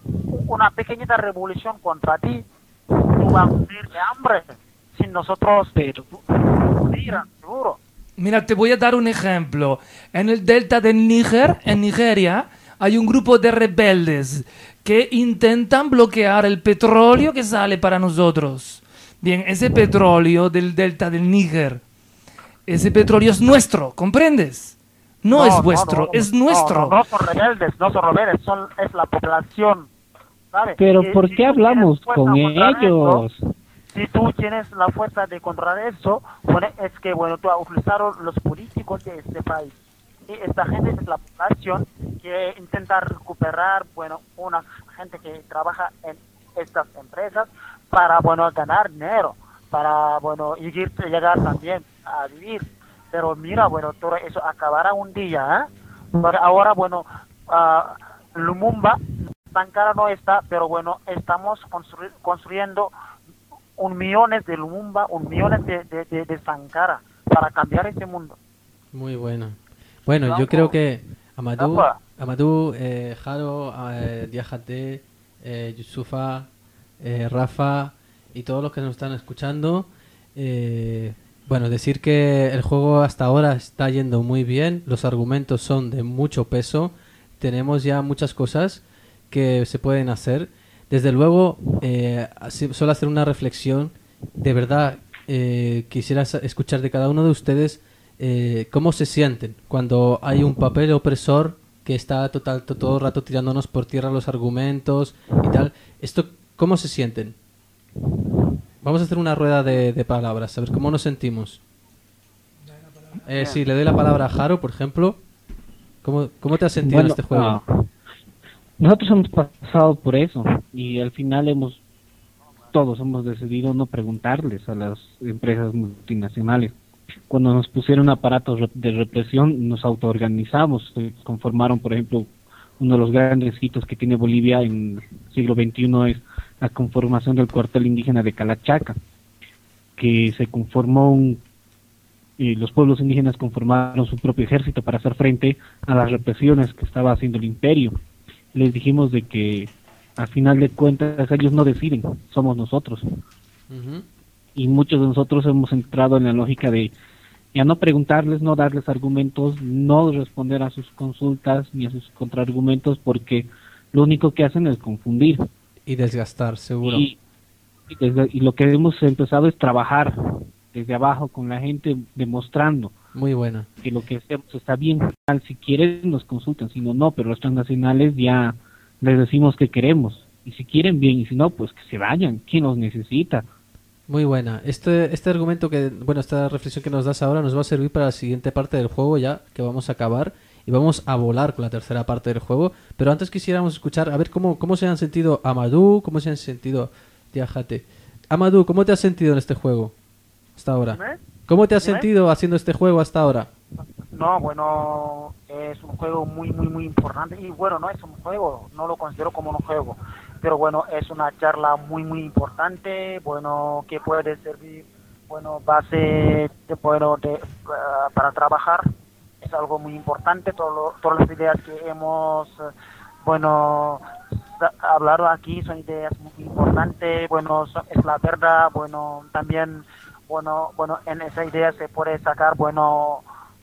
una pequeñita revolución contra ti, tú vas a morir de hambre. Sin nosotros, pero seguro. Mira, te voy a dar un ejemplo. En el delta del Níger, en Nigeria, hay un grupo de rebeldes que intentan bloquear el petróleo que sale para nosotros. Bien, ese petróleo del delta del Níger, ese petróleo es nuestro, ¿comprendes? No, No, es no, vuestro, no, es no, nuestro. No, no son rebeldes, no son rebeldes, son, es la población, ¿sabes? Pero Y- ¿por si qué tú hablamos tienes fuerza con contra ellos? eso, si tú tienes la fuerza de controlar eso, bueno, es que, bueno, tú has utilizado los políticos de este país. Y esta gente es la población que intenta recuperar, bueno, una gente que trabaja en estas empresas para, bueno, ganar dinero, para, bueno, llegar, llegar también a vivir. Pero mira, bueno, todo eso acabará un día, ¿eh? Porque ahora, bueno, ah, Lumumba, Sankara no está, pero bueno, estamos constru- construyendo un millones de Lumumba, un millones de, de, de, de Sankara para cambiar este mundo. Muy bueno. Bueno, yo creo que Amadou, Amadou eh, Jaro, eh, Diajate, eh, Yusufa, eh, Rafa y todos los que nos están escuchando, eh, bueno, decir que el juego hasta ahora está yendo muy bien, los argumentos son de mucho peso, tenemos ya muchas cosas que se pueden hacer. Desde luego, eh, así- solo hacer una reflexión, de verdad eh, quisiera sa- escuchar de cada uno de ustedes eh, cómo se sienten cuando hay un papel opresor que está total, to- todo el rato tirándonos por tierra los argumentos y tal. Esto, ¿cómo se sienten? Vamos a hacer una rueda de, de palabras, a ver cómo nos sentimos. Eh, sí, le doy la palabra a Jaro, por ejemplo. ¿Cómo, cómo te has sentido en Bueno, este juego? ah, nosotros hemos pasado por eso y al final hemos todos hemos decidido no preguntarles a las empresas multinacionales. Cuando nos pusieron aparatos re- de represión, nos autoorganizamos, se conformaron, por ejemplo, uno de los grandes hitos que tiene Bolivia en el siglo veintiuno es la conformación del cuartel indígena de Calachaca, que se conformó un y los pueblos indígenas conformaron su propio ejército para hacer frente a las represiones que estaba haciendo el imperio. Les dijimos de que al final de cuentas ellos no deciden, somos nosotros. Ujú. Y muchos de nosotros hemos entrado en la lógica de ya no preguntarles, no darles argumentos, no responder a sus consultas ni a sus contraargumentos, porque lo único que hacen es confundir. Y desgastar, seguro. Y, y desde- y lo que hemos empezado es trabajar desde abajo con la gente, demostrando Muy buena. que lo que hacemos está bien. Si quieren nos consultan, si no, no, pero los transnacionales ya les decimos que queremos. Y si quieren, bien, y si no, pues que se vayan. ¿Quién los necesita? Muy buena. Este, este argumento que, bueno, esta reflexión que nos das ahora nos va a servir para la siguiente parte del juego ya, que vamos a acabar. Y vamos a volar con la tercera parte del juego. Pero antes quisiéramos escuchar, a ver cómo, cómo se han sentido Amadou, cómo se han sentido Diajate. Amadou, ¿cómo te has sentido en este juego hasta ahora? Dime. ¿Cómo te has Dime. sentido haciendo este juego hasta ahora? No, bueno, es un juego muy, muy, muy importante. Y bueno, no es un juego, no lo considero como un juego. Pero bueno, es una charla muy, muy importante, bueno, que puede servir, bueno, base de, bueno, de, ah, para trabajar. Es algo muy importante, todo lo- todas las ideas que hemos, eh, bueno, sa- hablado aquí son ideas muy importantes, bueno, son- es la verdad, bueno, también, bueno, bueno, en esa idea se puede sacar, bueno,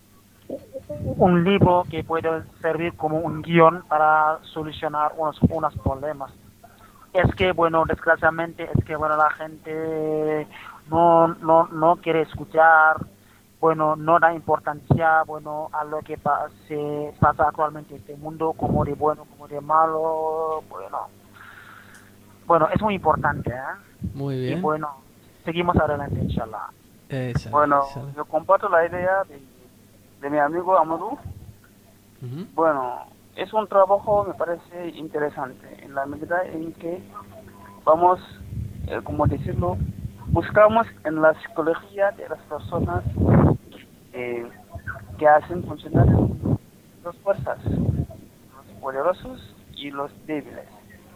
un libro que puede servir como un guión para solucionar unos, unos problemas. Es que, bueno, desgraciadamente, es que, bueno, la gente no, no, no quiere escuchar, bueno, no da importancia, bueno, a lo que pa- se pasa actualmente en este mundo, como de bueno, como de malo, bueno. Bueno, es muy importante, ¿eh? Muy Y bien. bueno, seguimos adelante, inshallah. Eh, sale, Bueno, sale. yo comparto la idea de, de mi amigo Amadou. Ujú. Bueno, es un trabajo, me parece interesante, en la medida en que vamos, eh, como decirlo, buscamos en la psicología de las personas eh, que hacen funcionar las fuerzas, los poderosos y los débiles.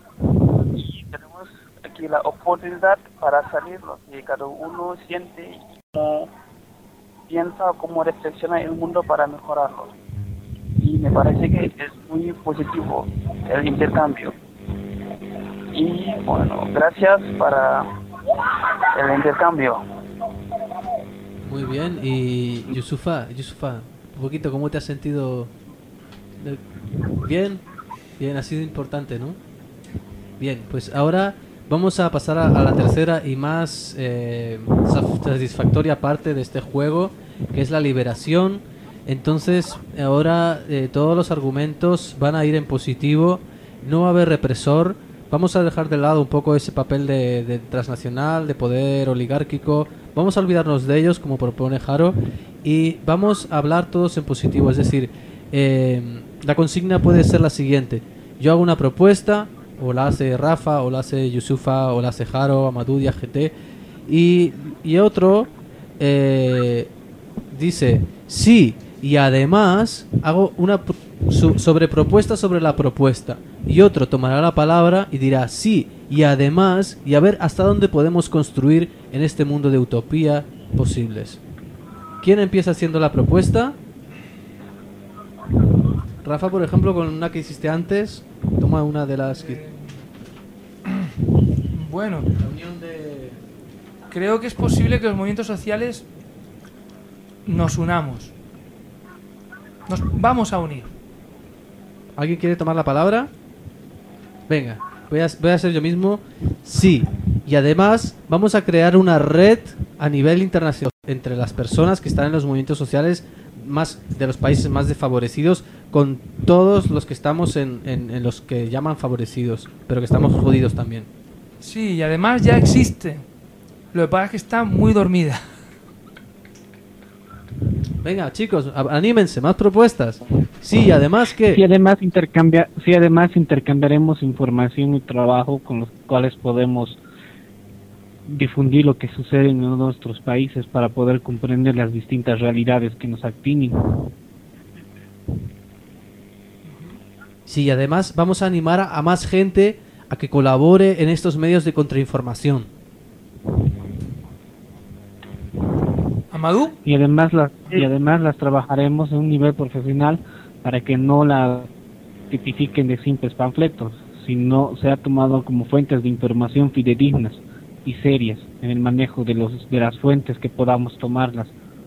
Y tenemos aquí la oportunidad para salir lo que cada uno siente y cómo piensa o cómo reflexiona el mundo para mejorarlo. Y me parece que es muy positivo el intercambio. y bueno, gracias para el intercambio. Muy bien, y Yusufa, Yusufa, un poquito, ¿cómo te has sentido? Bien, bien, ha sido importante, ¿no? Bien, pues ahora vamos a pasar a, a la tercera y más eh, satisfactoria parte de este juego, que es la liberación. Entonces, ahora eh, todos los argumentos van a ir en positivo, no va a haber represor. Vamos a dejar de lado un poco ese papel de, de transnacional, de poder oligárquico. Vamos a olvidarnos de ellos, como propone Jaro, y vamos a hablar todos en positivo. Es decir, eh, la consigna puede ser la siguiente. Yo hago una propuesta, o la hace Rafa, o la hace Yusufa, o la hace Jaro, Amadou, A G T, y, y otro eh, dice sí, y además hago una su, sobre propuesta sobre la propuesta, y otro tomará la palabra y dirá sí, y además, y a ver hasta dónde podemos construir en este mundo de utopía posibles. ¿Quién empieza haciendo la propuesta? Rafa, por ejemplo, con una que hiciste antes, toma una de las que... Bueno, creo que es posible que los movimientos sociales nos unamos. Nos vamos a unir. ¿Alguien quiere tomar la palabra? Venga, voy a, voy a hacer yo mismo. Sí, y además vamos a crear una red a nivel internacional entre las personas que están en los movimientos sociales más de los países más desfavorecidos, con todos los que estamos en, en, en los que llaman favorecidos, pero que estamos jodidos también. Sí, y además ya existe. Lo que pasa es que está muy dormida. Venga, chicos, anímense, más propuestas. Sí, y además que... Sí, además, intercambia, sí, además intercambiaremos información y trabajo con los cuales podemos difundir lo que sucede en nuestros países para poder comprender las distintas realidades que nos activen. Sí, y además vamos a animar a, a más gente a que colabore en estos medios de contrainformación. ¿Amadou? Y además las y además las trabajaremos en un nivel profesional para que no la tipifiquen de simples panfletos, sino sea tomado como fuentes de información fidedignas y serias en el manejo de los de las fuentes que podamos tomarlas.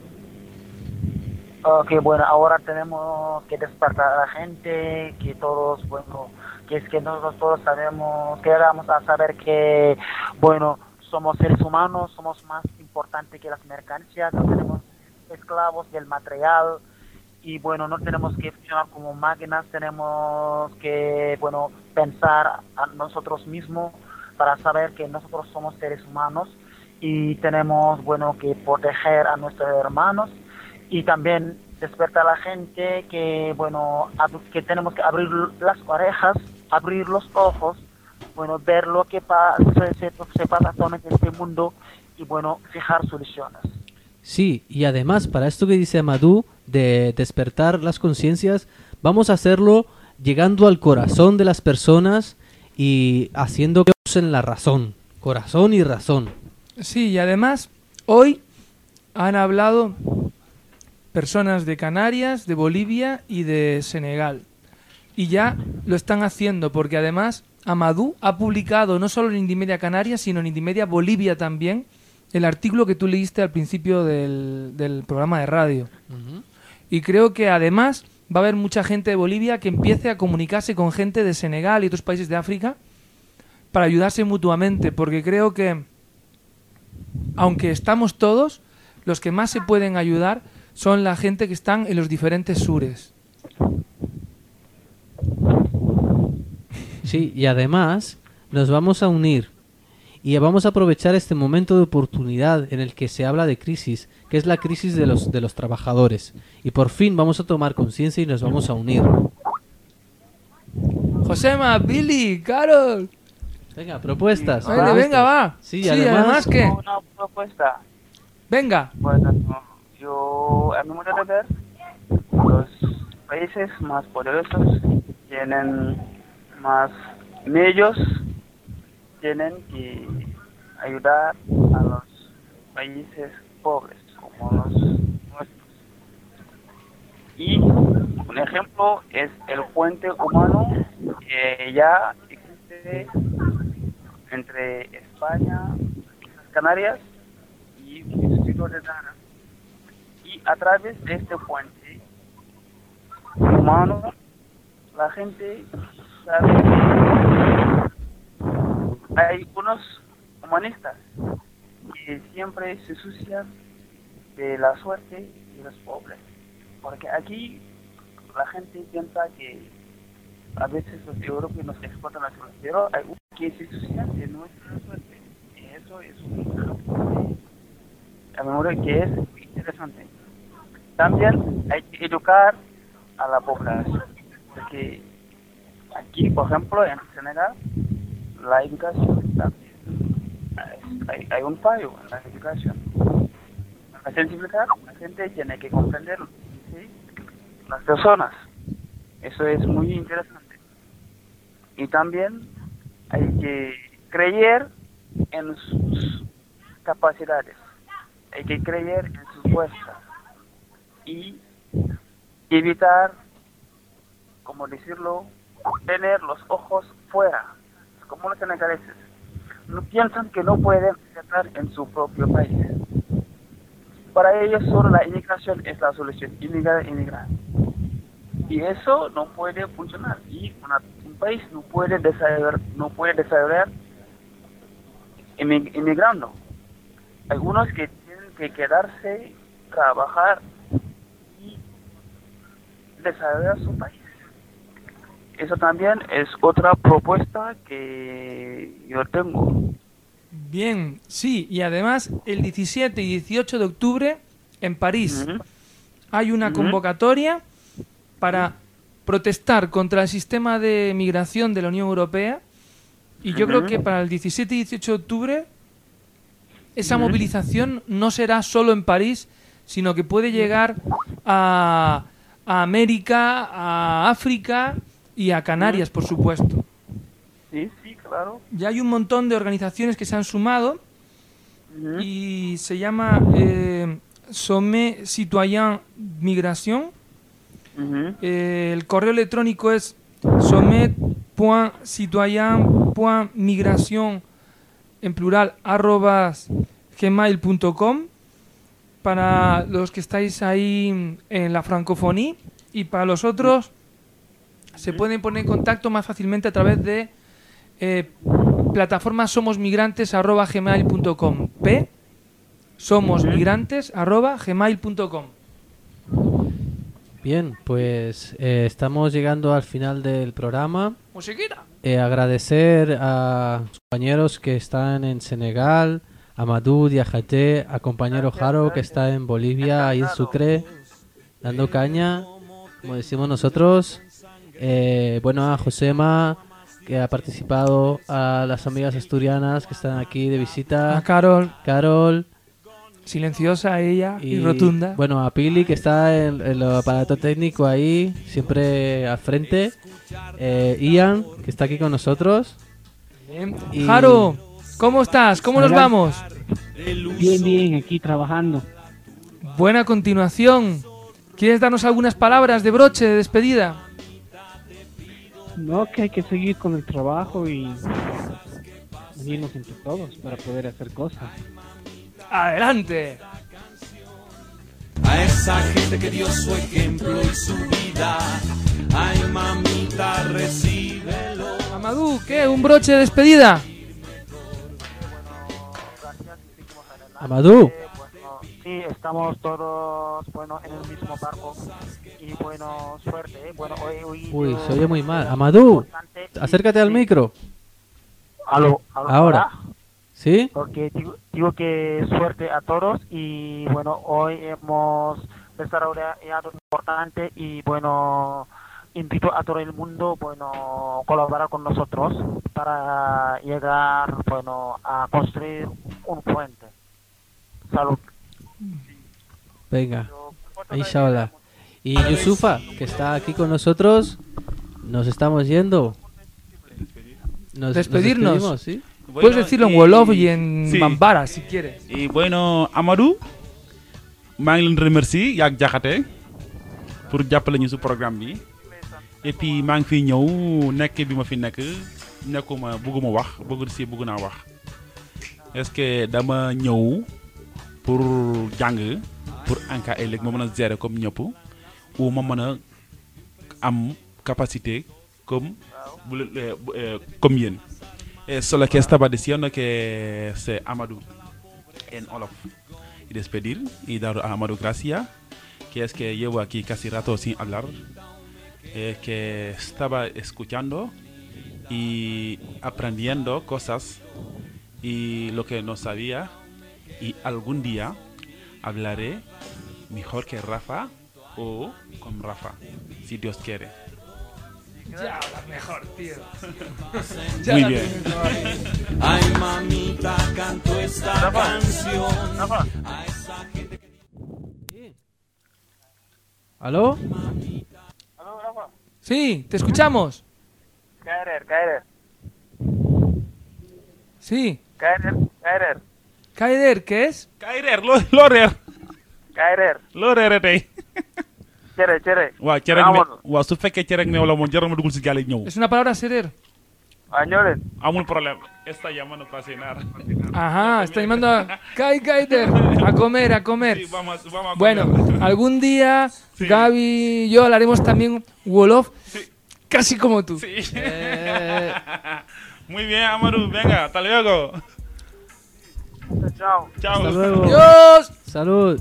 Ok, bueno, ahora tenemos que despertar a la gente, que todos, bueno, que es que nosotros todos sabemos, que vamos a saber que, bueno, somos seres humanos, somos más importantes que las mercancías, no tenemos esclavos del material y, bueno, no tenemos que funcionar como máquinas, tenemos que, bueno, pensar a nosotros mismos para saber que nosotros somos seres humanos y tenemos, bueno, que proteger a nuestros hermanos. Y también despertar a la gente que, bueno, que tenemos que abrir las orejas, abrir los ojos, bueno, ver lo que pasa, se, se pasa actualmente en este mundo y, bueno, fijar soluciones. Sí, y además, para esto que dice Amadou, de despertar las conciencias, vamos a hacerlo llegando al corazón de las personas y haciendo que usen la razón, corazón y razón. Sí, y además, hoy han hablado personas de Canarias, de Bolivia y de Senegal. Y ya lo están haciendo, porque además Amadou ha publicado no solo en Indymedia Canarias, sino en Indymedia Bolivia también, el artículo que tú leíste al principio del, del programa de radio. Uh-huh. Y creo que además va a haber mucha gente de Bolivia que empiece a comunicarse con gente de Senegal y otros países de África para ayudarse mutuamente, porque creo que, aunque estamos todos, los que más se pueden ayudar son la gente que están en los diferentes sures. Sí, y además nos vamos a unir y vamos a aprovechar este momento de oportunidad en el que se habla de crisis, que es la crisis de los de los trabajadores. Y por fin vamos a tomar conciencia y nos vamos a unir. Josema, Billy, Carol. Venga, propuestas. Venga, propuestas. venga, va. Sí, sí además, además que... Una propuesta. Venga. Bueno, yo, a mi modo de ver, los países más poderosos tienen más medios, tienen que ayudar a los países pobres como los nuestros. Y un ejemplo es el puente humano que ya existe entre España, las Canarias y un distrito de Dara. Y a través de este puente humano, la gente sabe que hay unos humanistas que siempre se sucian de la suerte de los pobres. Porque aquí la gente piensa que a veces los europeos nos explotan la suerte, pero hay unos que se sucian de nuestra suerte. Y eso es un a memoria que es interesante. También hay que educar a la población, porque aquí, por ejemplo, en Senegal, la educación también hay, hay un fallo en la educación. Para sensibilizar, la gente tiene que comprender, ¿sí?, las personas. Eso es muy interesante. Y también hay que creer en sus capacidades, hay que creer en sus fuerzas y evitar, como decirlo, tener los ojos fuera, como los senegaleses. No piensan que no pueden estar en su propio país. Para ellos solo la inmigración es la solución, inmigrar, inmigrar. Y eso no puede funcionar. Y una, un país no puede desarrollar, no puede desarrollar inmigrando. Hay unos que tienen que quedarse, trabajar y desarrollar su país. Eso también es otra propuesta que yo tengo. Bien, sí, y además el diecisiete y dieciocho de octubre en París uh-huh. hay una uh-huh. convocatoria para protestar contra el sistema de migración de la Unión Europea, y yo uh-huh. creo que para el diecisiete y dieciocho de octubre esa uh-huh. movilización no será solo en París, sino que puede llegar a, a América, a África y a Canarias, por supuesto. Sí, sí, claro. Ya hay un montón de organizaciones que se han sumado uh-huh. y se llama eh, Sommet Citoyen Migration. Uh-huh. Eh, el correo electrónico es sommet punto citoyen punto migration en plural arroba gmail punto com para los que estáis ahí en la francofonía, y para los otros se pueden poner en contacto más fácilmente a través de eh, plataforma somosmigrantes arroba gmail punto com. P somosmigrantes arroba gmail punto com. Bien, pues eh, estamos llegando al final del programa. Musiquita. Eh, agradecer a los compañeros que están en Senegal, a Madou Diajate, a compañero Jaro que está en Bolivia, ahí en Sucre, dando caña, como decimos nosotros. Eh, bueno, a Josema, que ha participado, a las amigas asturianas que están aquí de visita. A Carol. Carol. Silenciosa ella y, y rotunda. Bueno, a Pili, que está en, en el aparato técnico ahí, siempre al frente. Eh, Ian, que está aquí con nosotros. Bien. Y... Jaro, ¿cómo estás? ¿Cómo Hola. nos vamos? Bien, bien, aquí trabajando. Buena continuación. ¿Quieres darnos algunas palabras de broche, de despedida? No, que hay que seguir con el trabajo y unirnos entre todos para poder hacer cosas. ¡Adelante! A esa gente que dio su ejemplo y su vida, ay mamita, recíbelo. Amadou, ¿qué? ¿Un broche de despedida? Amadou. Sí, estamos todos, bueno, en el mismo barco y bueno, suerte, ¿eh? Bueno, hoy, hoy Uy, se oye muy mal. Amadou, acércate al micro. Aló, aló, ahora. ¿Sí? Porque digo, digo que suerte a todos y bueno, hoy hemos desarrollado algo importante y bueno, invito a todo el mundo, bueno, a colaborar con nosotros para llegar, bueno, a construir un puente. Salud. Venga, inshallah. Y Yusufa, que está aquí con nosotros, nos estamos yendo. Nos, Despedirnos. Nos ¿sí? Bueno, puedes decirlo en Wolof y en sí. Bambara si quieres. Y bueno, Amadou, maa ngi leen remercier yaak Jaxate pour jàppale ñu su programme bi. Et puis maa ngi fi ñëw nekk bi ma fi nekk nekkuma bëgguma wax bëgg si bëgg naa wax est-ce que dama ñëw pour jàng pour en cas ëllëg ma mën a gérer comme ñëpp ou ma mën a am capacité comme bu comme yéen e solo che stava dicendo che se Amadou en Olof y despedir y dar a Amadou gracias que es que llevo aquí casi rato sin hablar eh, que estaba escuchando y aprendiendo cosas y lo que no sabía y algún día hablaré mejor que Rafa o con Rafa si Dios quiere. Ya hablas mejor, tío. Muy bien. Ay, mamita, canto esta canción a esa gente que... ¿Aló? ¿Aló, Rafa? Sí, te escuchamos. Kairer, Kairer. Sí. Kairer, Kairer. Kaider, ¿qué es? Kairer, Lorer. Kairer. Lorer tey. Cere, cere. waaw cere ak waaw su fekkee cere ak meew la moom jarul ma dugul si gaal yi ñëw. Es una palabra serer. Ah, ñëw leen. amul problème. Está llamando para cenar. Ajá, está llamando a Kai Kaider a comer, a comer. Sí, vamos, vamos a bueno, comer. algún día Sí. Gaby y yo hablaremos también Wolof, Sí. casi como tú. Sí. Eh, Muy bien, Amaru, venga, hasta luego. Chao. Chao. Hasta luego. Adiós. Salud.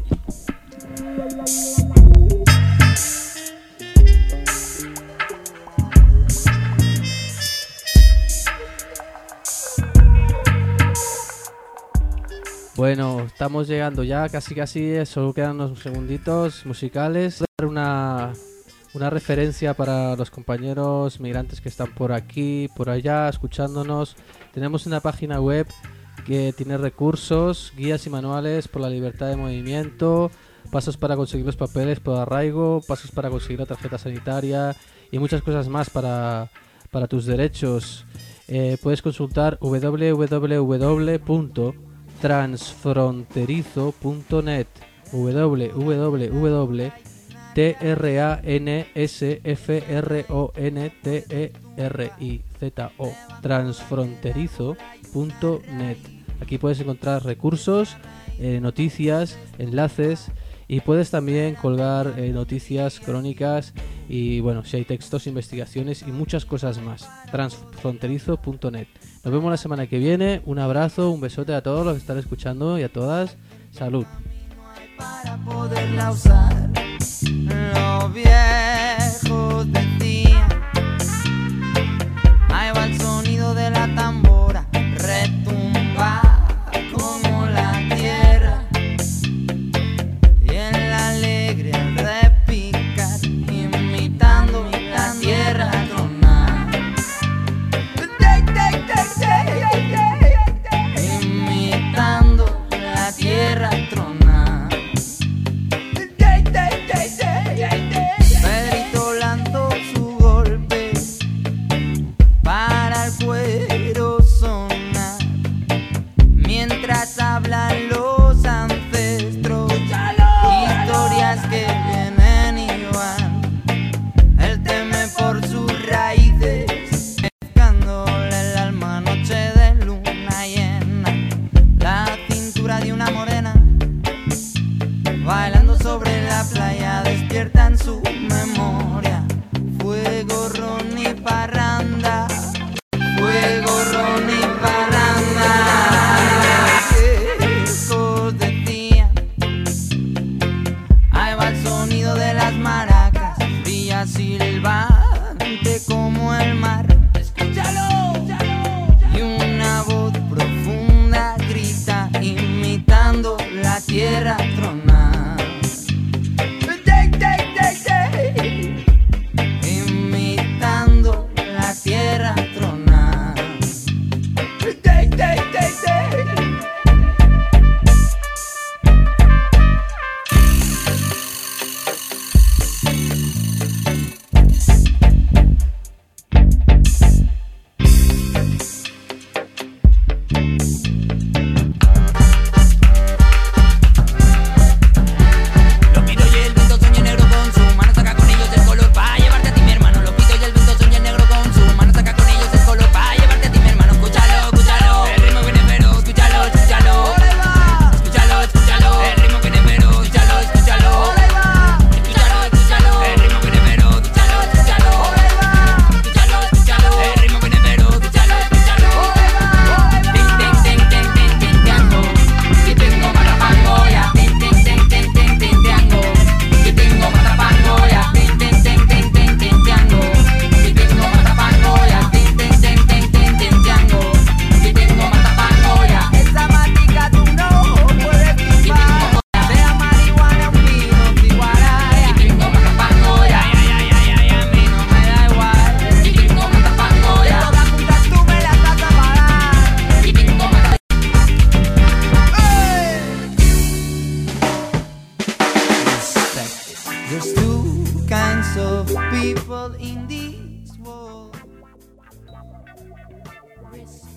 Bueno, estamos llegando ya, casi casi, solo quedan unos segunditos musicales. Dar una, una referencia para los compañeros migrantes que están por aquí, por allá, escuchándonos. Tenemos una página web que tiene recursos, guías y manuales por la libertad de movimiento, pasos para conseguir los papeles por arraigo, pasos para conseguir la tarjeta sanitaria y muchas cosas más para, para tus derechos. Eh, puedes consultar w w w punto transfronterizo punto net w w w punto transfronterizo transfronterizo punto net. Aquí puedes encontrar recursos, eh, noticias, enlaces y puedes también colgar eh, noticias, crónicas y bueno, si hay textos, investigaciones y muchas cosas más. transfronterizo punto net. Nos vemos la semana que viene. Un abrazo, un besote a todos los que están escuchando y a todas. Salud. Para poderla usar, los viejos decían, ahí va el sonido de la tambora, retumba como la tierra, y en la alegre al repicar, imitando la tierra tronar, imitando la tierra tronar. Pedrito Lando wrist.